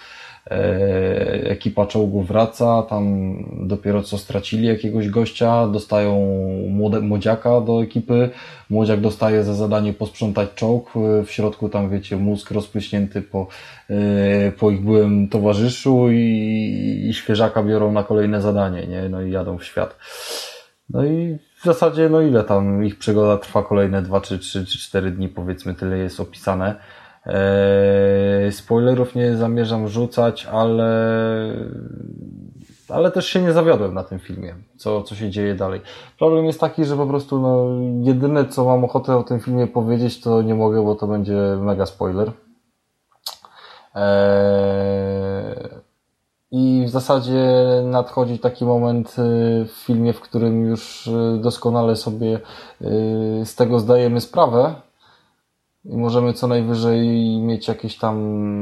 C: E, ekipa czołgu wraca, tam dopiero co stracili jakiegoś gościa, dostają młode, młodziaka do ekipy, młodziak dostaje za zadanie posprzątać czołg, w środku tam wiecie, mózg rozpryśnięty po, e, po ich byłym towarzyszu i, i świeżaka biorą na kolejne zadanie, nie? No i jadą w świat. No i w zasadzie, no ile tam ich przygoda trwa, kolejne dwa, czy trzy, czy cztery dni, powiedzmy, tyle jest opisane. Eee, spoilerów nie zamierzam rzucać, ale ale też się nie zawiodłem na tym filmie, co, co się dzieje dalej. Problem jest taki, że po prostu no, jedyne co mam ochotę o tym filmie powiedzieć, to nie mogę, bo to będzie mega spoiler. Eee, I w zasadzie nadchodzi taki moment w filmie, w którym już doskonale sobie z tego zdajemy sprawę. I możemy co najwyżej mieć jakieś tam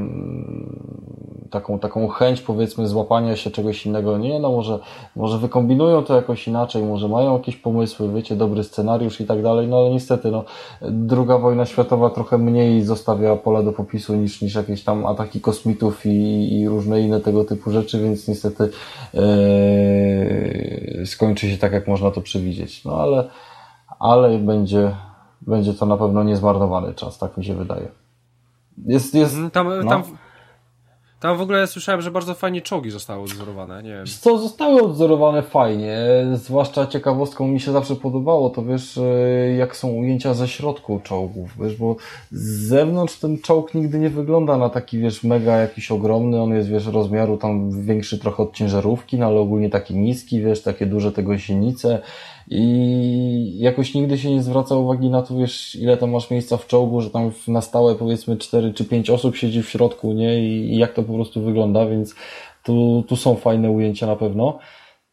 C: taką, taką chęć, powiedzmy, złapania się czegoś innego. Nie, no może, może wykombinują to jakoś inaczej, może mają jakieś pomysły, wiecie, dobry scenariusz i tak dalej, no ale niestety, no, druga wojna światowa trochę mniej zostawia pola do popisu niż, niż jakieś tam ataki kosmitów i, i różne inne tego typu rzeczy, więc niestety yy, skończy się tak, jak można to przewidzieć. No ale ale będzie, będzie to na pewno niezmarnowany czas, tak mi się wydaje. Jest, jest,
A: tam,
C: no.
A: tam, tam w ogóle słyszałem, że bardzo fajnie czołgi zostały odzorowane, nie wiem.
C: Co, zostały odzorowane fajnie, zwłaszcza ciekawostką mi się zawsze podobało, to wiesz, jak są ujęcia ze środku czołgów, wiesz, bo z zewnątrz ten czołg nigdy nie wygląda na taki, wiesz, mega jakiś ogromny, on jest, wiesz, rozmiaru tam większy trochę od ciężarówki, no ale ogólnie taki niski, wiesz, takie duże te gąsienice i jakoś nigdy się nie zwraca uwagi na to, wiesz, ile tam masz miejsca w czołgu, że tam na stałe powiedzmy cztery czy pięć osób siedzi w środku, nie, i, i jak to po prostu wygląda, więc tu, tu są fajne ujęcia na pewno.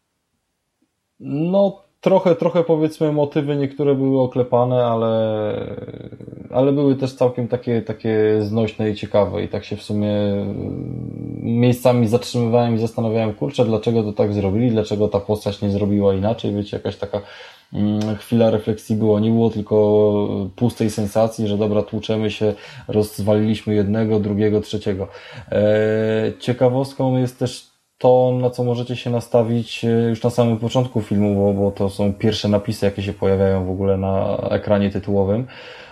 C: No, trochę, trochę powiedzmy motywy niektóre były oklepane, ale, ale były też całkiem takie, takie znośne i ciekawe i tak się w sumie miejscami zatrzymywałem i zastanawiałem, kurczę, dlaczego to tak zrobili, dlaczego ta postać nie zrobiła inaczej, wiecie, jakaś taka mm, chwila refleksji było, nie było tylko pustej sensacji, że dobra, tłuczemy się, rozwaliliśmy jednego, drugiego, trzeciego. Eee, ciekawostką jest też to, na co możecie się nastawić już na samym początku filmu, bo, bo to są pierwsze napisy, jakie się pojawiają w ogóle na ekranie tytułowym,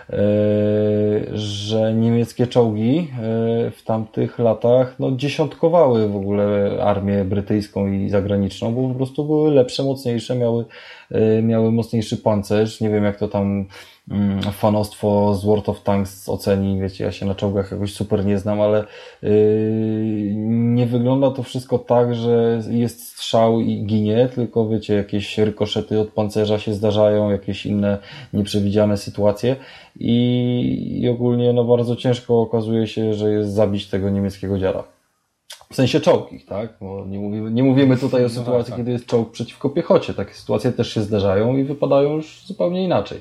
C: że niemieckie czołgi w tamtych latach no, dziesiątkowały w ogóle armię brytyjską i zagraniczną, bo po prostu były lepsze, mocniejsze, miały, miały mocniejszy pancerz. Nie wiem, jak to tam fanostwo z World of Tanks oceni, wiecie, ja się na czołgach jakoś super nie znam, ale yy, nie wygląda to wszystko tak, że jest strzał i ginie, tylko wiecie, jakieś rykoszety od pancerza się zdarzają, jakieś inne nieprzewidziane sytuacje i, i ogólnie no bardzo ciężko okazuje się, że jest zabić tego niemieckiego dziada. W sensie czołgi, tak? Bo nie mówimy, nie mówimy tutaj o sytuacji, no tak, tak. kiedy jest czołg przeciwko piechocie. Takie sytuacje też się zdarzają i wypadają już zupełnie inaczej.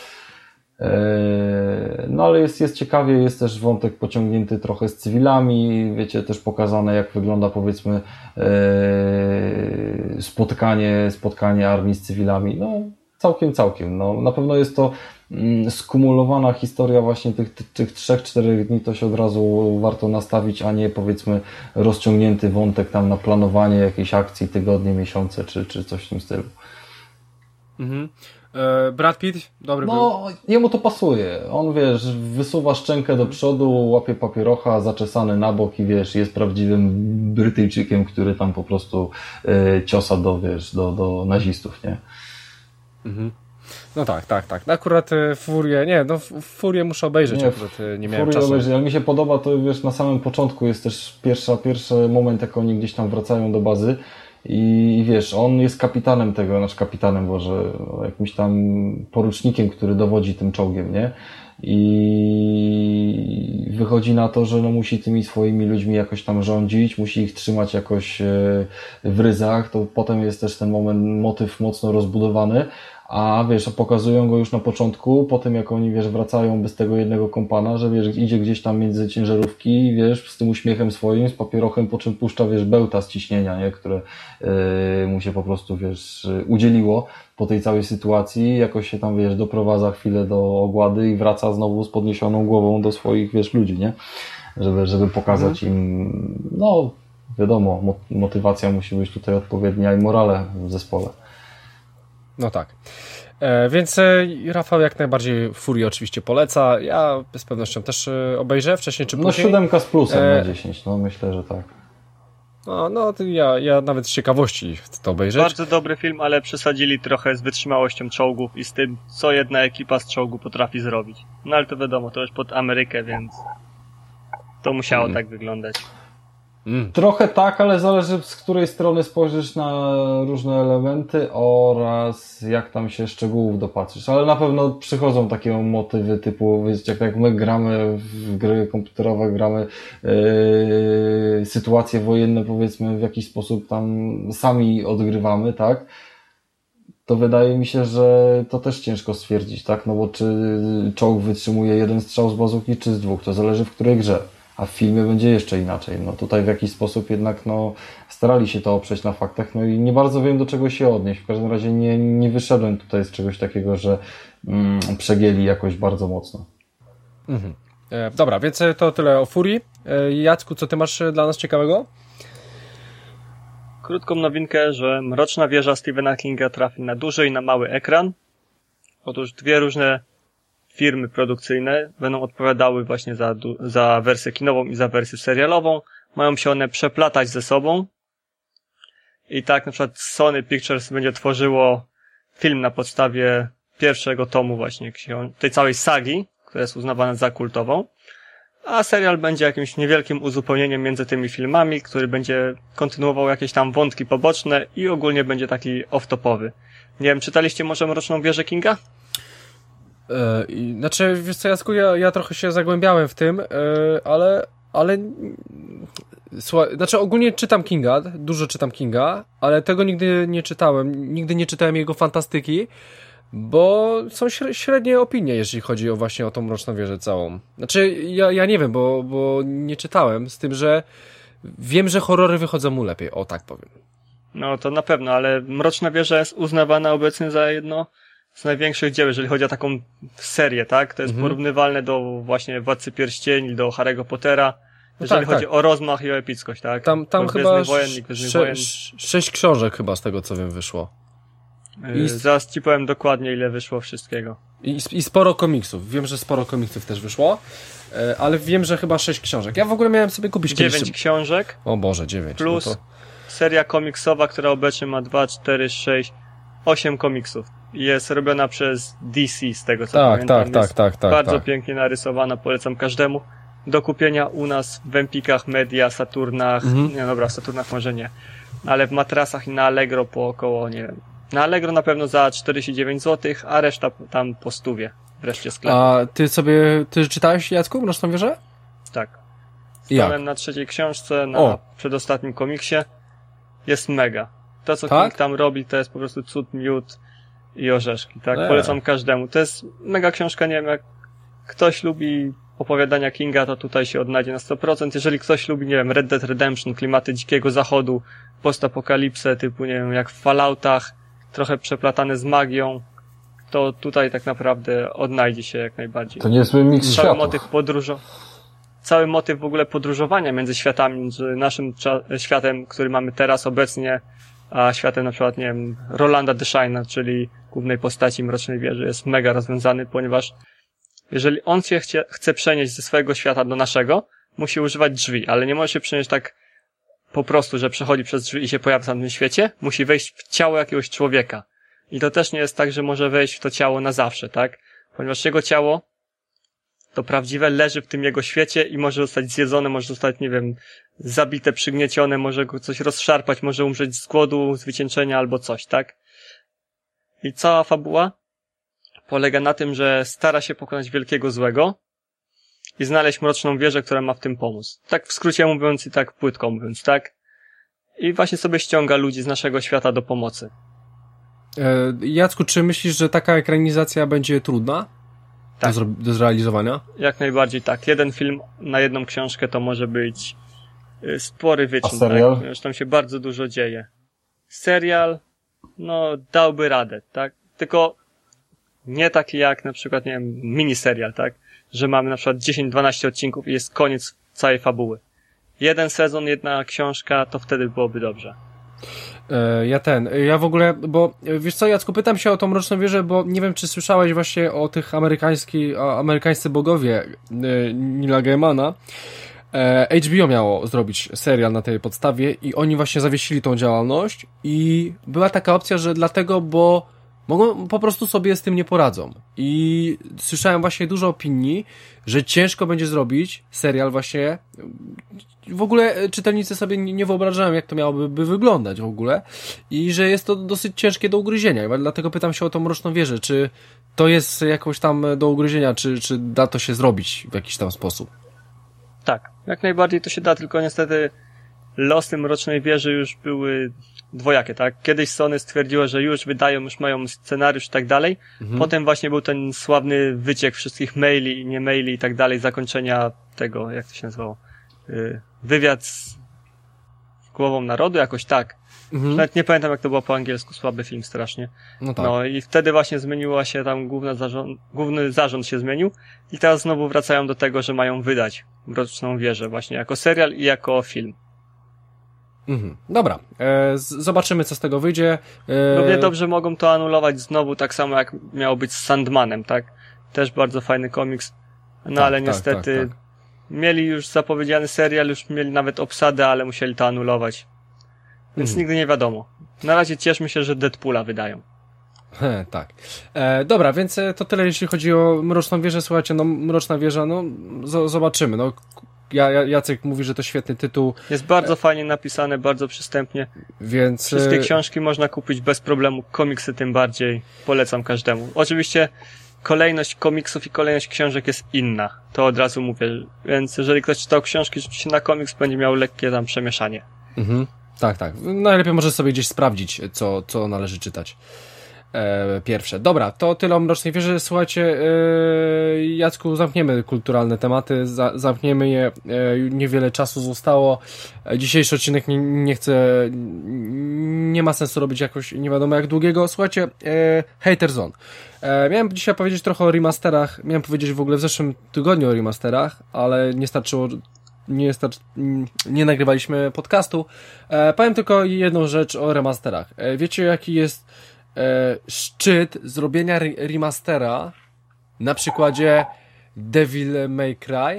C: No ale jest, jest ciekawie, jest też wątek pociągnięty trochę z cywilami, wiecie, też pokazane jak wygląda powiedzmy spotkanie, spotkanie armii z cywilami, no całkiem, całkiem, no na pewno jest to skumulowana historia właśnie tych, tych, tych trzech, czterech dni, to się od razu warto nastawić, a nie powiedzmy rozciągnięty wątek tam na planowanie jakiejś akcji, tygodnie, miesiące, czy, czy coś w tym stylu.
A: Mhm. Brad Pitt, dobry
C: no,
A: był.
C: No, jemu to pasuje. On, wiesz, wysuwa szczękę do przodu, łapie papierocha, zaczesany na bok i, wiesz, jest prawdziwym Brytyjczykiem, który tam po prostu y, ciosa do, wiesz, do, do nazistów, nie?
A: Mhm. No tak, tak, tak. Akurat y, Furię, nie, no Furię muszę obejrzeć, nie, akurat y, nie miałem
C: Furię
A: czasu.
C: Obejrzeć, ale mi się podoba to, wiesz, na samym początku jest też pierwsza, pierwszy moment, jak oni gdzieś tam wracają do bazy. I wiesz, on jest kapitanem tego, znaczy kapitanem, Boże, jakimś tam porucznikiem, który dowodzi tym czołgiem, nie? I wychodzi na to, że no musi tymi swoimi ludźmi jakoś tam rządzić, musi ich trzymać jakoś w ryzach, to potem jest też ten moment, motyw mocno rozbudowany, a wiesz, pokazują go już na początku, po tym jak oni, wiesz, wracają bez tego jednego kompana, że wiesz, idzie gdzieś tam między ciężarówki, wiesz, z tym uśmiechem swoim, z papierochem, po czym puszcza, wiesz, bełta z ciśnienia, nie, które yy, mu się po prostu, wiesz, udzieliło po tej całej sytuacji, jakoś się tam, wiesz, doprowadza chwilę do ogłady i wraca znowu z podniesioną głową do swoich, wiesz, ludzi, nie, żeby, żeby pokazać mhm. im, no, wiadomo, motywacja musi być tutaj odpowiednia i morale w zespole.
A: No tak. E, więc e, Rafał jak najbardziej Furię oczywiście poleca. Ja z pewnością też e, obejrzę wcześniej czy później.
C: No siódemka z plusem e... na dziesięć, no myślę, że tak.
A: No, no to ja, ja nawet z ciekawości chcę to obejrzeć.
B: Bardzo dobry film, ale przesadzili trochę z wytrzymałością czołgów i z tym, co jedna ekipa z czołgu potrafi zrobić. No ale to wiadomo, to już pod Amerykę, więc to musiało hmm. tak wyglądać.
C: Mm. Trochę tak, ale zależy z której strony spojrzysz na różne elementy oraz jak tam się szczegółów dopatrzysz, ale na pewno przychodzą takie motywy typu, wiecie, jak, jak my gramy w gry komputerowe, gramy yy, sytuacje wojenne, powiedzmy w jakiś sposób tam sami odgrywamy, tak? To wydaje mi się, że to też ciężko stwierdzić, tak? No bo czy czołg wytrzymuje jeden strzał z bazuki, czy z dwóch, to zależy w której grze. A w filmie będzie jeszcze inaczej. No tutaj w jakiś sposób jednak no starali się to oprzeć na faktach, no i nie bardzo wiem do czego się odnieść. W każdym razie nie, nie wyszedłem tutaj z czegoś takiego, że mm, przegięli jakoś bardzo mocno.
A: Mhm. E, dobra, więc to tyle o Furii. E, Jacku, co ty masz dla nas ciekawego?
B: Krótką nowinkę, że Mroczna Wieża Stephena Kinga trafi na duży i na mały ekran. Otóż dwie różne firmy produkcyjne będą odpowiadały właśnie za, za wersję kinową i za wersję serialową. Mają się one przeplatać ze sobą. I tak na przykład Sony Pictures będzie tworzyło film na podstawie pierwszego tomu właśnie tej całej sagi, która jest uznawana za kultową. A serial będzie jakimś niewielkim uzupełnieniem między tymi filmami, który będzie kontynuował jakieś tam wątki poboczne i ogólnie będzie taki off-topowy. Nie wiem, czytaliście może Mroczną Wieżę Kinga?
A: E, i, znaczy, wiesz co, Jacku, ja, ja trochę się zagłębiałem w tym, e, ale, ale słuchaj, znaczy ogólnie czytam Kinga, dużo czytam Kinga, ale tego nigdy nie czytałem, nigdy nie czytałem jego fantastyki, bo są średnie opinie, jeśli chodzi o właśnie o tą Mroczną Wieżę całą. Znaczy, ja, ja nie wiem, bo, bo nie czytałem, z tym, że wiem, że horrory wychodzą mu lepiej, o tak powiem.
B: No to na pewno, ale Mroczna Wieża jest uznawana obecnie za jedno z największych dzieł, jeżeli chodzi o taką serię, tak? To jest mhm. porównywalne do właśnie Władcy Pierścieni, do Harry'ego Pottera, jeżeli no tak, chodzi tak. o rozmach i o epickość, tak?
A: Tam, tam chyba wojen, sze, sześć książek chyba z tego, co wiem, wyszło.
B: I zaraz ci powiem dokładnie, ile wyszło wszystkiego.
A: I, I sporo komiksów. Wiem, że sporo komiksów też wyszło, ale wiem, że chyba sześć książek. Ja w ogóle miałem sobie kupić
B: dziewięć
A: kiedyś...
B: książek.
A: O Boże, dziewięć.
B: Plus
A: no to...
B: seria komiksowa, która obecnie ma dwa, cztery, sześć, osiem komiksów. Jest robiona przez D C, z tego co
A: tak,
B: pamiętam.
A: Tak, tak, tak, tak.
B: Bardzo
A: tak.
B: pięknie narysowana, polecam każdemu. Do kupienia u nas w Empikach, Media, Saturnach, mhm. nie dobra, w Saturnach może nie, ale w Matrasach i na Allegro po około, nie wiem, na Allegro na pewno za czterdzieści dziewięć złotych, a reszta tam po stówie wreszcie sklepu.
A: A ty sobie, ty czytałeś, Jacku, Mroczną Wieżę?
B: Tak. Stałem na trzeciej książce, na o. przedostatnim komiksie. Jest mega. To, co tak? King tam robi, to jest po prostu cud, miód i orzeszki, tak? Nie. Polecam każdemu. To jest mega książka, nie wiem, jak ktoś lubi opowiadania Kinga, to tutaj się odnajdzie na sto procent. Jeżeli ktoś lubi, nie wiem, Red Dead Redemption, klimaty Dzikiego Zachodu, postapokalipsę, typu, nie wiem, jak w Falloutach, trochę przeplatane z magią, to tutaj tak naprawdę odnajdzie się jak najbardziej.
C: To niezły miks
B: Cały
C: światów.
B: motyw podróżo... Cały motyw w ogóle podróżowania między światami, między naszym cza- światem, który mamy teraz obecnie, a światem na przykład, nie wiem, Rolanda the Shine'a, czyli głównej postaci Mrocznej Wieży, jest mega rozwiązany, ponieważ jeżeli on się chcie, chce przenieść ze swojego świata do naszego, musi używać drzwi, ale nie może się przenieść tak po prostu, że przechodzi przez drzwi i się pojawia w tamtym świecie, musi wejść w ciało jakiegoś człowieka. I to też nie jest tak, że może wejść w to ciało na zawsze, tak? Ponieważ jego ciało, to prawdziwe, leży w tym jego świecie i może zostać zjedzone, może zostać, nie wiem, zabite, przygniecione, może go coś rozszarpać, może umrzeć z głodu, z wycieńczenia albo coś, tak? I cała fabuła polega na tym, że stara się pokonać wielkiego złego i znaleźć Mroczną Wieżę, która ma w tym pomóc. Tak w skrócie mówiąc i tak płytko mówiąc, tak? I właśnie sobie ściąga ludzi z naszego świata do pomocy.
A: E, Jacku, czy myślisz, że taka ekranizacja będzie trudna?
B: Tak.
A: Do, zro- do zrealizowania?
B: Jak najbardziej tak. Jeden film na jedną książkę to może być y, spory wyczyn.
C: A serial?
B: Tak? Ponieważ tam się bardzo dużo dzieje. Serial, no, dałby radę, tak? Tylko nie taki jak na przykład, nie wiem, miniserial, tak? Że mamy na przykład dziesięć dwanaście odcinków i jest koniec całej fabuły. Jeden sezon, jedna książka, to wtedy byłoby dobrze.
A: E, ja ten, ja w ogóle, bo wiesz co, Jacku, pytam się o tą Mroczną Wieżę, bo nie wiem, czy słyszałeś właśnie o tych amerykańskich, o amerykańscy bogowie e, Neila Gaimana. E, H B O miało zrobić serial na tej podstawie i oni właśnie zawiesili tą działalność i była taka opcja, że dlatego, bo mogą, po prostu sobie z tym nie poradzą. I słyszałem właśnie dużo opinii, że ciężko będzie zrobić serial właśnie. W ogóle czytelnicy sobie nie wyobrażają, jak to miałoby by wyglądać w ogóle. I że jest to dosyć ciężkie do ugryzienia. I dlatego pytam się o tą Mroczną Wieżę. Czy to jest jakoś tam do ugryzienia, czy, czy da to się zrobić w jakiś tam sposób?
B: Tak, jak najbardziej to się da, tylko niestety losy Mrocznej Wieży już były dwojakie, tak? Kiedyś Sony stwierdziło, że już wydają, już mają scenariusz i tak dalej. Mhm. Potem właśnie był ten sławny wyciek wszystkich maili i nie maili i tak dalej, zakończenia tego, jak to się nazywało? Yy, wywiad z głową narodu, jakoś tak. Mhm. Nawet nie pamiętam, jak to było po angielsku, słaby film strasznie. No tak. No i wtedy właśnie zmieniła się tam główna zarząd, główny zarząd się zmienił i teraz znowu wracają do tego, że mają wydać Mroczną Wieżę właśnie jako serial i jako film.
A: Mhm. Dobra, e, z- zobaczymy co z tego wyjdzie. E...
B: Równie dobrze mogą to anulować znowu, tak samo jak miało być z Sandmanem, tak? Też bardzo fajny komiks. No
A: Tak,
B: ale
A: tak,
B: niestety
A: tak, tak.
B: mieli już zapowiedziany serial, już mieli nawet obsadę, ale musieli to anulować. Więc
A: Mhm.
B: nigdy nie wiadomo. Na razie cieszmy się, że Deadpoola wydają.
A: He, tak. E, dobra, więc e, to tyle jeśli chodzi o Mroczną Wieżę. Słuchajcie, no Mroczna Wieża, no z- zobaczymy. No, ja, ja, Jacek mówi, że to świetny tytuł,
B: Jest bardzo fajnie napisane, bardzo przystępnie.
A: więc...
B: Wszystkie
A: e,
B: książki można kupić bez problemu, komiksy tym bardziej. Polecam każdemu. Oczywiście kolejność komiksów i kolejność książek jest inna. To od razu mówię. Więc jeżeli ktoś czytał książki, rzuci się na komiks, będzie miał lekkie tam przemieszanie.
A: Mhm. Tak, tak. Najlepiej może sobie gdzieś sprawdzić, co, co należy czytać. E, pierwsze. Dobra, to tyle o Mrocznej Wieży. Słuchajcie, e, Jacku, zamkniemy kulturalne tematy, za, zamkniemy je. E, niewiele czasu zostało. E, dzisiejszy odcinek nie, nie chcę, nie ma sensu robić jakoś nie wiadomo jak długiego. Słuchajcie, e, Hater Zone. E, miałem dzisiaj powiedzieć trochę o remasterach, miałem powiedzieć w ogóle w zeszłym tygodniu o remasterach, ale nie starczyło nie, starczy, nie nagrywaliśmy podcastu. E, powiem tylko jedną rzecz o remasterach. E, wiecie jaki jest e, szczyt zrobienia re- remastera na przykładzie Devil May Cry?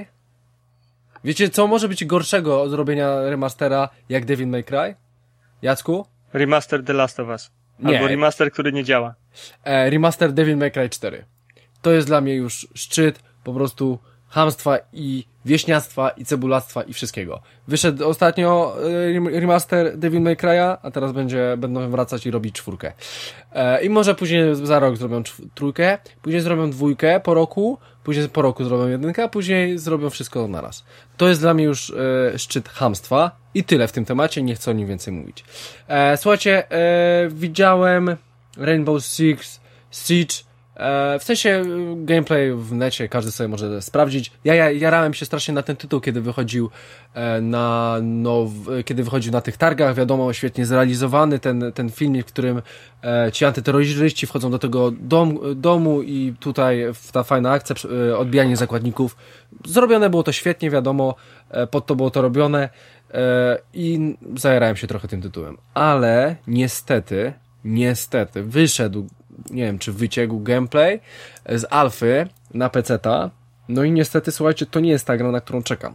A: Wiecie co może być gorszego od zrobienia remastera jak Devil May Cry? Jacku?
B: Remaster The Last of Us.
A: Nie.
B: Albo remaster, który nie działa.
A: E, remaster Devil May Cry cztery. To jest dla mnie już szczyt po prostu chamstwa i wieśniactwa i cebulactwa i wszystkiego. Wyszedł ostatnio e, remaster Devil May Cry'a, a teraz będzie, będą wracać i robić czwórkę. E, I może później za rok zrobią czw- trójkę, później zrobią dwójkę po roku, później po roku zrobią jedynkę, a później zrobią wszystko naraz. To jest dla mnie już e, szczyt chamstwa i tyle w tym temacie, nie chcę o nim więcej mówić. E, słuchajcie, e, widziałem Rainbow Six Siege. E, w sensie e, gameplay w necie każdy sobie może sprawdzić. Ja, ja jarałem się strasznie na ten tytuł, kiedy wychodził e, na now, kiedy wychodził na tych targach. Wiadomo, świetnie zrealizowany ten, ten filmik, w którym e, ci antyterroryści wchodzą do tego dom, domu i tutaj ta fajna akcja, e, odbijanie zakładników. Zrobione było to świetnie, wiadomo, e, pod to było to robione e, i zajarałem się trochę tym tytułem. Ale niestety, niestety wyszedł, nie wiem, czy wyciekł gameplay z alfy na peceta. No i niestety, słuchajcie, to nie jest ta gra, na którą czekam.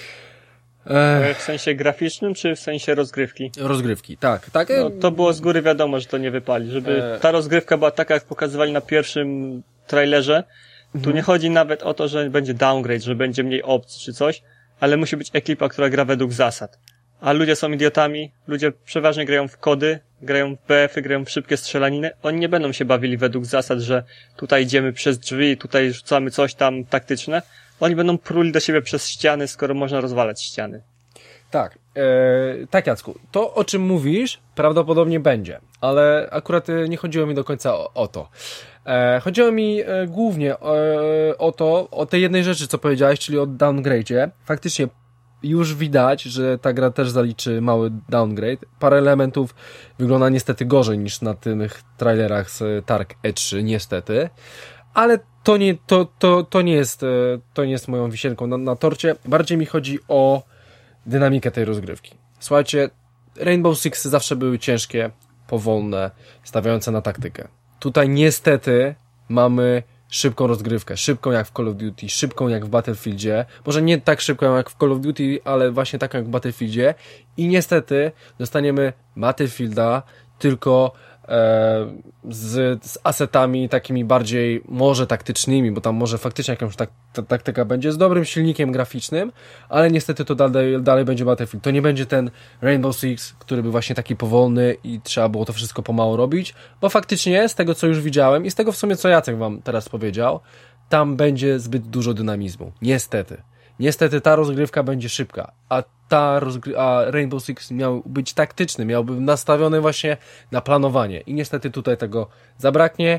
A: Ech,
B: W sensie graficznym, czy w sensie rozgrywki?
A: rozgrywki, tak, tak.
B: No, to było z góry wiadomo, że to nie wypali. Żeby
A: E.
B: ta rozgrywka była taka, jak pokazywali na pierwszym trailerze. Tu nie chodzi nawet o to, że będzie downgrade, że będzie mniej opcji czy coś, ale musi być ekipa, która gra według zasad. A ludzie są idiotami, ludzie przeważnie grają w kody, grają w B F-y, grają w szybkie strzelaniny. Oni nie będą się bawili według zasad, że tutaj idziemy przez drzwi, tutaj rzucamy coś tam taktyczne. Oni będą pruli do siebie przez ściany, skoro można rozwalać ściany.
A: Tak, e, tak Jacku, to o czym mówisz prawdopodobnie będzie, ale akurat e, nie chodziło mi do końca o, o to. E, chodziło mi e, głównie e, o to, o tej jednej rzeczy, co powiedziałeś, czyli o downgrade'zie. Faktycznie już widać, że ta gra też zaliczy mały downgrade. Parę elementów wygląda niestety gorzej niż na tych trailerach z Targ E trzy, niestety. Ale to nie, to, to, to nie jest, e, to nie jest moją wisienką na, na torcie. Bardziej mi chodzi o dynamikę tej rozgrywki. Słuchajcie, Rainbow Six zawsze były ciężkie, powolne, stawiające na taktykę. Tutaj niestety mamy szybką rozgrywkę, szybką jak w Call of Duty, szybką jak w Battlefieldzie, może nie tak szybką jak w Call of Duty, ale właśnie taką jak w Battlefieldzie i niestety dostaniemy Battlefielda tylko e, z, z asetami takimi bardziej może taktycznymi, bo tam może faktycznie jakąś tak, ta, taktyka będzie z dobrym silnikiem graficznym, ale niestety to dalej, dalej będzie Battlefield. To nie będzie ten Rainbow Six, który był właśnie taki powolny i trzeba było to wszystko pomału robić, bo faktycznie z tego co już widziałem i z tego w sumie co Jacek wam teraz powiedział, tam będzie zbyt dużo dynamizmu. Niestety. Niestety ta rozgrywka będzie szybka, a ta rozgry- a Rainbow Six miał być taktyczny, miał być nastawiony właśnie na planowanie i niestety tutaj tego zabraknie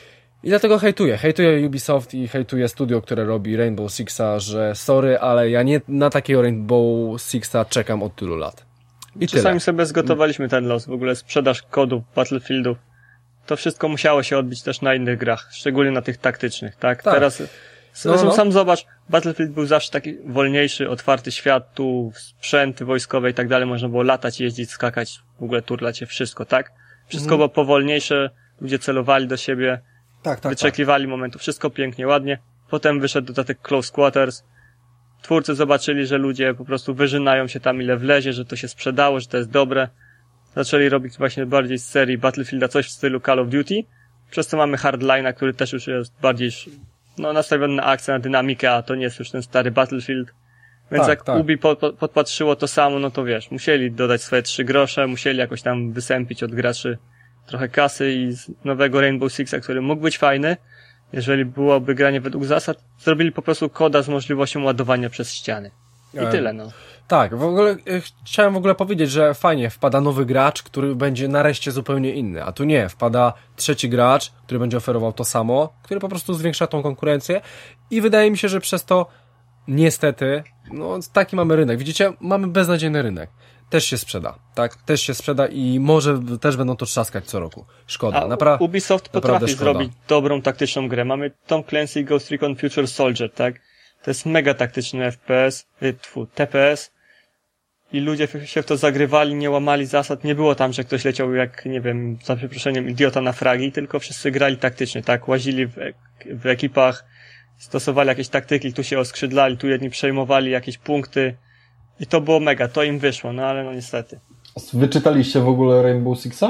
A: i dlatego hejtuję, hejtuję Ubisoft i hejtuję studio, które robi Rainbow Sixa, że sorry, ale ja nie na takiego Rainbow Sixa czekam od tylu lat. I
B: Czasami
A: tyle.
B: sobie zgotowaliśmy ten los, w ogóle sprzedaż kodów Battlefieldów. To wszystko musiało się odbić też na innych grach, szczególnie na tych taktycznych, tak?
A: Tak.
B: Teraz Zresztą no, no. sam zobacz, Battlefield był zawsze taki wolniejszy, otwarty świat, tu sprzęty wojskowe i tak dalej, można było latać, jeździć, skakać, w ogóle turlać się, wszystko, tak? Wszystko mhm. było powolniejsze, ludzie celowali do siebie, tak, tak, wyczekiwali tak. momentu, wszystko pięknie, ładnie. Potem wyszedł dodatek Close Quarters. Twórcy zobaczyli, że ludzie po prostu wyżynają się tam ile wlezie, że to się sprzedało, że to jest dobre. Zaczęli robić właśnie bardziej z serii Battlefielda coś w stylu Call of Duty, przez co mamy Hardline'a, który też już jest bardziej no, nastawiony na akcję, na dynamikę, a to nie jest już ten stary Battlefield. Więc tak, jak tak. Ubi po, po, podpatrzyło to samo, no to wiesz, musieli dodać swoje trzy grosze, musieli jakoś tam wysępić od graczy trochę kasy i z nowego Rainbow Sixa, który mógł być fajny, jeżeli byłoby granie według zasad, zrobili po prostu koda z możliwością ładowania przez ściany. I e, tyle, no.
A: Tak, w ogóle chciałem w ogóle powiedzieć, że fajnie, wpada nowy gracz, który będzie nareszcie zupełnie inny, a tu nie, wpada trzeci gracz, który będzie oferował to samo, który po prostu zwiększa tą konkurencję i wydaje mi się, że przez to niestety, no taki mamy rynek. Widzicie, mamy beznadziejny rynek. Też się sprzeda, tak? Też się sprzeda i może też będą to trzaskać co roku. Szkoda.
B: A
A: Napra-
B: Ubisoft potrafi zrobić dobrą taktyczną grę. Mamy Tom Clancy Ghost Recon Future Soldier, tak? To jest mega taktyczny F P S, tfu, T P S i ludzie się w to zagrywali, nie łamali zasad. Nie było tam, że ktoś leciał jak, nie wiem, za przeproszeniem, idiota na fragi, tylko wszyscy grali taktycznie, tak? Łazili w, ek- w ekipach, stosowali jakieś taktyki, tu się oskrzydlali, tu jedni przejmowali jakieś punkty. I to było mega, to im wyszło, no ale no niestety.
C: Wyczytaliście w ogóle Rainbow Sixa?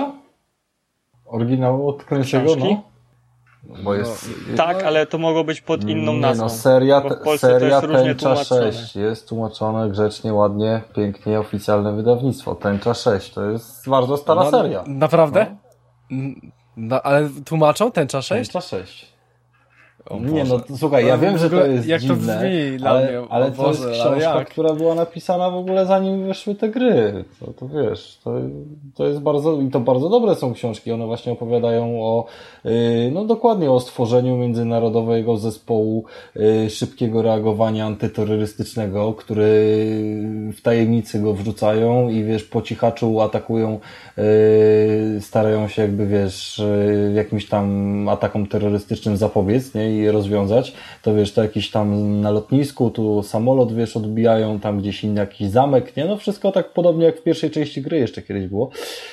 C: Oryginał od Clancy'ego, no?
B: Bo jest... No, tak, ale to mogło być pod inną
C: nie,
B: nazwą.
C: No, seria seria Tęcza sześć jest tłumaczone grzecznie, ładnie, pięknie, oficjalne wydawnictwo. Tęcza sześć to jest bardzo stara no, seria.
A: Naprawdę? No. No, ale tłumaczą Tęcza sześć?
C: Tęcza sześć. Nie, no słuchaj, ja wiem, że to jest
A: jak
C: dziwne,
A: to brzmi dla
C: ale,
A: mnie,
C: ale to jest książka, która była napisana w ogóle zanim wyszły te gry. To, to wiesz, to, to jest bardzo, i to bardzo dobre są książki, one właśnie opowiadają o, yy, no dokładnie o stworzeniu międzynarodowego zespołu yy, szybkiego reagowania antyterrorystycznego, który w tajemnicy go wrzucają i wiesz, po cichaczu atakują, yy, starają się jakby wiesz, yy, jakimś tam atakom terrorystycznym zapobiec, nie? I rozwiązać, to wiesz, to jakiś tam na lotnisku, tu samolot, wiesz, odbijają, tam gdzieś inny jakiś zamek, nie? No wszystko tak podobnie jak w pierwszej części gry jeszcze kiedyś było.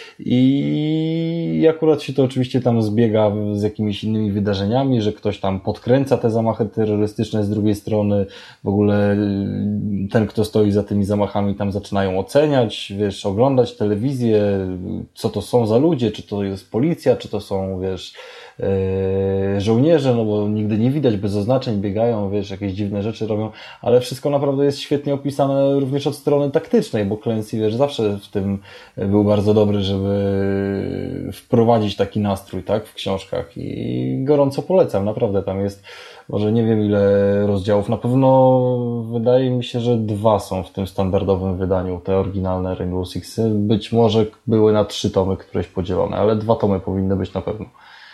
C: I akurat się to oczywiście tam zbiega z jakimiś innymi wydarzeniami, że ktoś tam podkręca te zamachy terrorystyczne z drugiej strony, w ogóle ten, kto stoi za tymi zamachami, tam zaczynają oceniać, wiesz, oglądać telewizję, co to są za ludzie, czy to jest policja, czy to są, wiesz, Yy, żołnierze, no bo nigdy nie widać, bez oznaczeń biegają, wiesz, jakieś dziwne rzeczy robią, ale wszystko naprawdę jest świetnie opisane również od strony taktycznej, bo Clancy, wiesz, zawsze w tym był bardzo dobry, żeby wprowadzić taki nastrój, tak, w książkach i gorąco polecam, naprawdę tam jest, może nie wiem ile rozdziałów, na pewno wydaje mi się, że dwa są w tym standardowym wydaniu, te oryginalne Rainbow Sixy, być może były na trzy tomy któreś podzielone, ale dwa tomy powinny być na pewno.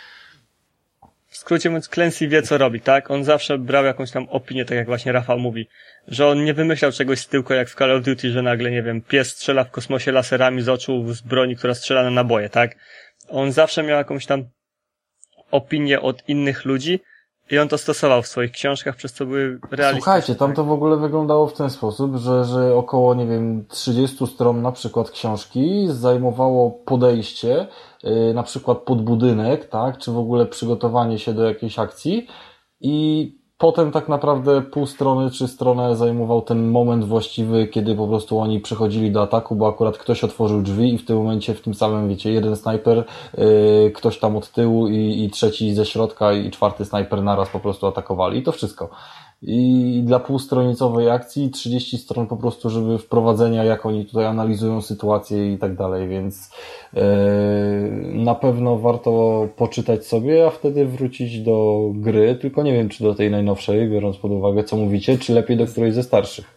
B: W skrócie mówiąc, Clancy wie, co robi, tak? On zawsze brał jakąś tam opinię, tak jak właśnie Rafał mówi, że on nie wymyślał czegoś z tyłka jak w Call of Duty, że nagle, nie wiem, pies strzela w kosmosie laserami z oczu z broni, która strzela na naboje, tak? On zawsze miał jakąś tam opinię od innych ludzi i on to stosował w swoich książkach, przez co były realistyczne.
C: Słuchajcie, tam to w ogóle wyglądało w ten sposób, że, że około, nie wiem, trzydziestu stron na przykład książki zajmowało podejście, yy, na przykład pod budynek, tak, czy w ogóle przygotowanie się do jakiejś akcji i potem tak naprawdę pół strony czy stronę zajmował ten moment właściwy, kiedy po prostu oni przechodzili do ataku, bo akurat ktoś otworzył drzwi i w tym momencie w tym samym, wiecie, jeden snajper, yy, ktoś tam od tyłu i, i trzeci ze środka i czwarty snajper naraz po prostu atakowali i to wszystko. I dla półstronicowej akcji trzydzieści stron po prostu, żeby wprowadzenia, jak oni tutaj analizują sytuację i tak dalej, więc yy, na pewno warto poczytać sobie, a wtedy wrócić do gry, tylko nie wiem, czy do tej najnowszej, biorąc pod uwagę, co mówicie, czy lepiej do którejś ze starszych.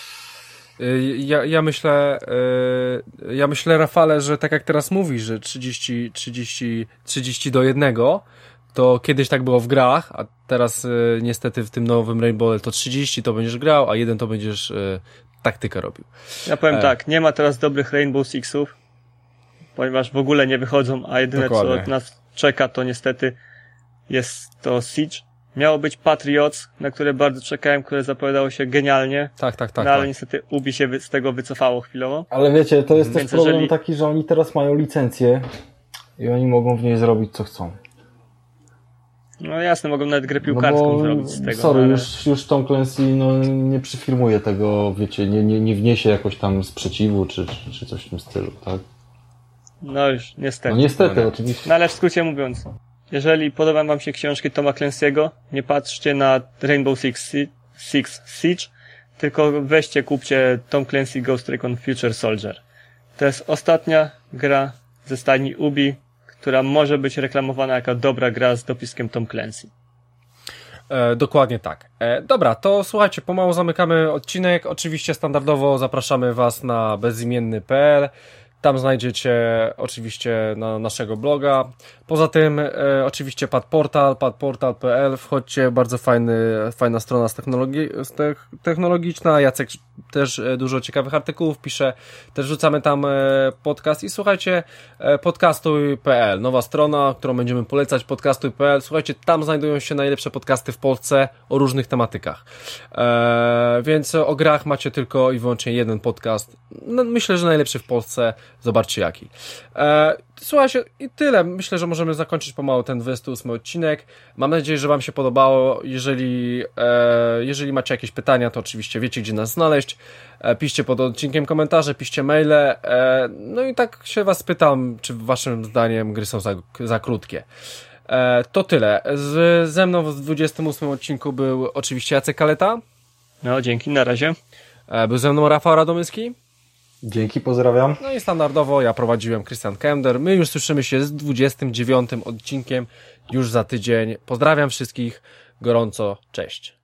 A: Ja, ja myślę, ja myślę, Rafale, że tak jak teraz mówisz, że trzydzieści, trzydzieści, trzydzieści do jednego, to kiedyś tak było w grach, a teraz y, niestety w tym nowym Rainbow to trzydzieści to będziesz grał, a jeden to będziesz y, taktykę robił.
B: Ja powiem e. tak, nie ma teraz dobrych Rainbow Sixów, ponieważ w ogóle nie wychodzą, a jedyne Dokładnie. co nas czeka to niestety jest to Siege, Miało być Patriots, na które bardzo czekałem, które zapowiadało się genialnie.
A: Tak, tak, tak.
B: No ale
A: tak.
B: niestety Ubi się wy- z tego wycofało chwilowo.
C: Ale wiecie, to jest
B: Więc
C: też problem
B: jeżeli-
C: taki, że oni teraz mają licencję i oni mogą w niej zrobić co chcą.
B: No jasne, mogą nawet grę
C: No
B: piłkarską
C: bo,
B: zrobić z tego.
C: sorry,
B: ale...
C: już, już Tom Clancy no, nie przyfirmuje tego, wiecie, nie, nie, nie wniesie jakoś tam sprzeciwu czy, czy, czy coś w tym stylu, tak?
B: No już, niestety.
C: No niestety,
A: No nie.
C: oczywiście.
B: No ale w skrócie mówiąc, jeżeli podobają wam się książki Toma Clancy'ego, nie patrzcie na Rainbow Six, Sie- Six Siege, tylko weźcie, kupcie Tom Clancy Ghost Recon Future Soldier. To jest ostatnia gra ze stajni Ubi, która może być reklamowana jako dobra gra z dopiskiem Tom Clancy.
A: E, dokładnie tak. E, dobra, to słuchajcie, pomału zamykamy odcinek. Oczywiście standardowo zapraszamy Was na bezimienny kropka p l. Tam znajdziecie oczywiście na naszego bloga. Poza tym e, oczywiście padportal, padportal kropka p l. Wchodźcie, bardzo fajny, fajna strona z technologi z tech, technologiczna. Jacek też e, dużo ciekawych artykułów pisze. Też rzucamy tam e, podcast i słuchajcie, e, podcastuj kropka p l. Nowa strona, którą będziemy polecać, podcastuj kropka p l. Słuchajcie, tam znajdują się najlepsze podcasty w Polsce o różnych tematykach. E, więc o grach macie tylko i wyłącznie jeden podcast. No, myślę, że najlepszy w Polsce. Zobaczcie jaki. E, słuchajcie, i tyle. Myślę, że możemy zakończyć pomału ten dwudziesty ósmy odcinek. Mam nadzieję, że Wam się podobało. Jeżeli, e, jeżeli macie jakieś pytania, to oczywiście wiecie, gdzie nas znaleźć. E, piszcie pod odcinkiem komentarze, piszcie maile. E, no i tak się Was pytam, czy Waszym zdaniem gry są za, za krótkie. E, to tyle. Z, ze mną w dwudziestym ósmym odcinku był oczywiście Jacek Kaleta.
B: No, dzięki, na razie.
A: E, był ze mną Rafał Radomyski.
C: Dzięki, pozdrawiam.
A: No i standardowo ja prowadziłem Christian Kender. My już słyszymy się z dwudziestym dziewiątym odcinkiem już za tydzień. Pozdrawiam wszystkich gorąco. Cześć.